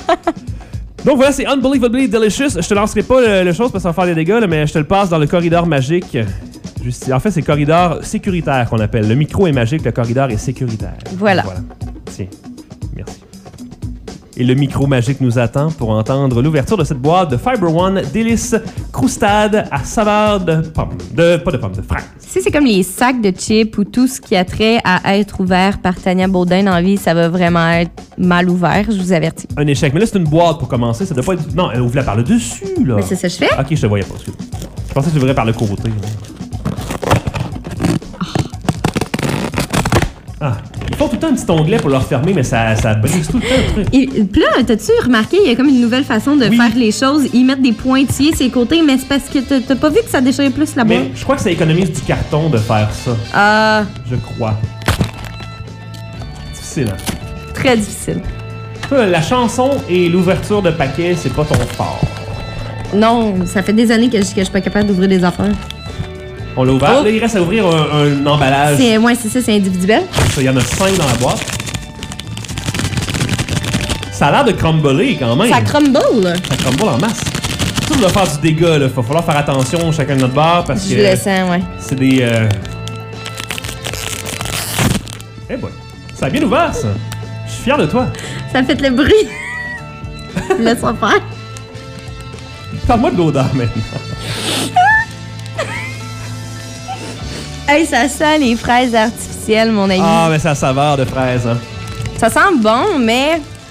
Donc voilà, c'est Unbelievably Delicious. Je te lancerai pas le, le chose parce que ça va faire des dégâts, là, mais je te le passe dans le corridor magique. Juste, en fait, c'est le corridor sécuritaire qu'on appelle. Le micro est magique, le corridor est sécuritaire. Voilà. voilà. Tiens, merci. Et le micro magique nous attend pour entendre l'ouverture de cette boîte de Fiber One Délice Croustade à saveur de pomme. De, pas de pomme, de fraise. Si c'est comme les sacs de chips ou tout ce qui a trait à être ouvert par Tania Baudin dans la vie, ça va vraiment être mal ouvert, je vous avertis. Un échec. Mais là, c'est une boîte pour commencer. Ça doit pas être... Non, elle ouvre-la par le dessus, là. Mais c'est ça que je fais. Ok, je te voyais pas. Excuse. Je pensais que tu ouvrais par le côté. Là. Ah. Ils font tout le temps un petit onglet pour le refermer, mais ça, ça brise tout le temps le truc. Et puis là, t'as-tu remarqué, il y a comme une nouvelle façon de oui. faire les choses. Ils mettent des pointillés sur les côtés, mais c'est parce que t'as, t'as pas vu que ça déchirait plus là-bas? Mais je crois que ça économise du carton de faire ça. Ah. Euh... Je crois. Difficile, hein? Très difficile. La chanson et l'ouverture de paquet, c'est pas ton fort. Non, ça fait des années que je, que je suis pas capable d'ouvrir des affaires. On l'a ouvert. Oh. Là, il reste à ouvrir un, un emballage. C'est, ouais, c'est ça, c'est individuel. Il y en a cinq dans la boîte. Ça a l'air de crumbler quand même. Ça crumble. Ça crumble en masse. Ça, on va faire du dégât. Il va falloir faire attention chacun de notre bar parce je que... Je le sens, ouais. C'est des... Euh... Eh boy. Ça a bien ouvert, ça. Je suis fier de toi. Ça fait le bruit. Laisse-moi faire. Parle-moi de l'odeur maintenant. Hey, ça sent les fraises artificielles, mon ami. Ah, mais c'est la saveur de fraises, hein. Ça sent bon, mais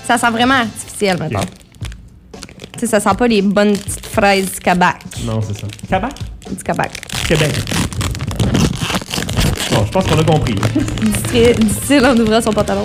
Ça sent vraiment artificiel, maintenant. Tu sais, ça sent pas les bonnes petites fraises du Québec. Non, c'est ça. Québec? Du Québec. Québec. Bon, je pense qu'on a compris. Dit-il en ouvrant son pantalon.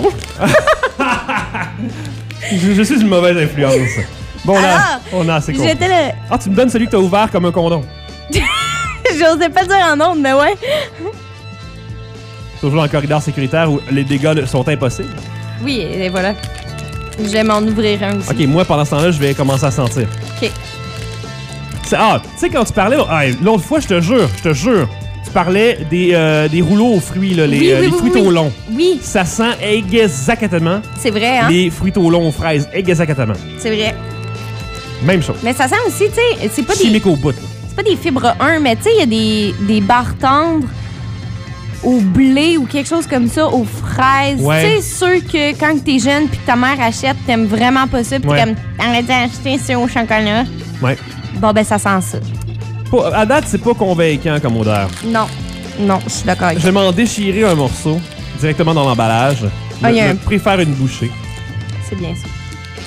je, je suis une mauvaise influence. Bon, là, Alors, on a assez compris. J'étais le... Ah, tu me donnes celui que t'as ouvert comme un condom. J'osais pas le dire en ondes, mais ouais. Toujours dans le corridor sécuritaire où les dégâts sont impossibles. Oui, et voilà. Je vais m'en ouvrir un aussi. OK, moi, pendant ce temps-là, je vais commencer à sentir. OK. C'est, ah, tu sais, quand tu parlais... Ah, l'autre fois, je te jure, je te jure, tu parlais des, euh, des rouleaux aux fruits, là, les, Oui, euh, oui, les oui, fruits oui. au long. Oui, Ça sent exactement c'est vrai, hein? les fruits au long aux fraises. Exactement. C'est vrai. Même chose. Mais ça sent aussi, tu sais, c'est pas des... Chimique au bout. là. C'est pas des fibres un, mais tu sais, il y a des, des barres tendres au blé ou quelque chose comme ça, aux fraises. Ouais. Tu sais, sûr que quand t'es jeune puis que ta mère achète, t'aimes vraiment pas ça, puis Ouais. t'es comme, t'arrêtes d'acheter ça au chocolat. Ouais. Bon, ben, ça sent ça. Pas- à date, c'est pas convaincant comme odeur. Non. Non, je suis d'accord avec Je toi. vais m'en déchirer un morceau directement dans l'emballage. Ah, Je y a je un- préfère une bouchée. C'est bien ça.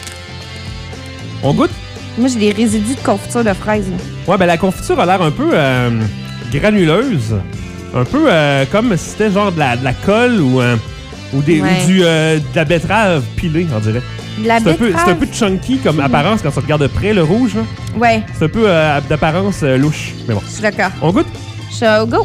On goûte? Moi, j'ai des résidus de confiture de fraises, là. Ouais, ben la confiture a l'air un peu euh, granuleuse. Un peu euh, comme si c'était genre de la, de la colle ou, euh, ou, des, Ouais. ou du, euh, de la betterave pilée, on dirait. De la C'est un, peu, betterave. c'est un peu chunky comme apparence quand tu regardes de près le rouge. là. Ouais, C'est un peu euh, d'apparence euh, louche. Mais bon. je suis d'accord. On goûte? So, go!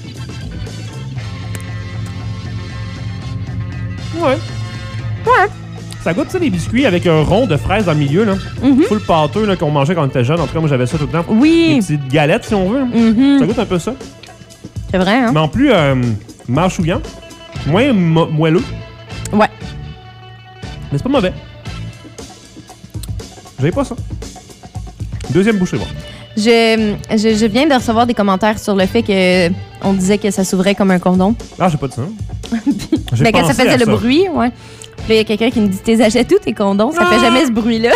Ouais. Ouais. Ça goûte, tu sais, les biscuits avec un rond de fraises dans le milieu, là. Mhm. Full pâteux, là, qu'on mangeait quand on était jeune. En tout cas, moi, j'avais ça tout le temps. Des Oui! petites galettes, si on veut. Mhm. Ça goûte un peu ça. C'est vrai, hein? Mais en plus, euh, mâchouillant. Moins mo- moelleux. Ouais. Mais c'est pas mauvais. J'avais pas ça. Deuxième bouchée, bon. Je, je, je viens de recevoir des commentaires sur le fait que on disait que ça s'ouvrait comme un condom. Ah, j'ai pas dit ça. J'ai Mais que ça pensé faisait à le ça. bruit, ouais. Puis là, il y a quelqu'un qui me dit t'es achètes tous tes condoms, ça Ah! fait jamais ce bruit-là.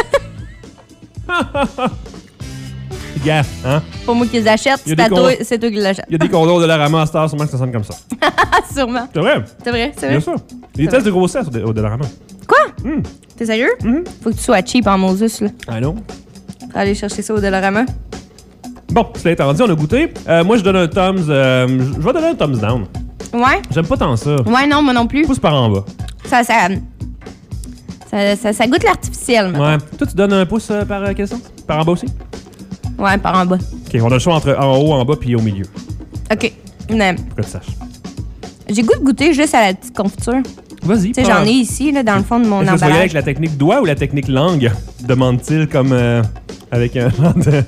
Gars, hein? Pour moi qu'ils achètent, Il y a c'est des à toi, con- c'est toi qui l'achètes. Il y a des condoms de la rama à Star, sûrement que ça sonne comme ça. Ah, sûrement. C'est vrai? C'est vrai, c'est Bien vrai. sûr. Il y a des tests de grossesse au de- au Dollarama. Quoi? Hum. T'es sérieux? Mhm. Faut que tu sois cheap en Moses, là. Allô? Pour aller chercher ça au Dollarama. Bon, cela étant dit, on a goûté. Euh, moi, je donne un thumbs... euh, je vais donner un thumbs down. Ouais? J'aime pas tant ça. Ouais, non, moi non plus. Pouce par en bas. Ça, ça, ça, ça, ça goûte l'artificiel, maintenant. Ouais. Toi, tu donnes un pouce euh, par euh, quel sens? Par en bas aussi? Ouais, par en bas. OK, on a le choix entre en haut, en bas, puis au milieu. OK. Mais Pour que tu saches. j'ai goût de goûter juste à la petite confiture. Vas-y. Tu sais, j'en ai ici, là, dans le fond de mon Est-ce que tu vas y aller emballage. avec la technique doigt ou la technique langue? Demande-t-il comme euh, avec un genre de...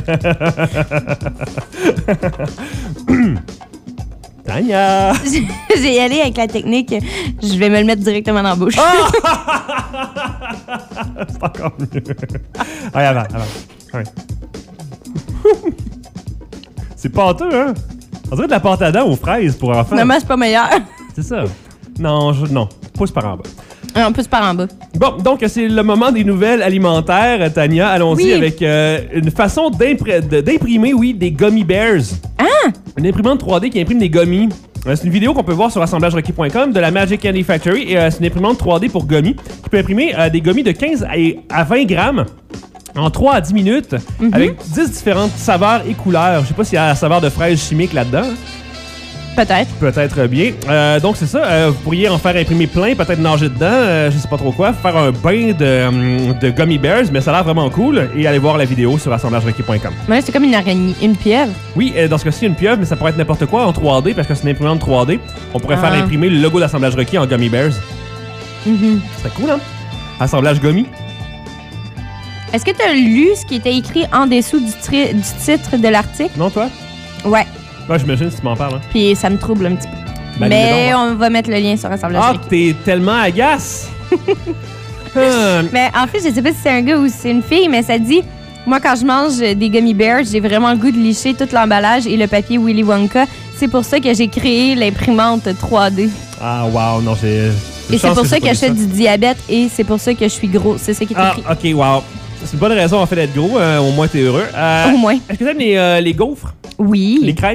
Tania! J'ai allé avec la technique, je vais me le mettre directement dans la bouche. C'est encore mieux. Allez, avant, avant. Ouais. C'est pâteux, hein? On dirait de la pâte à dents aux fraises pour enfants. Finalement, c'est pas meilleur. C'est ça. Non, je, non. Pouce par en bas. En plus, par en bas. Bon, donc c'est le moment des nouvelles alimentaires, Tania. Allons-y Oui. avec euh, une façon d'impr- de- d'imprimer, oui, des gummy bears. Ah! Une imprimante trois D qui imprime des gummies. Euh, c'est une vidéo qu'on peut voir sur assemblage requis point com de la Magic Candy Factory. Et euh, c'est une imprimante trois D pour gummies qui peut imprimer euh, des gummies de quinze à vingt grammes en trois à dix minutes Mhm. avec dix différentes saveurs et couleurs. Je sais pas s'il y a la saveur de fraise chimique là-dedans. Peut-être. Peut-être bien. Euh, donc, c'est ça. Euh, vous pourriez en faire imprimer plein, peut-être nager dedans, euh, je sais pas trop quoi, faire un bain de, hum, de gummy bears, mais ça a l'air vraiment cool. Et allez voir la vidéo sur assemblage requis point com. Mais là, c'est comme une araignée, une pieuvre. Oui, euh, dans ce cas-ci, une pieuvre, mais ça pourrait être n'importe quoi en trois D parce que c'est une imprimante trois D. On pourrait Ah. faire imprimer le logo d'assemblage requis en gummy bears. Mhm. C'est cool, hein? Assemblage gummy. Est-ce que tu as lu ce qui était écrit en dessous du, tri- du titre de l'article? Non, toi? Ouais. Ouais, j'imagine si tu m'en parles. Hein. Puis ça me trouble un petit peu. Ben, Mais dis donc. on va mettre le lien sur Assemblage Ah, Requis. t'es tellement agace! Ah, Mais en fait, je sais pas si c'est un gars ou si c'est une fille, mais ça dit... Moi, quand je mange des gummy bears, j'ai vraiment le goût de licher tout l'emballage et le papier Willy Wonka. C'est pour ça que j'ai créé l'imprimante trois D. ah, wow, non, j'ai... Et c'est pour ça que j'achète du diabète et c'est pour ça que je suis gros. C'est ça qui est Ah, écrit. ok, wow. C'est une bonne raison en fait d'être gros. euh, au moins, t'es heureux. Euh, Au moins. Est-ce que t'aimes les, euh, les gaufres? Oui. Les crêpes?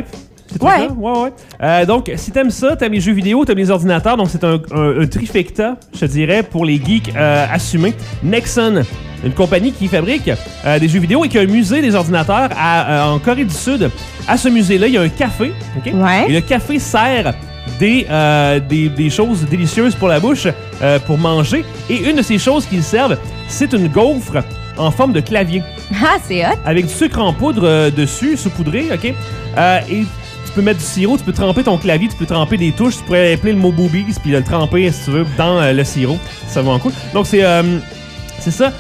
C'est Ouais. ça? Ouais, ouais. Euh, donc, si t'aimes ça, t'aimes les jeux vidéo, t'aimes les ordinateurs, donc c'est un, un, un trifecta, je te dirais, pour les geeks euh, assumés. Nexon, une compagnie qui fabrique euh, des jeux vidéo et qui a un musée des ordinateurs à, euh, en Corée du Sud. À ce musée-là, il y a un café, OK? Ouais. Et le café sert des, euh, des, des choses délicieuses pour la bouche, euh, pour manger. Et une de ces choses qu'ils servent, c'est une gaufre en forme de clavier, Ah, c'est hot. avec du sucre en poudre euh, dessus, saupoudré, OK? Euh, et tu peux mettre du sirop, tu peux tremper ton clavier, tu peux tremper des touches, tu pourrais appeler le mot boobies puis le tremper, si tu veux, dans euh, le sirop. Ça va en cool. Donc, c'est euh, c'est ça.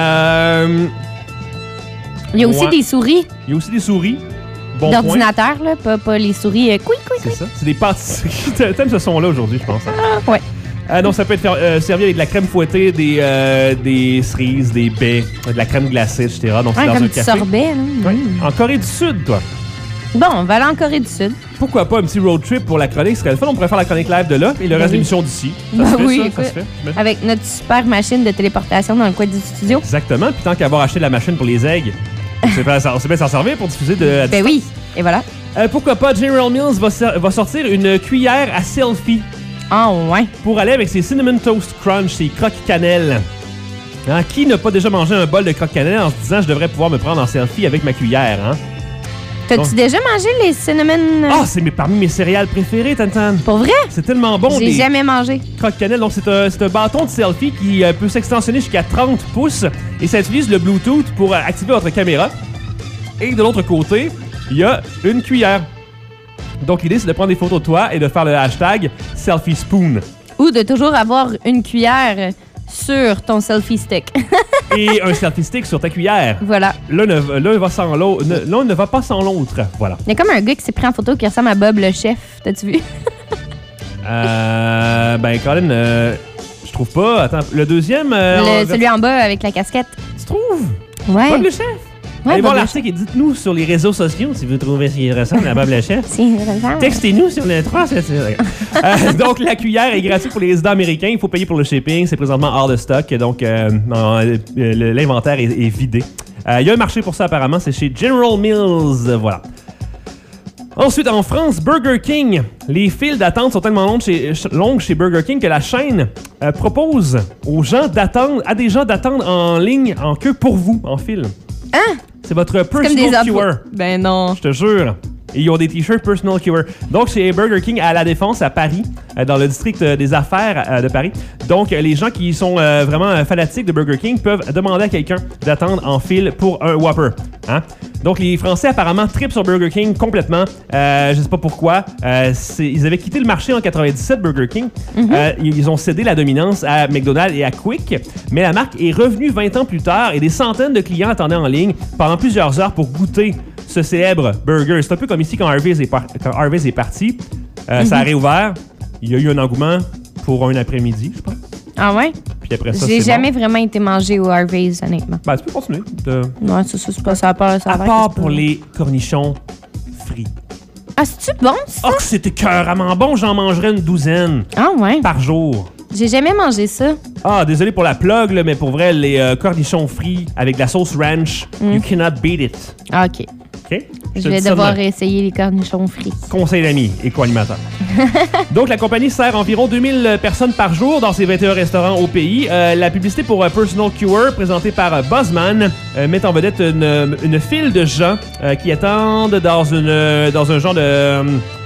Euh, Il y a aussi ouais. des souris Il y a aussi des souris. Bon point. d'ordinateur, là, pas, pas les souris euh, couic, couic, C'est couic. ça. C'est des pâtisseries. T'aimes ce son-là aujourd'hui, je pense. Hein? Ouais. Euh, donc, ça peut être faire- euh, servi avec de la crème fouettée, des, euh, des cerises, des baies, de la crème glacée, et cetera. Donc, c'est Ouais, dans comme un du café. sorbet. Là. Ouais. Mm. En Corée du Sud, toi. Bon, on va aller en Corée du Sud. Pourquoi pas un petit road trip pour la chronique? Ce serait le fun. On pourrait faire la chronique live de là et le reste Ben de oui. l'émission d'ici. Ça Ben se fait, oui, ça? Ça écoute. se fait. j'imagine. Avec notre super machine de téléportation dans le coin du studio. Exactement. Puis tant qu'avoir acheté la machine pour les aigles, on sait bien on sait bien s'en servir pour diffuser de. à Ben oui, et voilà. Euh, pourquoi pas, General Mills va, ser- va sortir une cuillère à selfie Ah ouais. pour aller avec ses Cinnamon Toast Crunch, ses croques cannelle. Hein, qui n'a pas déjà mangé un bol de croques cannelle en se disant je devrais pouvoir me prendre en selfie avec ma cuillère, hein? T'as-tu Bon. déjà mangé les cinnamon... euh, Ah, c'est mes- parmi mes céréales préférées, Tantan. Pour vrai? C'est tellement bon, J'ai des jamais mangé. croques cannelle. Donc, c'est un, c'est un bâton de selfie qui euh, peut s'extensionner jusqu'à trente pouces et ça utilise le Bluetooth pour euh, activer votre caméra. Et de l'autre côté, il y a une cuillère. Donc, l'idée, c'est de prendre des photos de toi et de faire le hashtag selfie spoon. Ou de toujours avoir une cuillère sur ton selfie stick. Et un selfie stick sur ta cuillère. Voilà. L'un ne, l'un va sans l'autre. ne- L'un ne va pas sans l'autre. Voilà. Il y a comme un gars qui s'est pris en photo qui ressemble à Bob le chef. T'as-tu vu? Euh, ben, Colin, euh, je trouve pas. Attends, le deuxième. euh, Le- en- celui en bas avec la casquette. Tu trouves? Ouais. Bob le chef? Ouais, Allez voir Bob le l'article et dites-nous sur les réseaux sociaux si vous trouvez qu'il ressemble à Bob le chef. Si, il ressemble. Textez-nous sur le trois. c'est- c'est- euh, donc, la cuillère est gratuite pour les résidents américains. Il faut payer pour le shipping. C'est présentement hors de stock. Donc, euh, en- euh, le- l'inventaire est, est vidé. Euh, Il y a un marché pour ça, apparemment. C'est chez General Mills. Voilà. Ensuite, en France, Burger King. Les files d'attente sont tellement longues chez, ch- longues chez Burger King que la chaîne euh, propose aux gens d'attendre, à des gens d'attendre en ligne, en queue pour vous, en file. Hein? C'est votre C'est comme personal des queuer. appos. Ben non. Je te jure. Et ils ont des t-shirts Personal Queuer. Donc, chez Burger King à La Défense, à Paris, euh, dans le district euh, des affaires euh, de Paris. Donc, euh, les gens qui sont euh, vraiment euh, fanatiques de Burger King peuvent demander à quelqu'un d'attendre en file pour un Whopper. Hein? Donc, les Français, apparemment, trippent sur Burger King complètement. Euh, je sais pas pourquoi. Euh, c'est- ils avaient quitté le marché en quatre-vingt-dix-sept, Burger King. Euh, ils ont cédé la dominance à McDonald's et à Quick. Mais la marque est revenue vingt ans plus tard et des centaines de clients attendaient en ligne pendant plusieurs heures pour goûter ce célèbre burger. C'est un peu comme ici quand Harvey's est, par- quand Harvey's est parti. Euh, Ça a réouvert. Il y a eu un engouement pour un après-midi, je pense. Ah ouais? Puis après ça, J'ai c'est jamais bon. vraiment été mangé au Harvey's, honnêtement. Ben, tu peux continuer. De- Non, ça, ça, c'est pas ça. a pas- ça a À l'air part que c'est pour pas- les cornichons frits. Ah, c'est-tu bon, ça? Oh, que c'était écœuramment bon. J'en mangerais une douzaine Ah ouais? par jour. J'ai jamais mangé ça. Ah, désolé pour la plug, là, mais pour vrai, les euh, cornichons frits avec de la sauce ranch, you cannot beat it. Ah, OK. OK? Je te vais dis ça de devoir même. essayer les cornichons frits. Conseil d'amis et co-animateur. Donc, la compagnie sert environ deux mille personnes par jour dans ses vingt et un restaurants au pays. Euh, la publicité pour euh, Personal Queuer, présentée par euh, Buzzman, euh, met en vedette une, une file de gens euh, qui attendent dans, une, euh, dans un genre de... euh,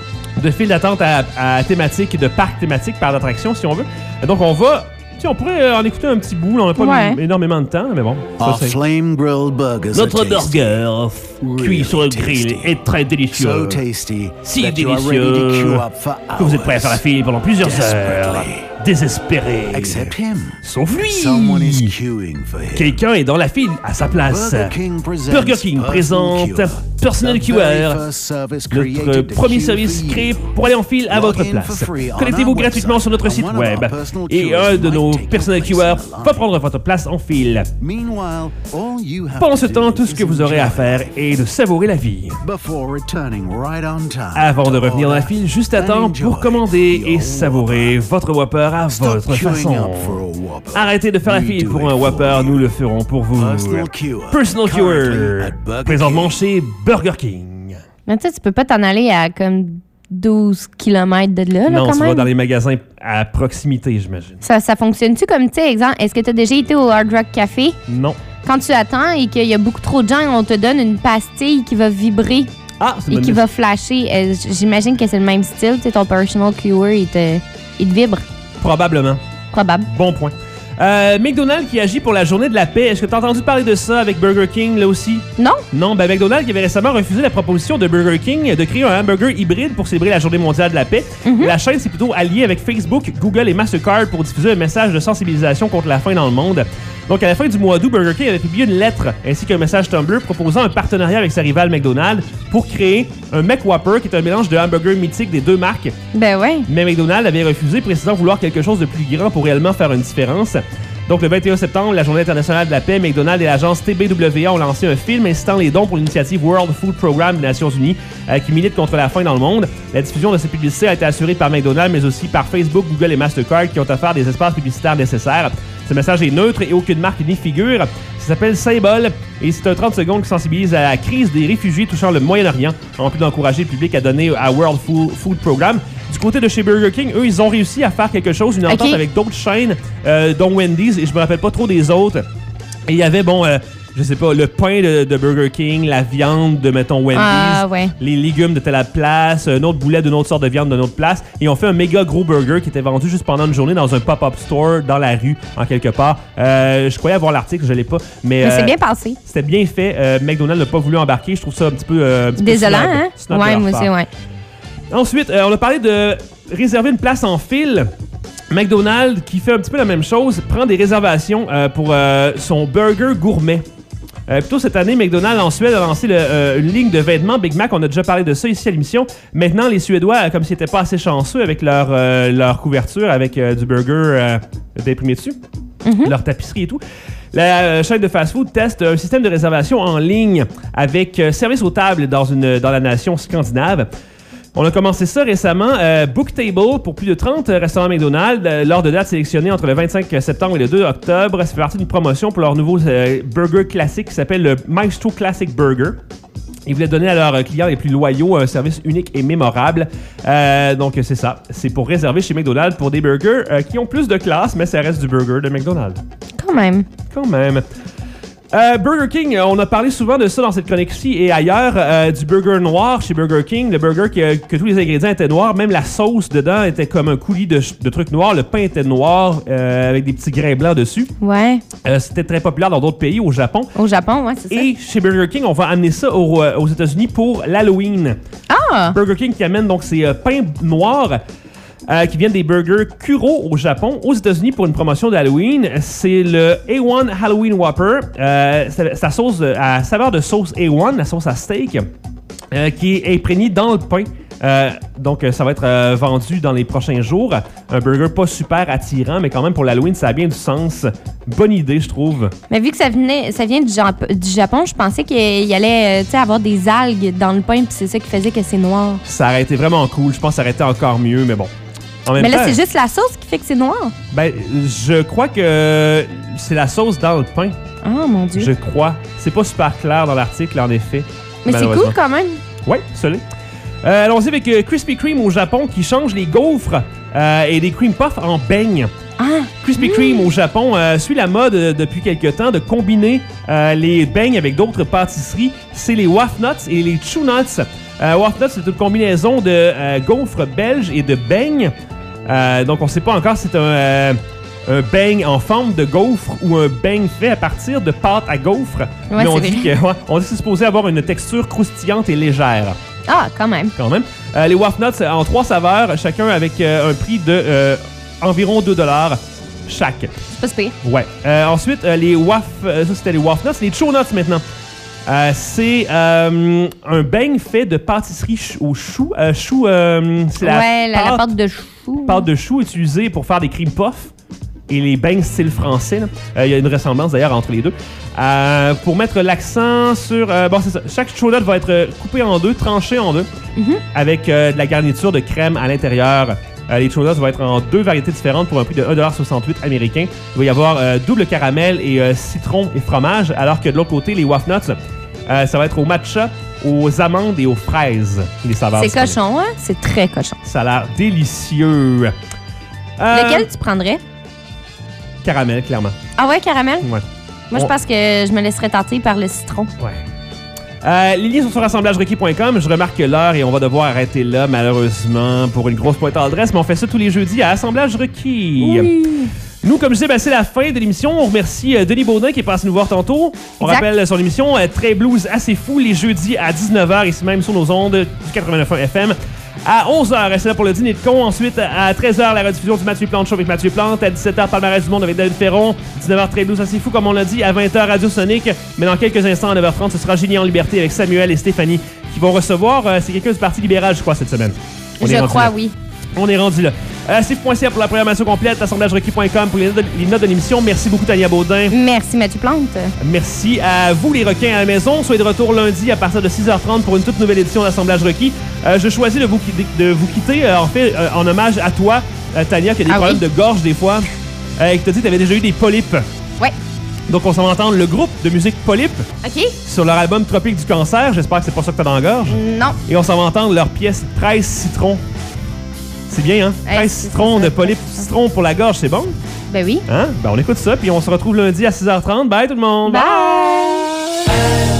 de file d'attente à, à thématique, de parc thématique, par d'attraction, si on veut. Donc, on va... Tu sais, on pourrait euh, en écouter un petit bout. Là, on n'a pas Ouais. m- énormément de temps, mais bon. ça, Our c'est- flame grilled burgers Notre are tasty. burger cuit sur le grill tasty. est très délicieux. So tasty Si that you are ready to délicieux queue up for que vous êtes prêt à faire la hours. file pendant plusieurs heures. Desperately. Désespéré. Except him. Sauf lui. Someone is queuing for him. Quelqu'un est dans la file à sa place. Burger King presents Burger King Personal présente Queuer, Personal the Queuer, very first service created notre to premier queue service for you. créé pour aller en file à Log votre in place. for free on Connectez-vous our gratuitement website sur notre and site one of web our personal et queuers un de might nos take your Personal place Queuers in the va line. prendre votre place en file. Meanwhile, all you have Pendant to ce do temps, tout ce is que vous aurez à enjoy faire est de savourer la vie. before returning right on time Avant de to revenir dans la order file, juste à and temps enjoy pour commander et your savourer votre Whopper à Stop votre queuing façon. up for a Whopper. Arrêtez de faire la We file do pour it un for Whopper, you. nous le ferons pour vous. Personal Queuer. Personal Currently Queuer, at Burger présentement King. chez Burger King. Mais tu sais, tu peux pas t'en aller à comme douze kilomètres de là, là non, quand tu même. vas dans les magasins à proximité, j'imagine. Ça, ça fonctionne-tu comme, tu sais, exemple, est-ce que tu as déjà été au Hard Rock Café? Non. Quand tu attends et qu'il y a beaucoup trop de gens, on te donne une pastille qui va vibrer Ah, c'est et bonne qui idée. va flasher. Euh, j'imagine que c'est le même style. Tu sais, ton personal cuer, il te, il te vibre. Probablement. Probable. Bon point. Euh, McDonald's qui agit pour la journée de la paix. Est-ce que tu as entendu parler de ça avec Burger King, là aussi? Non? Non, ben McDonald's qui avait récemment refusé la proposition de Burger King de créer un hamburger hybride pour célébrer la journée mondiale de la paix. Mm-hmm. La chaîne s'est plutôt alliée avec Facebook, Google et Mastercard pour diffuser un message de sensibilisation contre la faim dans le monde. Donc, à la fin du mois d'août, Burger King avait publié une lettre ainsi qu'un message Tumblr proposant un partenariat avec sa rivale McDonald's pour créer un McWhopper qui est un mélange de hamburger mythique des deux marques. Ben ouais. Mais McDonald's avait refusé, précisant vouloir quelque chose de plus grand pour réellement faire une différence. Donc, le vingt et un septembre, la Journée internationale de la paix, McDonald's et l'agence T B W A ont lancé un film incitant les dons pour l'initiative World Food Programme des Nations Unies euh, qui milite contre la faim dans le monde. La diffusion de ces publicités a été assurée par McDonald's, mais aussi par Facebook, Google et Mastercard qui ont offert des espaces publicitaires nécessaires. Ce message est neutre et aucune marque n'y figure. Ça s'appelle Symbol et c'est un trente secondes qui sensibilise à la crise des réfugiés touchant le Moyen-Orient, en plus d'encourager le public à donner à World Food Programme. Du côté de chez Burger King, eux, ils ont réussi à faire quelque chose, une entente Okay. avec d'autres chaînes, euh, dont Wendy's, et je me rappelle pas trop des autres. Et il y avait, bon, euh, je sais pas, le pain de, de Burger King, la viande de, mettons, Wendy's, Ah, ouais. les légumes de telle place, un autre boulet d'une autre sorte de viande d'une autre place. Et on fait un méga gros burger qui était vendu juste pendant une journée dans un pop-up store dans la rue, en quelque part. Euh, je croyais avoir l'article, je l'ai pas. Mais, Mais c'est euh, bien passé. C'était bien fait. Euh, McDonald's n'a pas voulu embarquer. Je trouve ça un petit peu. Euh, un petit peu Désolant, snob. hein? Snob de Ouais, leur moi part. aussi, ouais. Ensuite, euh, on a parlé de réserver une place en file. McDonald's, qui fait un petit peu la même chose, prend des réservations euh, pour euh, son burger gourmet. Euh, plutôt cette année, McDonald's en Suède a lancé le, euh, une ligne de vêtements Big Mac. On a déjà parlé de ça ici à l'émission. Maintenant, les Suédois, euh, comme s'ils n'étaient pas assez chanceux avec leur, euh, leur couverture, avec euh, du burger euh, d'imprimé dessus, Mm-hmm. leur tapisserie et tout, la euh, chaîne de fast-food teste un système de réservation en ligne avec euh, service aux tables dans, une, dans la nation scandinave. On a commencé ça récemment. Euh, Booktable pour plus de trente restaurants McDonald's euh, lors de dates sélectionnées entre le vingt-cinq septembre et le deux octobre. Ça fait partie d'une promotion pour leur nouveau euh, burger classique qui s'appelle le Maestro Classic Burger. Ils voulaient donner à leurs clients les plus loyaux un service unique et mémorable. Euh, donc, c'est ça. C'est pour réserver chez McDonald's pour des burgers euh, qui ont plus de classe, mais ça reste du burger de McDonald's. Quand même. Quand même. Euh, Burger King, on a parlé souvent de ça dans cette chronique-ci et ailleurs, euh, du burger noir chez Burger King, le burger qui, euh, que tous les ingrédients étaient noirs, même la sauce dedans était comme un coulis de, de trucs noirs, le pain était noir euh, avec des petits grains blancs dessus. Ouais. Euh, c'était très populaire dans d'autres pays, au Japon. Au Japon, ouais, c'est ça. Et chez Burger King, on va amener ça au- aux États-Unis pour l'Halloween. Ah! Burger King qui amène donc ses euh, pains noirs euh, qui viennent des burgers Kuro au Japon, aux États-Unis pour une promotion d'Halloween. C'est le A un Halloween Whopper. Euh, c'est sa sauce euh, à saveur de sauce A un, la sauce à steak, euh, qui est imprégnée dans le pain. Euh, donc, euh, ça va être euh, vendu dans les prochains jours. Un burger pas super attirant, mais quand même pour l'Halloween, ça a bien du sens. Bonne idée, je trouve. Mais vu que ça, venait, ça vient du, Jap- du Japon, je pensais qu'il allait euh, tu sais, avoir des algues dans le pain, puis c'est ça qui faisait que c'est noir. Ça aurait été vraiment cool. Je pense que ça aurait été encore mieux, mais bon. En même Mais là, temps, c'est juste la sauce qui fait que c'est noir. ben, je crois que c'est la sauce dans le pain. Oh mon Dieu. Je crois. C'est pas super clair dans l'article, en effet. Mais c'est cool quand même. Oui, ça l'est. Euh, allons-y avec euh, Krispy Kreme au Japon qui change les gaufres euh, et des cream puffs en beignes. Ah! Krispy Kreme au Japon euh, suit la mode euh, depuis quelques temps de combiner euh, les beignes avec d'autres pâtisseries. C'est les Waff Nuts et les Chew Nuts. Euh, Waff Nuts, c'est une combinaison de euh, gaufres belges et de beignes. Euh, donc, on ne sait pas encore si c'est un, euh, un beigne en forme de gaufre ou un beigne fait à partir de pâte à gaufre. Ouais, Mais on c'est dit, vrai. que, ouais, on dit que c'est supposé avoir une texture croustillante et légère. Ah, quand même. Quand même. Euh, les Waff Nuts en trois saveurs, chacun avec euh, un prix de euh, environ deux dollars chaque. C'est pas si pire. Ouais. Euh, ensuite, euh, les Waff... euh, ça, c'était les Waff Nuts. Les Chew Nuts, maintenant. Euh, c'est euh, un beigne fait de pâtisserie ch- au chou. Euh, chou, euh, c'est la, ouais, la, la pâte, pâte de chou. pâte de chou utilisée pour faire des cream puffs. Et les beignes style français. là. Euh, Il y a une ressemblance d'ailleurs entre les deux. Euh, pour mettre l'accent sur... euh, bon, c'est ça. Chaque Chew Nut va être euh, coupé en deux, tranché en deux, Mhm. avec euh, de la garniture de crème à l'intérieur. Euh, les Chew Nuts vont être en deux variétés différentes pour un prix de un dollar soixante-huit américain. Il va y avoir euh, double caramel et euh, citron et fromage, alors que de l'autre côté, les Waff Nuts, euh, ça va être au matcha aux amandes et aux fraises. Les saveurs. C'est cochon, hein? C'est très cochon. Ça a l'air délicieux. Euh, Lequel tu prendrais? Caramel, clairement. Ah ouais, caramel? Ouais. Moi, je On- pense que je me laisserais tenter par le citron. Ouais. Euh, les liens sont sur assemblage requis point com. Je remarque l'heure et on va devoir arrêter là, malheureusement, pour une grosse pointe d'adresse, mais on fait ça tous les jeudis à Assemblage requis. Oui. Nous, comme je disais, ben, c'est la fin de l'émission. On remercie euh, Denis Baudin qui est passé nous voir tantôt. On Exact. rappelle son émission euh, Très Blues assez fou les jeudis à dix-neuf heures, ici même sur nos ondes du quatre-vingt-neuf point un F M. À onze heures, c'est là pour le dîner de con. Ensuite, à treize heures, la rediffusion du Mathieu Plante Show avec Mathieu Plante. À dix-sept heures, Palmarès du Monde avec David Ferron. dix-neuf heures, Très Blues assez fou, comme on l'a dit. À vingt heures, Radio Sonic. Mais dans quelques instants, à neuf heures trente, ce sera Génie en liberté avec Samuel et Stéphanie qui vont recevoir. euh, c'est quelqu'un du Parti libéral, je crois, cette semaine. On est Je rendu Ah crois, là. oui. On est rendu là. Euh, C F point C A pour la programmation complète, assemblage requis point com pour les notes, de, les notes de l'émission. Merci beaucoup, Tania Baudin. Merci, Mathieu Plante. Merci à vous, les requins à la maison. Soyez de retour lundi à partir de six heures trente pour une toute nouvelle édition d'Assemblage requis. Euh, je choisis de vous, qui- de vous quitter, euh, en fait, euh, en hommage à toi, euh, Tania, qui a des Ah problèmes oui? de gorge des fois. Euh, et que tu as dit que tu avais déjà eu des polypes. Ouais. Donc, on s'en va entendre le groupe de musique Polype OK? sur leur album Tropique du cancer. J'espère que c'est pas ça que tu as dans la gorge. Non. Et on s'en va entendre leur pièce treize citrons. C'est bien, hein? Hey, treize c'est citrons ça. de Polype citron pour la gorge, c'est bon? Ben oui. Hein? Ben, on écoute ça, puis on se retrouve lundi à six heures trente. Bye tout le monde! Bye!